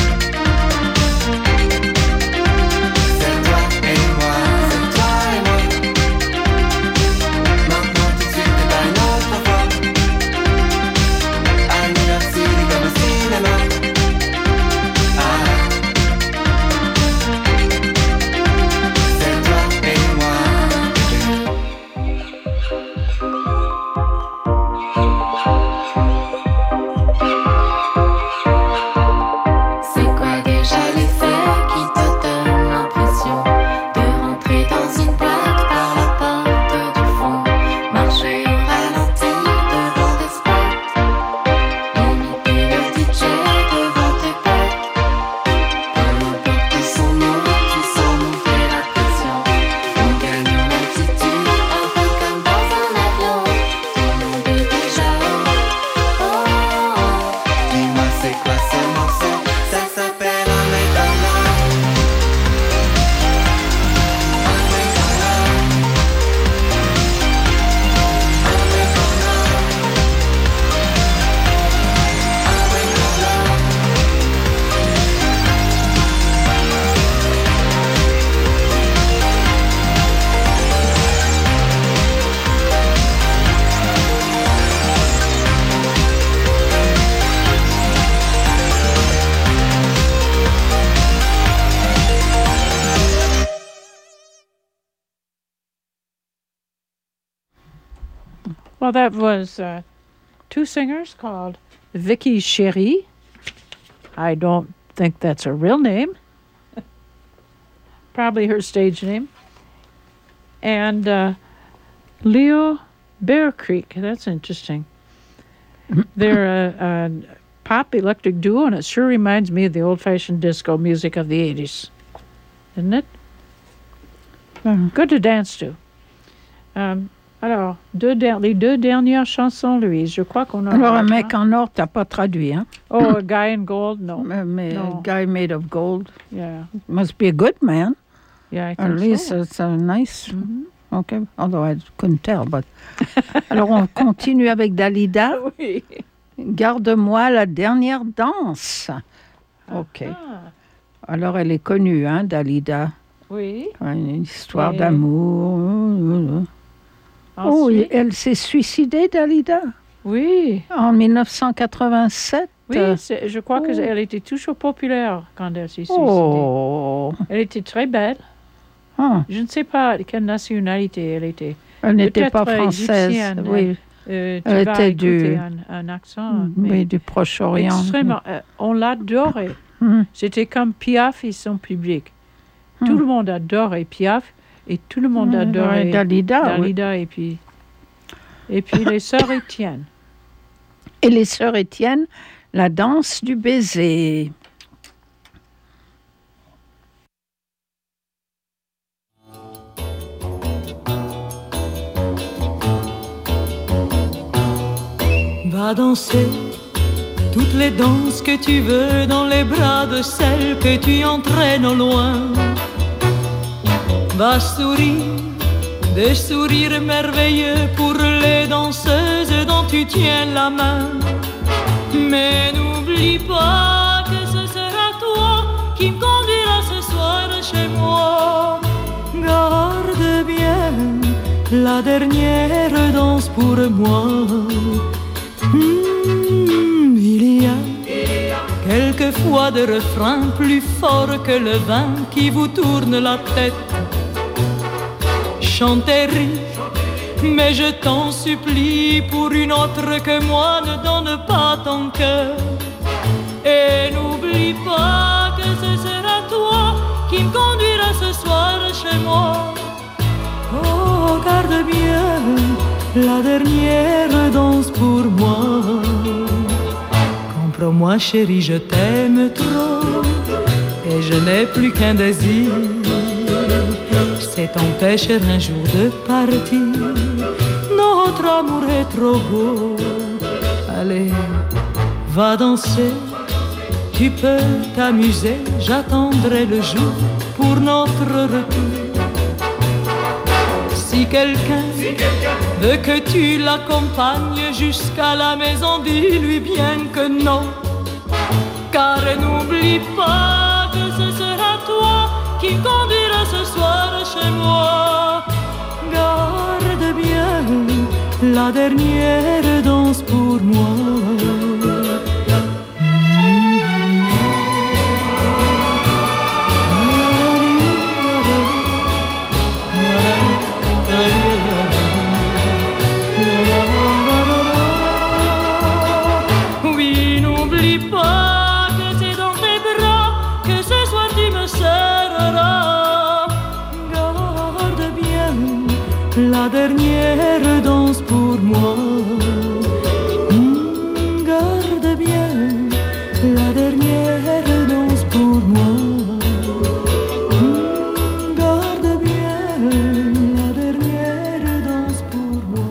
Speaker 5: C'est toi et moi, c'est toi et moi. Maintenant tout de suite t'es pas une autre fois. À New York City comme au cinéma. Ah. C'est toi et moi, bébé.
Speaker 4: C'est quoi déjà l'effet qui te donne l'impression de rentrer dans une boîte par la porte du fond, marcher au ralenti devant des spots, imiter le D J devant tes potes, peu importe son nom, qui sans nous fait la pression, on gagne en altitude, un peu comme dans un avion, tout le monde est déjà haut, oh, oh, oh.
Speaker 5: Dis-moi c'est quoi ce morceau? Ça s'appelle un mec en or. Un mec en or. Un mec en or. Un mec en or.
Speaker 1: Well, that was uh, two singers called Vicky Cherie. I don't think that's her real name. Probably her stage name. And uh, Leo Bear Creek. That's interesting. They're a, a pop electric duo, and it sure reminds me of the old-fashioned disco music of the eighties. Isn't it? Good to dance to. Um, Alors, deux der- les deux dernières chansons, Louise, je crois qu'on a...
Speaker 2: Alors, un mec en or, t'as pas traduit, hein?
Speaker 1: Oh, a guy in gold, no.
Speaker 2: Mais, mais
Speaker 1: No.
Speaker 2: a guy made of gold.
Speaker 1: Yeah.
Speaker 2: Must be a good man.
Speaker 1: Yeah, I
Speaker 2: At
Speaker 1: think
Speaker 2: least
Speaker 1: so.
Speaker 2: it's a nice... Okay, although I couldn't tell, but... Alors, on continue avec Dalida.
Speaker 1: Oui.
Speaker 2: Garde-moi la dernière danse. OK.
Speaker 1: Ah.
Speaker 2: Alors, elle est connue, hein, Dalida.
Speaker 1: Oui.
Speaker 2: Une histoire
Speaker 1: Et-
Speaker 2: d'amour. Oh,
Speaker 1: Ensuite?
Speaker 2: elle s'est suicidée, Dalida,
Speaker 1: Oui.
Speaker 2: en dix-neuf cent quatre-vingt-sept.
Speaker 1: Oui, c'est- je crois qu'elle était toujours populaire quand elle s'est suicidée.
Speaker 2: Oh.
Speaker 1: Elle était très belle.
Speaker 2: Ah.
Speaker 1: Je ne sais pas de quelle nationalité elle était.
Speaker 2: Elle n'était pas
Speaker 1: Peut-être
Speaker 2: française,
Speaker 1: égyptienne.
Speaker 2: oui.
Speaker 1: Euh, tu
Speaker 2: Elle
Speaker 1: vas
Speaker 2: était
Speaker 1: écouter
Speaker 2: du-
Speaker 1: un, un accent.
Speaker 2: Oui,
Speaker 1: mais
Speaker 2: du Proche-Orient.
Speaker 1: extrêmement. euh, on l'adorait.
Speaker 2: Mhm.
Speaker 1: C'était comme Piaf et son public. Tout
Speaker 2: Mhm.
Speaker 1: le monde adorait Piaf et tout le monde
Speaker 2: Mhm,
Speaker 1: adorait
Speaker 2: ouais, Dalida, oui.
Speaker 1: Dalida et puis et puis les sœurs Étienne.
Speaker 2: Et les sœurs Étienne, la danse du baiser.
Speaker 6: Va danser toutes les danses que tu veux dans les bras de celle que tu entraînes au loin. Va sourire des sourires merveilleux pour les danseuses dont tu tiens la main. Mais n'oublie pas que ce sera toi qui me conduira ce soir chez moi. Garde bien la dernière danse pour moi. Hmm, il y a quelquefois des refrains plus forts que le vin qui vous tourne la tête. Chantez, rire, mais je t'en supplie, pour une autre que moi ne donne pas ton cœur. Et n'oublie pas que ce sera toi qui me conduira ce soir chez moi. Oh, garde bien la dernière danse pour moi. Comprends-moi chérie, je t'aime trop et je n'ai plus qu'un désir, c'est t'empêcher un jour de partir. Notre amour est trop beau. Allez, va danser, tu peux t'amuser, j'attendrai le jour pour notre retour. Si quelqu'un si quelqu'un veut que tu l'accompagnes jusqu'à la maison, dis-lui bien que non. Car n'oublie pas que ce sera toi qui me conduira ce soir chez moi. Garde bien la dernière danse pour moi. Oui, n'oublie pas que c'est dans tes bras que ce soir tu me serreras. Garde bien la dernière danse pour moi. Hmm, garde bien la dernière danse pour moi. Hmm, garde bien la dernière danse pour moi.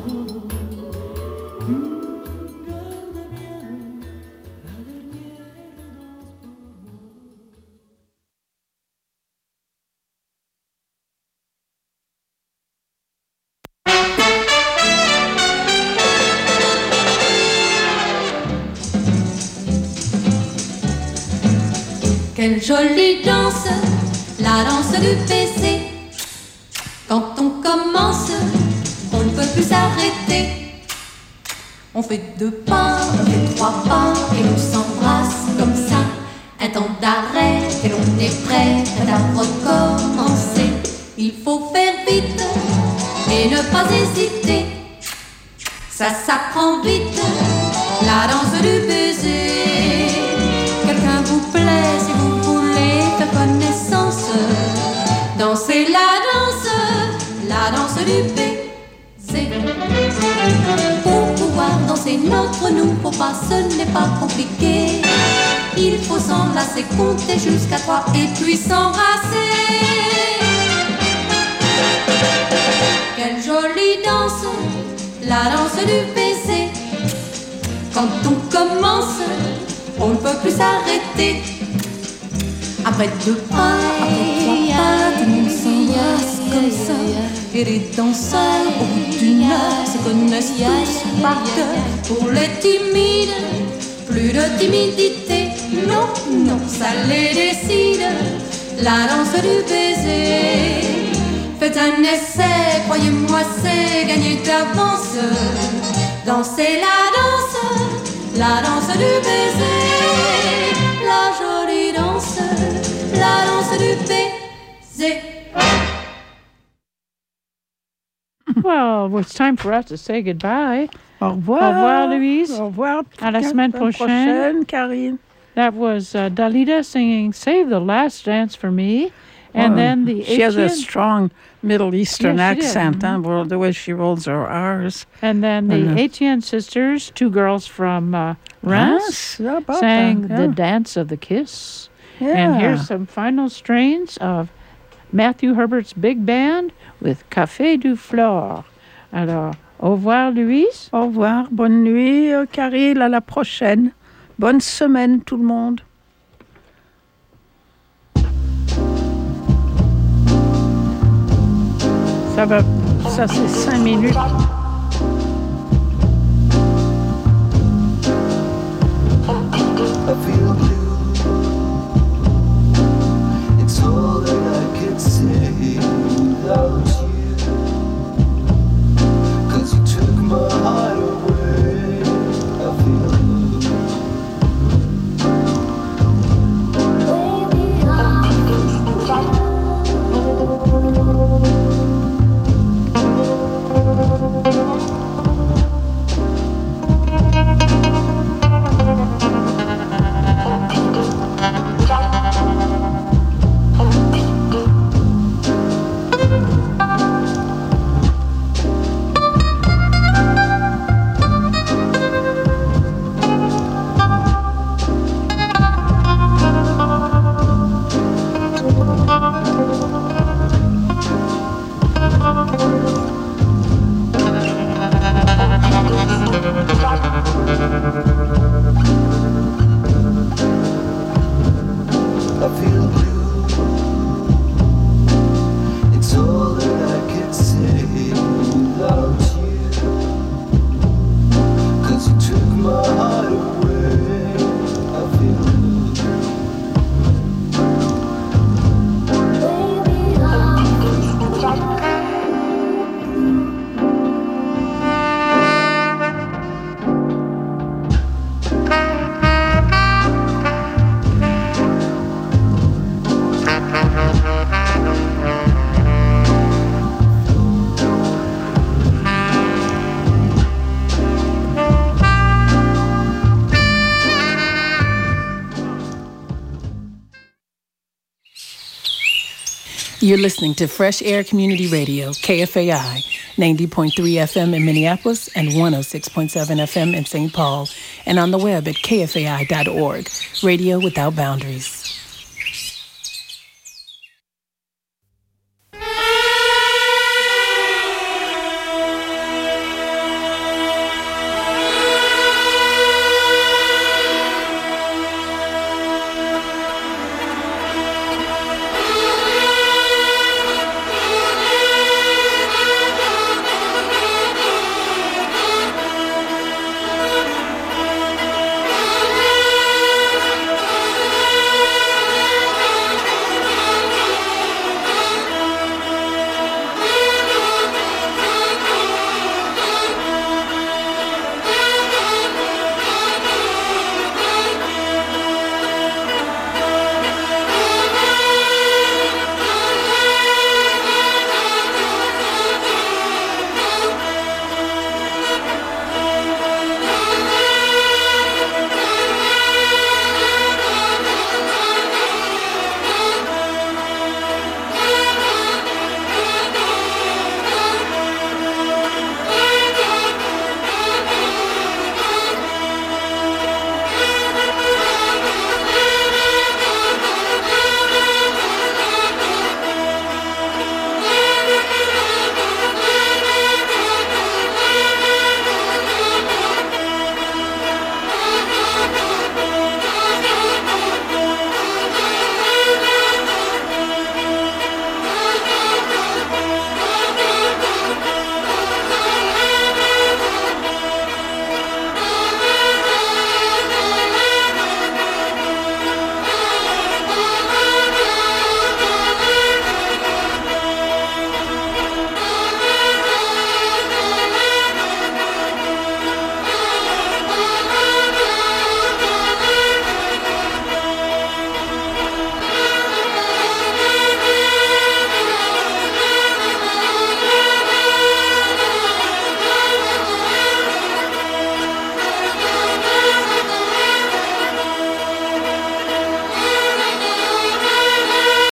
Speaker 4: Quelle jolie danse, la danse du baiser. Quand on commence, on ne peut plus s'arrêter. On fait deux pas, on fait trois pas, et on s'embrasse comme ça. Un temps d'arrêt, et l'on est prêt à recommencer. Il faut faire vite et ne pas hésiter. Ça s'apprend vite, la danse du baiser. Quelqu'un vous plaît si vous voulez faire connaissance. Dansez la danse, la danse du baiser. Pour pouvoir danser notre nous, faut pas, ce n'est pas compliqué. Il faut s'enlacer, compter jusqu'à trois et puis s'embrasser. quelle jolie danse, la danse du baiser. Quand on commence, on ne peut plus s'arrêter. Après deux pas, après trois pas, tout le monde s'embrasse comme ça. Et les danseurs, au bout d'une heure, se connaissent tous par cœur. Pour les timides, plus de timidité. Non, non, ça les décide. La danse du baiser. Faites un essai, croyez-moi, c'est gagné d'avance. Dansez la danse, la danse du baiser. La jolie danse, la danse du baiser.
Speaker 1: Well, it's time for us to say goodbye.
Speaker 2: Au revoir.
Speaker 1: Au revoir, Louise.
Speaker 2: Au revoir.
Speaker 1: À la semaine prochaine.
Speaker 2: prochaine, Karine.
Speaker 1: That was uh, Dalida singing Save the Last Dance for Me. And
Speaker 2: Oh,
Speaker 1: then the
Speaker 2: she has a
Speaker 1: Etienne-
Speaker 2: strong Middle Eastern
Speaker 1: Yeah, she did.
Speaker 2: accent, huh?
Speaker 1: Mhm.
Speaker 2: Well, the way she rolls her R's.
Speaker 1: And then the
Speaker 2: And, uh,
Speaker 1: Etienne sisters, two girls from uh, Reims,
Speaker 2: Reims, how about
Speaker 1: sang
Speaker 2: that?
Speaker 1: The
Speaker 2: Yeah.
Speaker 1: Dance of the Kiss.
Speaker 2: Yeah.
Speaker 1: And here's some final strains of Matthew Herbert's big band with Café du Flore. Alors, au revoir, Louise.
Speaker 2: Au revoir, bonne nuit, euh, Karine, à la prochaine. Bonne semaine, tout le monde. Ça va, ça c'est cinq minutes.
Speaker 5: I feel blue. It's all that I can say without you. 'Cause you took my heart away. I feel blue. I feel blue. It's all that I can say without you. 'Cause you took my heart away. I feel blue.
Speaker 8: You're listening to Fresh Air Community Radio, K F A I, ninety point three F M in Minneapolis and one oh six point seven F M in Saint Paul, and on the web at K F A I dot org, radio without boundaries.